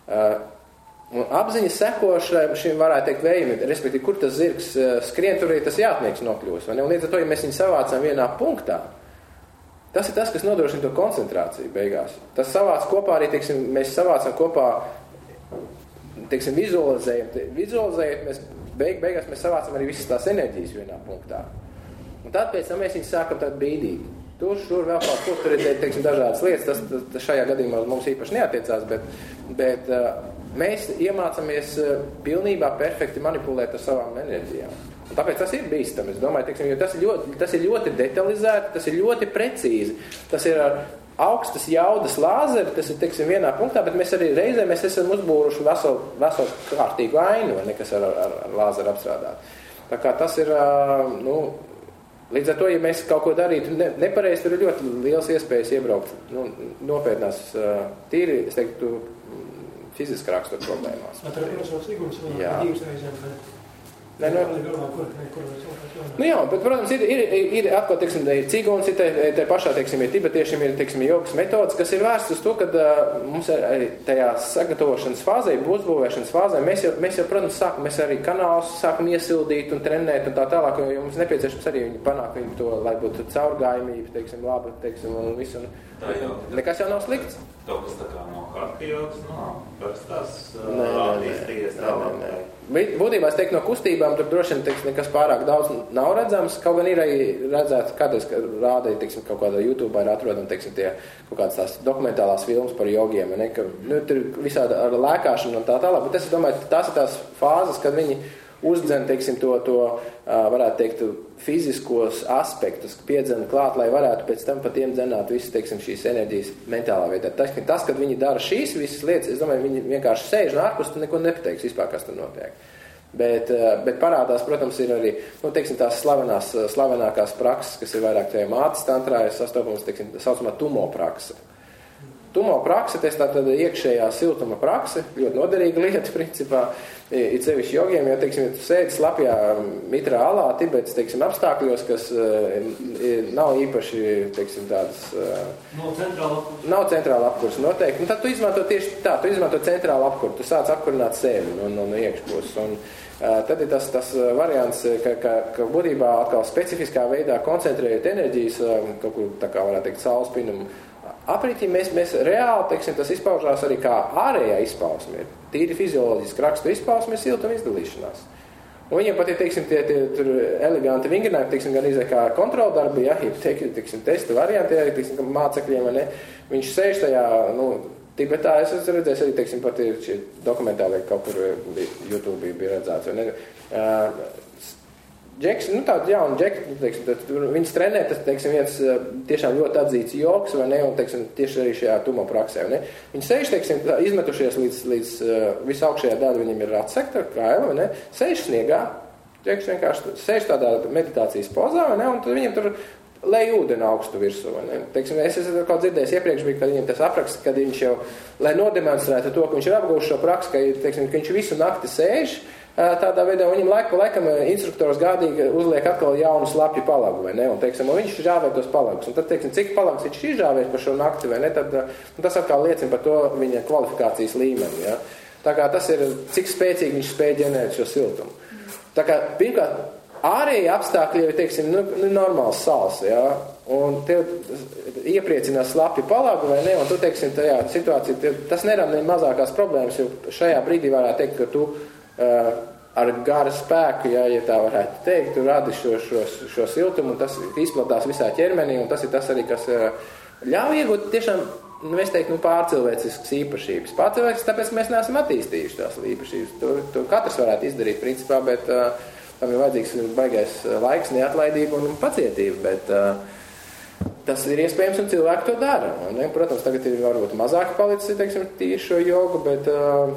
Un apziņa seko šim, varētu teikt, vējiem, respektīvi, kur tas zirgs skrien, tur arī tas jātnieks nokļūs. Un līdz ar to, ja mēs viņu savācam vienā punktā, tas ir tas, kas nodrošina to koncentrāciju beigās. Tas savāc kopā arī, teiksim, mēs savācam kopā, teiksim, vizualizējam. Vizualizējot, mēs beig, beigās mēs savācam arī visas tās enerģijas vienā punktā. Un tad pēc tam mēs viņus sākam tad bīdīt. Tur, šur, vēl kaut kur, tur ir, teiksim, dažādas lietas, tas, tas, tas šajā gadījumā mums īpaši neatiecās, bet, bet uh, mēs iemācamies uh, pilnībā perfekti manipulēt ar savām enerģijām. Un tāpēc tas ir bīstami, es domāju, teiksim, jo tas ir ļoti, tas ir ļoti detalizēti, tas ir ļoti precīzi, tas ir ar augstas jaudas lāzeri, tas ir, teiksim, vienā punktā, bet mēs arī reizē mēs esam uzbūruši veselu, veselu kārtīgu ainu, vai nekas ar, ar, ar lāzeru apstrādāt. Tā kā tas ir, uh, nu, līdz ar to, ja mēs kaut ko darītu ne, nepareizi, tur ir ļoti liels iespējas iebraukt nu, nopietnās uh, tīri, es teiktu, fiziski rakstura problēmās. Tur ir prasot Siguns vai divas reizēm, ka ne, no, nu jā, bet, protams, ir, ir, ir atkal, teiksim, Ciguns, ir te, te pašā, teiksim, ir tibetiešiem, ir, teiksim, jogas metodas, kas ir vērstas uz to, ka uh, mums arī tajā sagatavošanas fāzē, uzbūvēšanas fāzē, mēs jau, mēs jau, protams, sākam, mēs arī kanālus sākam iesildīt un trenēt un tā tālāk, jo mums nepieciešams arī viņi panāk viņu to, lai būtu caurgājumība, teiksim, laba, teiksim, un visu. Un, jau, nekas jau nav slikts. Kaut kas tā kā no hartiogas, no parastās attīstījies tālāk. Būtībā es teiktu, no kustībām tur droši vien teiks, nekas pārāk daudz nav redzams, kaut gan ir arī redzēts, kādreiz, kad rādīja, teiksim, kaut kādā YouTube ir atrodam, teiksim, tie kaut kādas tās dokumentālās filmas par jogiem, ne, ka, nu, tur visādi ar lēkāšanu un tā tālāk, bet es domāju, tās ir tās fāzes, kad viņi uzdzen, teiksim, to, to varētu teikt, fiziskos aspektus, piedzen klāt, lai varētu pēc tam pat tiem dzenāt visu, teiksim, šīs enerģijas mentālā veidā. Tas, tas, kad viņi dara šīs visas lietas, es domāju, viņi vienkārši sēž un ārpus, tu neko nepateiks vispār, kas tur notiek. Bet, bet parādās, protams, ir arī, nu, teiksim, tās slavenās, slavenākās prakses, kas ir vairāk tajā mātes tantrā, ir sastopams, teiksim, saucamā tumo praksa. tumo prakse, tas tā tad iekšējā siltuma prakse, ļoti noderīga lieta, principā, ir sevišķi jogiem, jo, teiksim, ja tu sēdi slapjā mitrā alā, Tibetas, teiksim, apstākļos, kas uh, nav īpaši, teiksim, tādas... Uh, nav centrāla apkurs. Nav centrāla apkurs, noteikti. Un tad tu izmanto tieši tā, tu izmanto centrālu apkuru, tu sāc apkurināt sevi no, no, no iekšpuses. Un uh, tad ir tas, tas variants, ka, ka, ka būtībā atkal specifiskā veidā koncentrējot enerģijas, uh, kaut kur, tā kā varētu teikt, saules pinumu, aprītī mēs, mēs reāli, teiksim, tas izpaužās arī kā ārējā izpausme. Tīri fizioloģiski rakstu izpausme ir siltuma izdalīšanās. Un viņiem pat ir, teiksim, tie, tie tur eleganti vingrinājumi, teiksim, gan izai kā kontroldarbi, ja, ja teiksim, testa varianti, ja, teiksim, mācekļiem, vai ne, viņš sēž tajā, nu, Tibetā, es esmu redzējis arī, teiksim, pat ir šie dokumentāli kaut kur YouTube bija redzēts, vai ne, uh, Džeks, nu tāda jauna džeka, teiksim, tad viņas trenē, tas, teiksim, viens tiešām ļoti atzīts joks, vai ne, un, teiksim, tieši arī šajā tumo praksē, vai ne. Viņi sēž, teiksim, tā, izmetušies līdz, līdz uh, visaugšējā daļa, viņiem ir atsekta, kaila, vai ne, sēž sniegā, Džeks vienkārši sēž tādā meditācijas pozā, vai ne, un tad viņiem tur lej ūdeni augstu virsū, vai ne. Teiksim, es esmu kaut dzirdējis iepriekš bija, kad viņiem tas apraksts, kad viņš jau, lai nodemonstrētu to, ka viņš ir apgūst šo praksi, ka, teiksim, ka viņš visu nakti sēž, tādā veidā viņam laiku pa laikam instruktors gādīgi uzliek atkal jaunu slapju palagu, vai ne, un, teiksim, un viņš žāvē tos palagus, un tad, teiksim, cik palagus viņš izžāvēs par šo nakti, vai ne, tad tas atkal liecina par to viņa kvalifikācijas līmeni, ja. Tā kā tas ir, cik spēcīgi viņš spēj ģenerēt šo siltumu. Tā kā, pirmkārt, ārēji apstākļi ir, teiksim, nu, nu normāls sals, ja, un tev iepriecinās slapju palagu, vai ne, un tu, teiksim, tajā situācijā, tev, tas nerada ne mazākās problēmas, jo šajā brīdī varētu teikt, ka tu Uh, ar garu spēku, ja, ja tā varētu teikt, tu radi šo, šo, šo siltumu, un tas izplatās visā ķermenī, un tas ir tas arī, kas uh, ļauj iegūt tiešām, nu, es teiktu, nu, pārcilvēciskas īpašības. Pārcilvēciskas, tāpēc, ka mēs neesam attīstījuši tās īpašības. To, to katrs varētu izdarīt, principā, bet uh, tam ir vajadzīgs baigais laiks, neatlaidība un pacietība, bet uh, tas ir iespējams, un cilvēki to dara. Ne? Protams, tagad ir varbūt mazāk palicis, teiksim, tīri šo jogu, bet... Uh,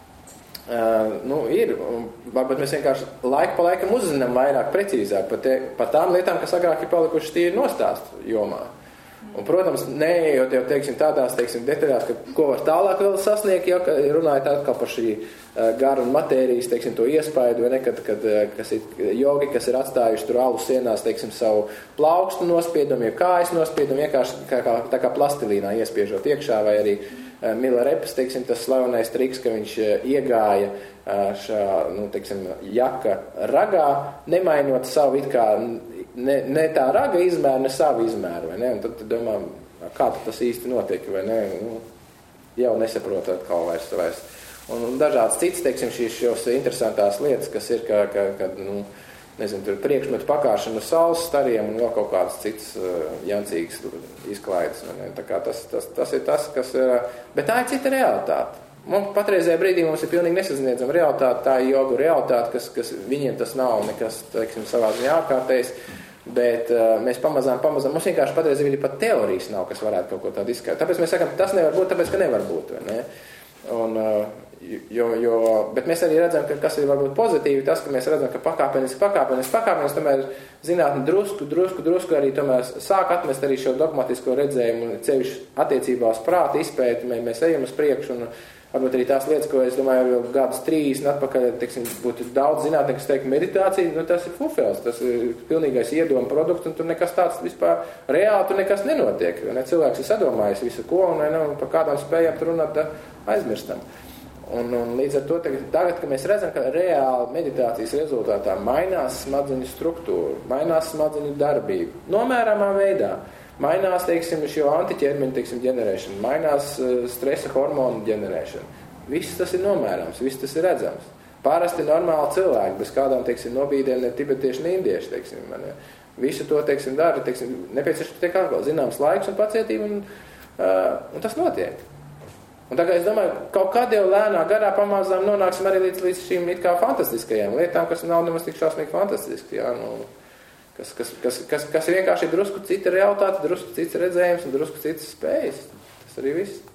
Uh, nu, ir, un varbūt mēs vienkārši laiku pa laikam uzzinām vairāk precīzāk par, te, par tām lietām, kas agrāk ir palikušas tīri nostāstu jomā. Un, protams, neejot jau, teiksim, tādās, teiksim, detaļās, ka ko var tālāk vēl sasniegt, jau, ka runājot atkal par šī uh, garu un matērijas, teiksim, to iespaidu, vai ne, kad, kad kas ir jogi, kas ir atstājuši tur alu sienās, teiksim, savu plaukstu nospiedumu, ja kājas nospiedumu, vienkārši kā, kā, tā kā plastilīnā iespiežot iekšā, vai arī Mila Repas, teiksim, tas slavenais triks, ka viņš iegāja šā, nu, teiksim, jaka ragā, nemainot savu it kā, ne, ne tā raga izmēru, ne savu izmēru, vai ne? Un tad, tad domā, kā tas īsti notiek, vai ne? Nu, jau nesaprot atkal vairs. vairs. Un, un dažādas citas, teiksim, šīs šos interesantās lietas, kas ir, ka, ka, ka nu, nezinu, tur priekšmetu pakāšana saules stariem un vēl kaut kādas citas uh, jancīgas izklaides. Tā kā tas, tas, tas ir tas, kas ir... Bet tā ir cita realitāte. Mums patreizajā brīdī mums ir pilnīgi nesasniedzama realitāte, tā ir jogu realitāte, kas, kas viņiem tas nav nekas, teiksim, savā ziņā ārkārtējs, bet uh, mēs pamazām, pamazām, mums vienkārši patreizajā brīdī pat teorijas nav, kas varētu kaut ko tādu izskaidrot. Tāpēc mēs sakam, tas nevar būt, tāpēc, ka nevar būt, vai ne? Un, uh, Jo, jo, bet mēs arī redzam, ka kas ir varbūt pozitīvi, tas, ka mēs redzam, ka pakāpeniski, pakāpeniski, pakāpeniski, tomēr zinātni drusku, drusku, drusku arī tomēr sāk atmest arī šo dogmatisko redzējumu un cevišķi attiecībā uz prāta izpēti, mēs, mēs ejam uz priekšu un varbūt arī tās lietas, ko es domāju, jau gadus trīsdesmit atpakaļ, teiksim, būtu daudz zinātni, kas teikt meditācija, nu tas ir fufels, tas ir pilnīgais iedomu produkts un tur nekas tāds vispār reāli tur nekas nenotiek, ne? Cilvēks ir sadomājis visu ko un, ne, un par kādām spējām tur runāt aizmirstam. Un, un līdz ar to tagad, tagad, kad mēs redzam, ka reāli meditācijas rezultātā mainās smadzeņu struktūra, mainās smadzeņu darbība, nomērāmā veidā, mainās, teiksim, šo antiķermeņu, teiksim, ģenerēšana, mainās uh, stresa hormonu ģenerēšana. Viss tas ir nomērāms, viss tas ir redzams. Parasti normāli cilvēki, bez kādām, teiksim, nobīdēm, ne tibetieši, ne indieši, teiksim, man, visu to, teiksim, dara, teiksim, nepieciešams tiek atkal zināms laiks un pacietība, un, uh, un tas notiek. Un tā kā es domāju, kaut kad jau lēnā garā pamazām nonāksim arī līdz, līdz šīm it kā fantastiskajām lietām, kas nav nemaz tik šausmīgi fantastiski, jā, nu, kas, kas, kas, kas, kas vienkārši ir drusku cita realitāte, drusku cits redzējums un drusku citas spējas. Tas arī viss.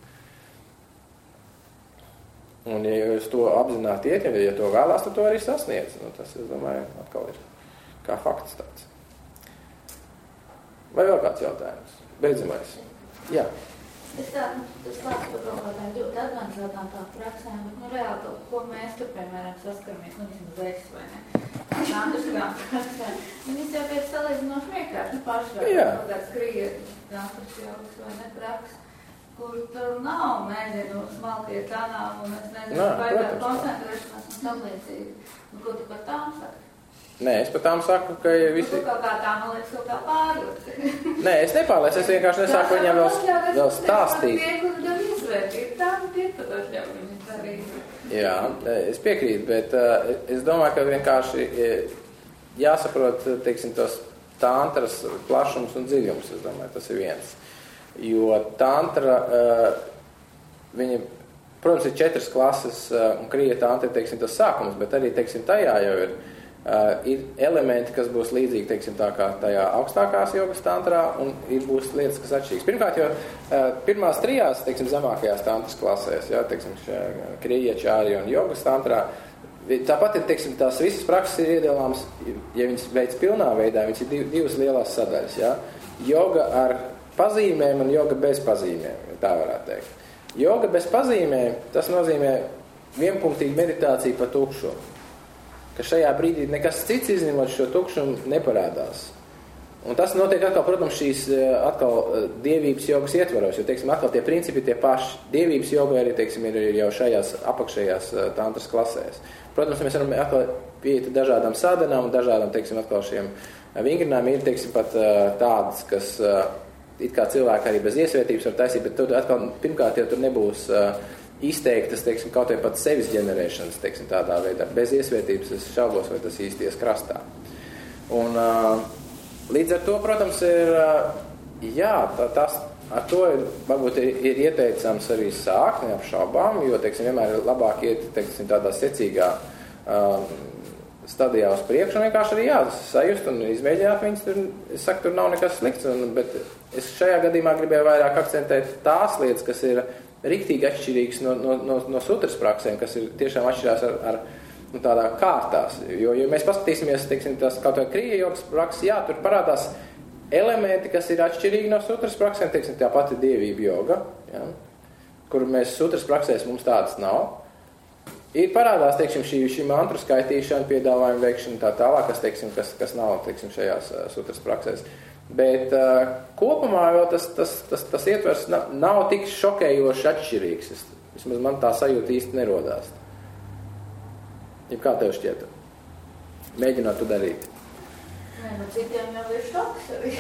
Un ja jūs to apzināti iet, ja to vēlās, tad to arī sasniedz. Nu, tas, es domāju, atkal ir kā fakts tāds. Vai vēl kāds jautājums? Beidzamais. Jā. Es tā, tas stāstu par kaut kādām ļoti organizētām tā praksēm, bet, nu, reāli to, ko mēs tur, piemēram, saskaramies, nu, vismaz es, vai ne? Tās antriskām praksēm. Viņas jau pēc salīdzinoši vienkārši, nu, pašvērts, kaut kāds krietis, antris jogas vai ne praks, kur tur nav, nezinu, smalkie kanām un, es nezinu, baigā koncentrēšanās un tam līdzīgi. Nu, ko tu par tām saki? Nē, es par tām saku, ka visi... Nu, kaut kā tā, man liekas, kaut kā pārjūt. Nē, es nepārliec, es vienkārši nesāku viņiem vēl, vēl stāstīt. Tā ir pat atļauj viņam darīt. Jā, es piekrītu, bet uh, es domāju, ka vienkārši jāsaprot, teiksim, tos tantras plašums un dziļums, es domāju, tas ir viens. Jo tantra, uh, viņa, protams, ir četras klases, uh, un krija tantra, teiksim, tas sākums, bet arī, teiksim, tajā jau ir Uh, ir elementi, kas būs līdzīgi, teiksim, tā kā tajā augstākās jogas tantrā, un ir būs lietas, kas atšķirīgas. Pirmkārt, jo uh, pirmās trijās, teiksim, zemākajās tantras klasēs, jā, teiksim, krija, čāri un jogas tantrā, tāpat ir, teiksim, tās visas prakses ir iedalāmas, ja viņas veids pilnā veidā, viņas ir div, divas lielās sadaļas, jā. Joga ar pazīmēm un joga bez pazīmēm, tā varētu teikt. Joga bez pazīmēm, tas nozīmē vienpunktīgu meditāciju pa tukšumu. Ka šajā brīdī nekas cits izņemot šo tukšumu neparādās. Un tas notiek atkal, protams, šīs atkal dievības jogas ietvaros, jo, teiksim, atkal tie principi tie paši. Dievības joga arī, teiksim, ir jau šajās apakšējās tantras klasēs. Protams, mēs varam atkal pieiet dažādām sādanām un dažādām, teiksim, atkal šiem vingrinām ir, teiksim, pat tādas, kas it kā cilvēki arī bez iesvētības var taisīt, bet tur atkal, pirmkārt, jau tur nebūs izteiktas, teiksim, kaut vai pat sevis ģenerēšanas, teiksim, tādā veidā. Bez iesvētības es šaubos, vai tas īsties krastā. Un līdz ar to, protams, ir, jā, tas, ar to ir, varbūt ir, ir ieteicams arī sākt, neapšaubām, jo, teiksim, vienmēr ir labāk iet, teiksim, tādā secīgā stadijā uz priekšu, un vienkārši arī jā, sajust un izmēģināt viņas, tur, es saku, tur nav nekas slikts, un, bet es šajā gadījumā gribēju vairāk akcentēt tās lietas, kas ir riktīgi atšķirīgs no, no, no, no sutras praksēm, kas ir tiešām atšķirās ar, ar nu, tādā kārtās. Jo, jo mēs paskatīsimies, teiksim, tās kaut vai krija jogas prakses, jā, tur parādās elementi, kas ir atšķirīgi no sutras praksēm, teiksim, tā pati dievība joga, jā, kur mēs sutras praksēs mums tādas nav. Ir parādās, teiksim, šī, šī mantru skaitīšana, piedāvājuma veikšana tā tālāk, kas, teiksim, kas, kas nav, teiksim, šajās uh, sutras praksēs. Bet uh, kopumā vēl tas, tas, tas, tas ietvers nav, nav tik šokējoši atšķirīgs. Es, vismaz man tā sajūta īsti nerodās. Ja kā tev šķiet? Mēģināt to darīt. Nē, nu citiem jau ir šoks arī.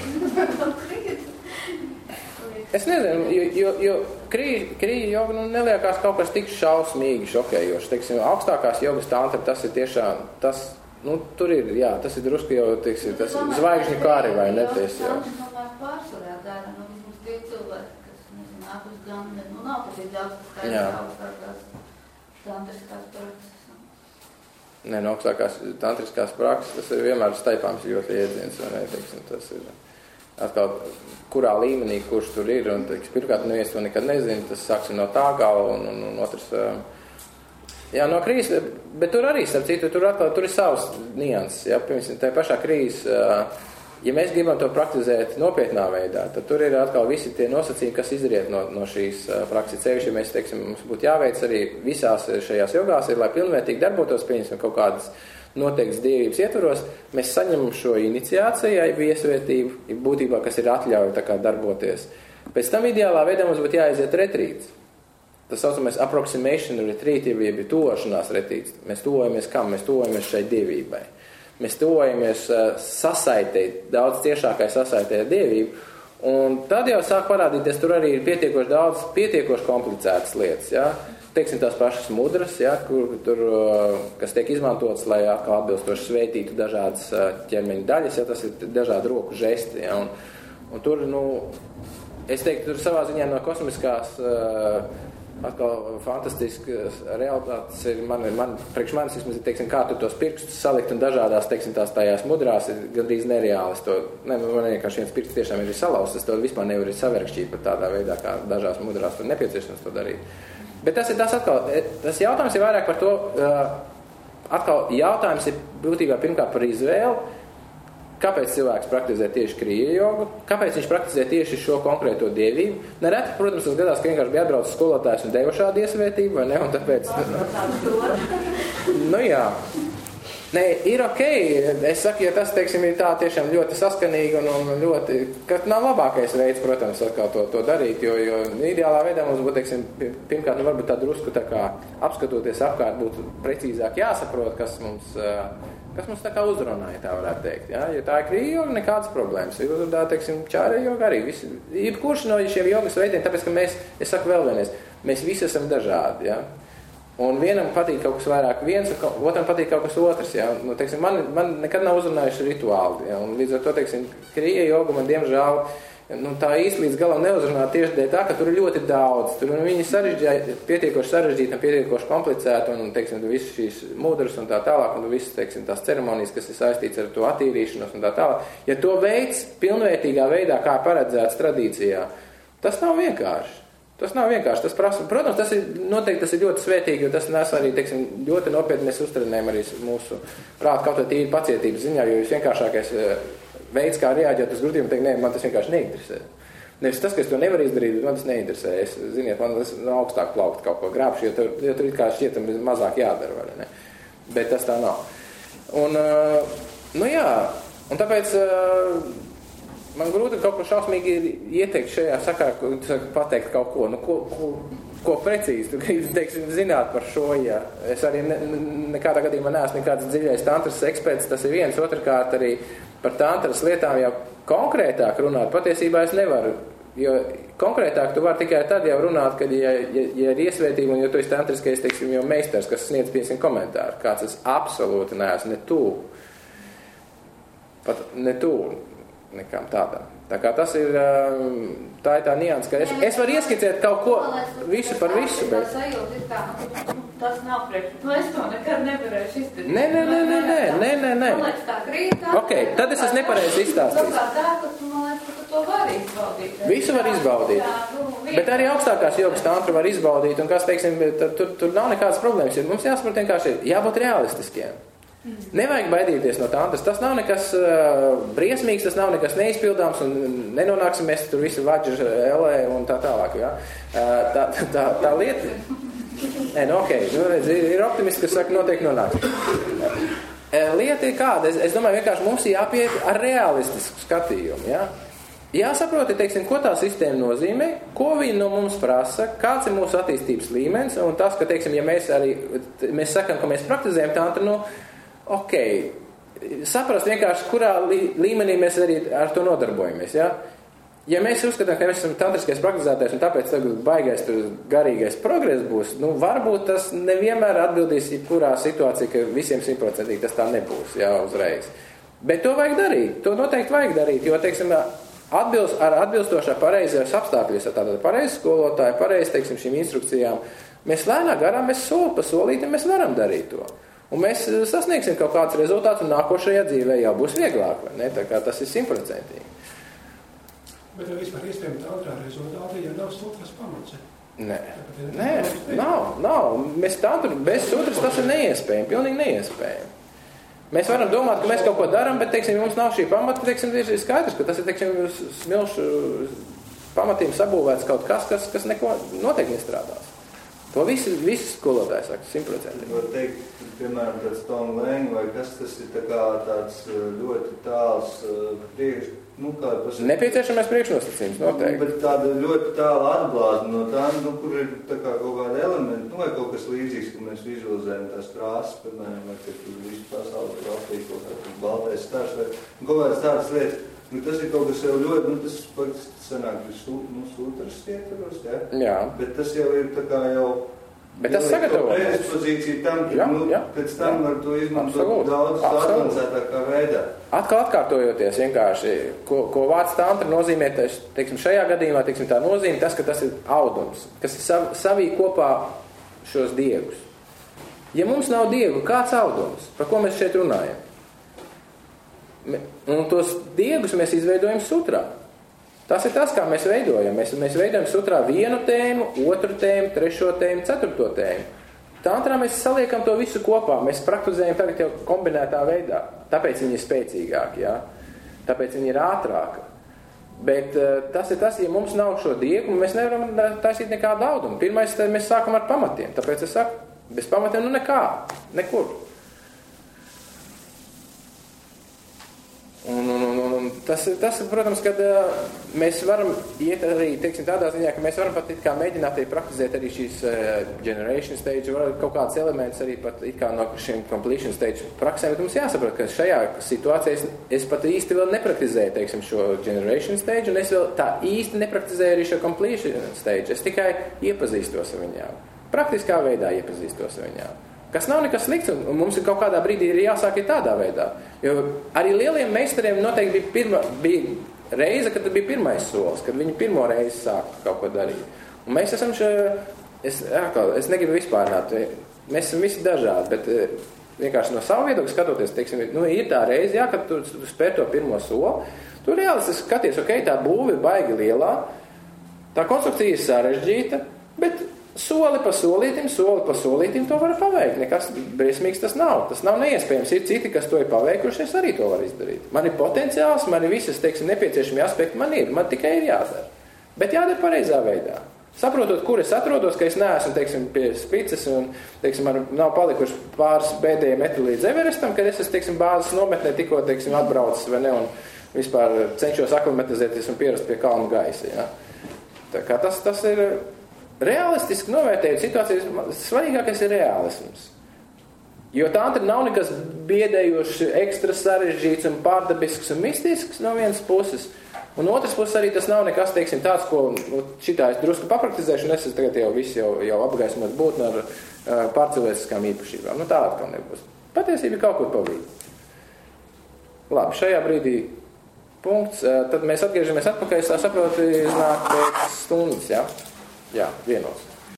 Es nezinu, jo, jo, jo krija, krija joga nu, neliekās kaut kas tik šausmīgi šokējoši. Teiksim, augstākās jogas tantra, tas ir tiešām, tas, nu, tur ir, jā, tas ir drusku jau, teiksim, tas ir zvaigžņu kāri vai neties, jā. Tas tomēr pārsvarā dara, nu, vismaz tie cilvēki, kas, nezinu, nāk uz gan, nu, nav tas ir daudz, kas skaidrs augstākās tantriskās prakses. Nē, no augstākās tantriskās prakses, tas ir vienmēr staipāms ļoti iedziens, vai ne, teiksim, tas ir atkal, kurā līmenī, kurš tur ir, un, teiksim, pirmkārt, neviens to nekad nezina, tas sāksim no tā gala, un, un, un otrs, jā, no krīzes, bet tur arī, starp citu, tur atkal, tur ir savs nianses, jā, piemēram, tā pašā krīzes, ja mēs gribam to praktizēt nopietnā veidā, tad tur ir atkal visi tie nosacījumi, kas izriet no, no šīs prakses ceļš, ja mēs, teiksim, mums būtu jāveic arī visās šajās jogās, ir, lai pilnvērtīgi darbotos, pieņemsim kaut kādas noteikts dievības ietvaros, mēs saņemam šo iniciāciju, ja iesvētību, būtībā, kas ir atļauja tā kā darboties. Pēc tam ideālā veidā mums būtu jāaiziet retrīts. Tas saucamais approximation retreat, jeb tuvošanās retrīts. Mēs tuvojamies kam? Mēs tuvojamies šai dievībai. Mēs tuvojamies uh, sasaitē, daudz ciešākai sasaitē ar dievību, un tad jau sāk parādīties, tur arī ir pietiekoši daudz, pietiekoši komplicētas lietas, jā. Teiksim, tās pašas mudras, ja, kur, tur, kas tiek izmantotas, lai atkal atbilstoši sveitītu dažādas ķermeņa daļas, ja, tas ir dažādi roku žesti. Ja, un, un tur, nu, es teiktu, tur savā ziņā no kosmiskās atkal fantastiskas realitātes ir, man, man priekš manis, vismaz, teiksim, kā tur tos pirkstus salikt un dažādās, teiksim, tās tajās mudrās ir gandrīz nereāli. To, ne, man vienkārši viens pirksts tiešām ir salauzts, es to vispār nevaru saverkšķīt pat tādā veidā, kā dažās mudrās tur nepieciešams to darīt. Bet tas ir tas atkal, tas jautājums ir vairāk par to, atkal jautājums ir būtībā pirmkārt par izvēli, kāpēc cilvēks praktizē tieši krija jogu, kāpēc viņš praktizē tieši šo konkrēto dievību. Nereti, protams, tas gadās, ka vienkārši bija atbraucis skolotājs un deva šādu iesvētību, vai ne, un tāpēc... Nu jā. Nē, ir ok. Es saku, ja tas, teiksim, ir tā tiešām ļoti saskanīgi un, un ļoti... Ka nav labākais veids, protams, atkal to, to darīt, jo, jo ideālā veidā mums būtu, teiksim, pirmkārt, nu varbūt tā drusku tā kā apskatoties apkārt būtu precīzāk jāsaprot, kas mums... kas mums tā kā uzrunāja, tā varētu teikt. Ja? Ja tā ir krija joga, nekādas problēmas. Ir tā, teiksim, čāra joga arī. Visi, jebkurš no šiem jogas veidiem, tāpēc, ka mēs, es saku vēl vienreiz, mēs visi esam dažādi. Ja? Un vienam patīk kaut kas vairāk viens, otram patīk kaut kas otrs. Ja? Nu, teiksim, man, man nekad nav uzrunājuši rituāli. Ja? Un līdz ar to, teiksim, krija joga man diemžēl nu, tā īsti līdz galam neuzrunā tieši dēļ tā, ka tur ir ļoti daudz. Tur viņi sarežģīti, pietiekoši sarežģīti un pietiekoši komplicēti un, teiksim, visas šīs mūdras un tā tālāk un visas, teiksim, tās ceremonijas, kas ir saistīts ar to attīrīšanos un tā tālāk. Ja to veids pilnvērtīgā veidā, kā paredzēts tradīcijā, tas nav vienkārši. Tas nav vienkārši. Tas prasa, protams, tas ir noteikti tas ir ļoti svētīgi, jo tas nes arī, teiksim, ļoti nopietni mēs uztrenējam arī mūsu prātu kaut vai tīri pacietības ziņā, jo visvienkāršākais veids, kā reaģēt uz grūtībām, teikt, nē, man tas vienkārši neinteresē. Nevis tas, ka es to nevaru izdarīt, bet man tas neinteresē. Es, ziniet, man tas nav augstāk plaukt kaut ko grābšu, jo tur, jo tur it kā šķietam mazāk jādara, vai ne? Bet tas tā nav. Un, nu jā, un tāpēc man grūti kaut ko šausmīgi ieteikt šajā sakarā, pateikt kaut ko, nu, ko, ko, ko precīzi, tu gribi, teiksim, zināt par šo, ja. Es arī ne, nekādā gadījumā neesmu nekāds dziļais tantras eksperts, tas ir viens, otrkārt arī par tantras lietām jau konkrētāk runāt, patiesībā es nevaru, jo konkrētāk tu vari tikai tad jau runāt, kad, ja, ja, ja ir iesvētība un jo tu esi tantriskais, teiksim, jau meistars, kas sniedz piecsimt komentāru, kāds es absolūti neesmu, ne tu, pat ne tu, nekām tādām. Tā kā tas ir, tā ir tā nianses, ka es, es varu ieskicēt kaut ko visu par visu, bet... Tā sajūta ir tā, tas nav priekš, nu es to nekad nevarēšu izdarīt. Nē, nē, nē, nē, nē, nē, nē, nē. Man liekas tā krītā. Ok, tad es esmu nepareizi izstāstījis. Tā tā, ka tu, man liekas, ka tu to vari izbaudīt. Visu var izbaudīt. Bet arī augstākās jogas tantra var izbaudīt, un kas, teiksim, tur, tur nav nekādas problēmas. Mums jāsaprot vienkārši, jābūt realistiskiem. Nevajag baidīties no tantras. Tas nav nekas uh, briesmīgs, tas nav nekas neizpildāms un nenonāksim mēs tur visi vaģi elē un tā tālāk. Ja? Uh, tā, tā, tā lieta... Nē, nu ok, nu, redz, ir optimisti, kas saka, noteikti nonāks. Uh, lieta ir kāda? Es, es domāju, vienkārši mums ir jāpiet ar realistisku skatījumu. Ja? Jāsaproti, teiksim, ko tā sistēma nozīmē, ko viņi no mums prasa, kāds ir mūsu attīstības līmenis un tas, ka, teiksim, ja mēs arī, mēs sakam, ka mēs praktizējam tantru, nu, ok, saprast vienkārši, kurā līmenī mēs arī ar to nodarbojamies, ja? Ja mēs uzskatām, ka mēs esam tantriskais praktizētājs un tāpēc tagad baigais tur garīgais progress būs, nu, varbūt tas nevienmēr atbildīs jebkurā situācijā, ka visiem simtprocentīgi tas tā nebūs, jā, uzreiz. Bet to vajag darīt, to noteikti vajag darīt, jo, teiksim, atbilst, ar atbilstošā pareizajos apstākļos, tātad pareizi skolotāji, pareizi, teiksim, šīm instrukcijām, mēs lēnā garām, mēs soli pa solīti, mēs varam darīt to. Un mēs sasniegsim kaut kādus rezultātus un nākošajā dzīvē jau būs vieglāk, vai ne? Tā kā tas ir simtprocentīgi. Bet jau vispār iespējami tantrā rezultāti, ja nav sutras pamats. Nē, nē, nav, nav. Mēs tantru, bez sutras tas ir neiespējami, pilnīgi neiespējami. Mēs varam domāt, ka mēs kaut ko darām, bet, teiksim, mums nav šī pamata, teiksim, ir skaidrs, ka tas ir, teiksim, smilšu pamatiem sabūvēts kaut kas, kas, kas neko noteikti nestrādās. To visi, visi skolotāji saka, simtprocentīgi. Var teikt, piemēram, tāds Tom Lēng, vai kas tas ir tā kā tāds ļoti tāls priekš, nu kā tas ir... Nepieciešamais priekšnosacījums, noteikti. Bet tāda ļoti tāla atblāzma no tā, nu, kur ir tā kā kaut kāda elementa, nu, vai kaut kas līdzīgs, ka mēs vizualizējam tās krāsas, piemēram, vai ka tur visu pasauli trofī, kaut kā baltais stars, vai kaut kādas tādas lietas. Nu, tas ir kaut kas jau ļoti, nu, tas faktiski sanāk, nu, sūtras ietvaros, ja? Jā. Bet tas jau ir tā kā jau... Bet tas sagatavo. Predispozīcija tam, ka, jā, nu, jā, pēc tam jā. Var to izmantot Absolut. daudz advancētākā veidā. Atkal atkārtojoties vienkārši, ko, ko vārds tantra nozīmē, teiksim, šajā gadījumā, teiksim, tā nozīme tas, ka tas ir audums, kas ir sav, savī kopā šos diegus. Ja mums nav diegu, kāds audums? Par ko mēs šeit runājam? Un tos diegus mēs izveidojam sutrā. Tas ir tas, kā mēs veidojam. Mēs, mēs veidojam sutrā vienu tēmu, otru tēmu, trešo tēmu, ceturto tēmu. Tantrā mēs saliekam to visu kopā. Mēs praktizējam tagad jau kombinētā veidā. Tāpēc viņi ir spēcīgāki, jā. tāpēc viņa ir ātrāka. Bet uh, tas ir tas, ja mums nav šo diegu, mēs nevaram taisīt nekādu audumu. Pirmais, tad mēs sākam ar pamatiem. Tāpēc es saku, bez pamatiem nu nekā, nekur. Un, un, un, un tas, tas, protams, kad uh, mēs varam iet arī, teiksim, tādā ziņā, ka mēs varam pat it kā mēģināt arī praktizēt arī šīs uh, generation stage, var kaut kāds elements arī pat it kā no šiem completion stage praksēm, bet mums jāsaprot, ka šajā situācijā es, es pat īsti vēl nepraktizēju, teiksim, šo generation stage, un es vēl tā īsti nepraktizēju arī šo completion stage. Es tikai iepazīstos ar viņām. Praktiskā veidā iepazīstos ar viņām. Kas nav nekas slikts, un mums ir kaut kādā brīdī ir jāsāk ir tādā veidā. Jo arī lieliem meistariem noteikti bija, pirma, bija reize, kad bija pirmais solis, kad viņi pirmo reizi sāk kaut ko darīt. Un mēs esam še, es, es negribu vispārināt, mēs esam visi dažādi, bet vienkārši no savu viedokļu skatoties, teiksim, nu, ir tā reize, jā, kad tu, tu spēr to pirmo soli, tu reāli skaties, ok, tā būve ir baigi lielā, tā konstrukcija ir sarežģīta, bet soli pa solītim, soli pa solītim to var paveikt. Nekas briesmīgs tas nav. Tas nav neiespējams. Ir citi, kas to ir paveikuši, es arī to varu izdarīt. Man ir potenciāls, man ir visas, teiksim, nepieciešami aspekti, man ir. Man tikai ir jādara. Bet jādara pareizā veidā. Saprotot, kur es atrodos, ka es neesmu, teiksim, pie spicas un, teiksim, man nav palikuši pāris bēdēji metri līdz Everestam, kad es esmu, teiksim, bāzes nometnē tikko, teiksim, atbraucis vai ne, un vispār cenšos aklimatizēties un pierast pie kalnu gaisa, ja. Tā kā tas, tas ir realistiski novērtējot situācijas, svarīgākais ir realisms. Jo tā nav nekas biedējoši, ekstra sarežģīts un pārdabisks un mistisks no vienas puses. Un otras puses arī tas nav nekas, teiksim, tāds, ko nu, šitā es drusku papraktizēšu, un es tagad jau viss jau, jau apgaismot būt ar uh, pārcilvēciskām īpašībām. Nu tā atkal nebūs. Patiesība kaut kur pa vidu. Labi, šajā brīdī punkts. Uh, tad mēs atgriežamies atpakaļ, es saprotu, iznāk pēc stundas, jā? Jā, vienos.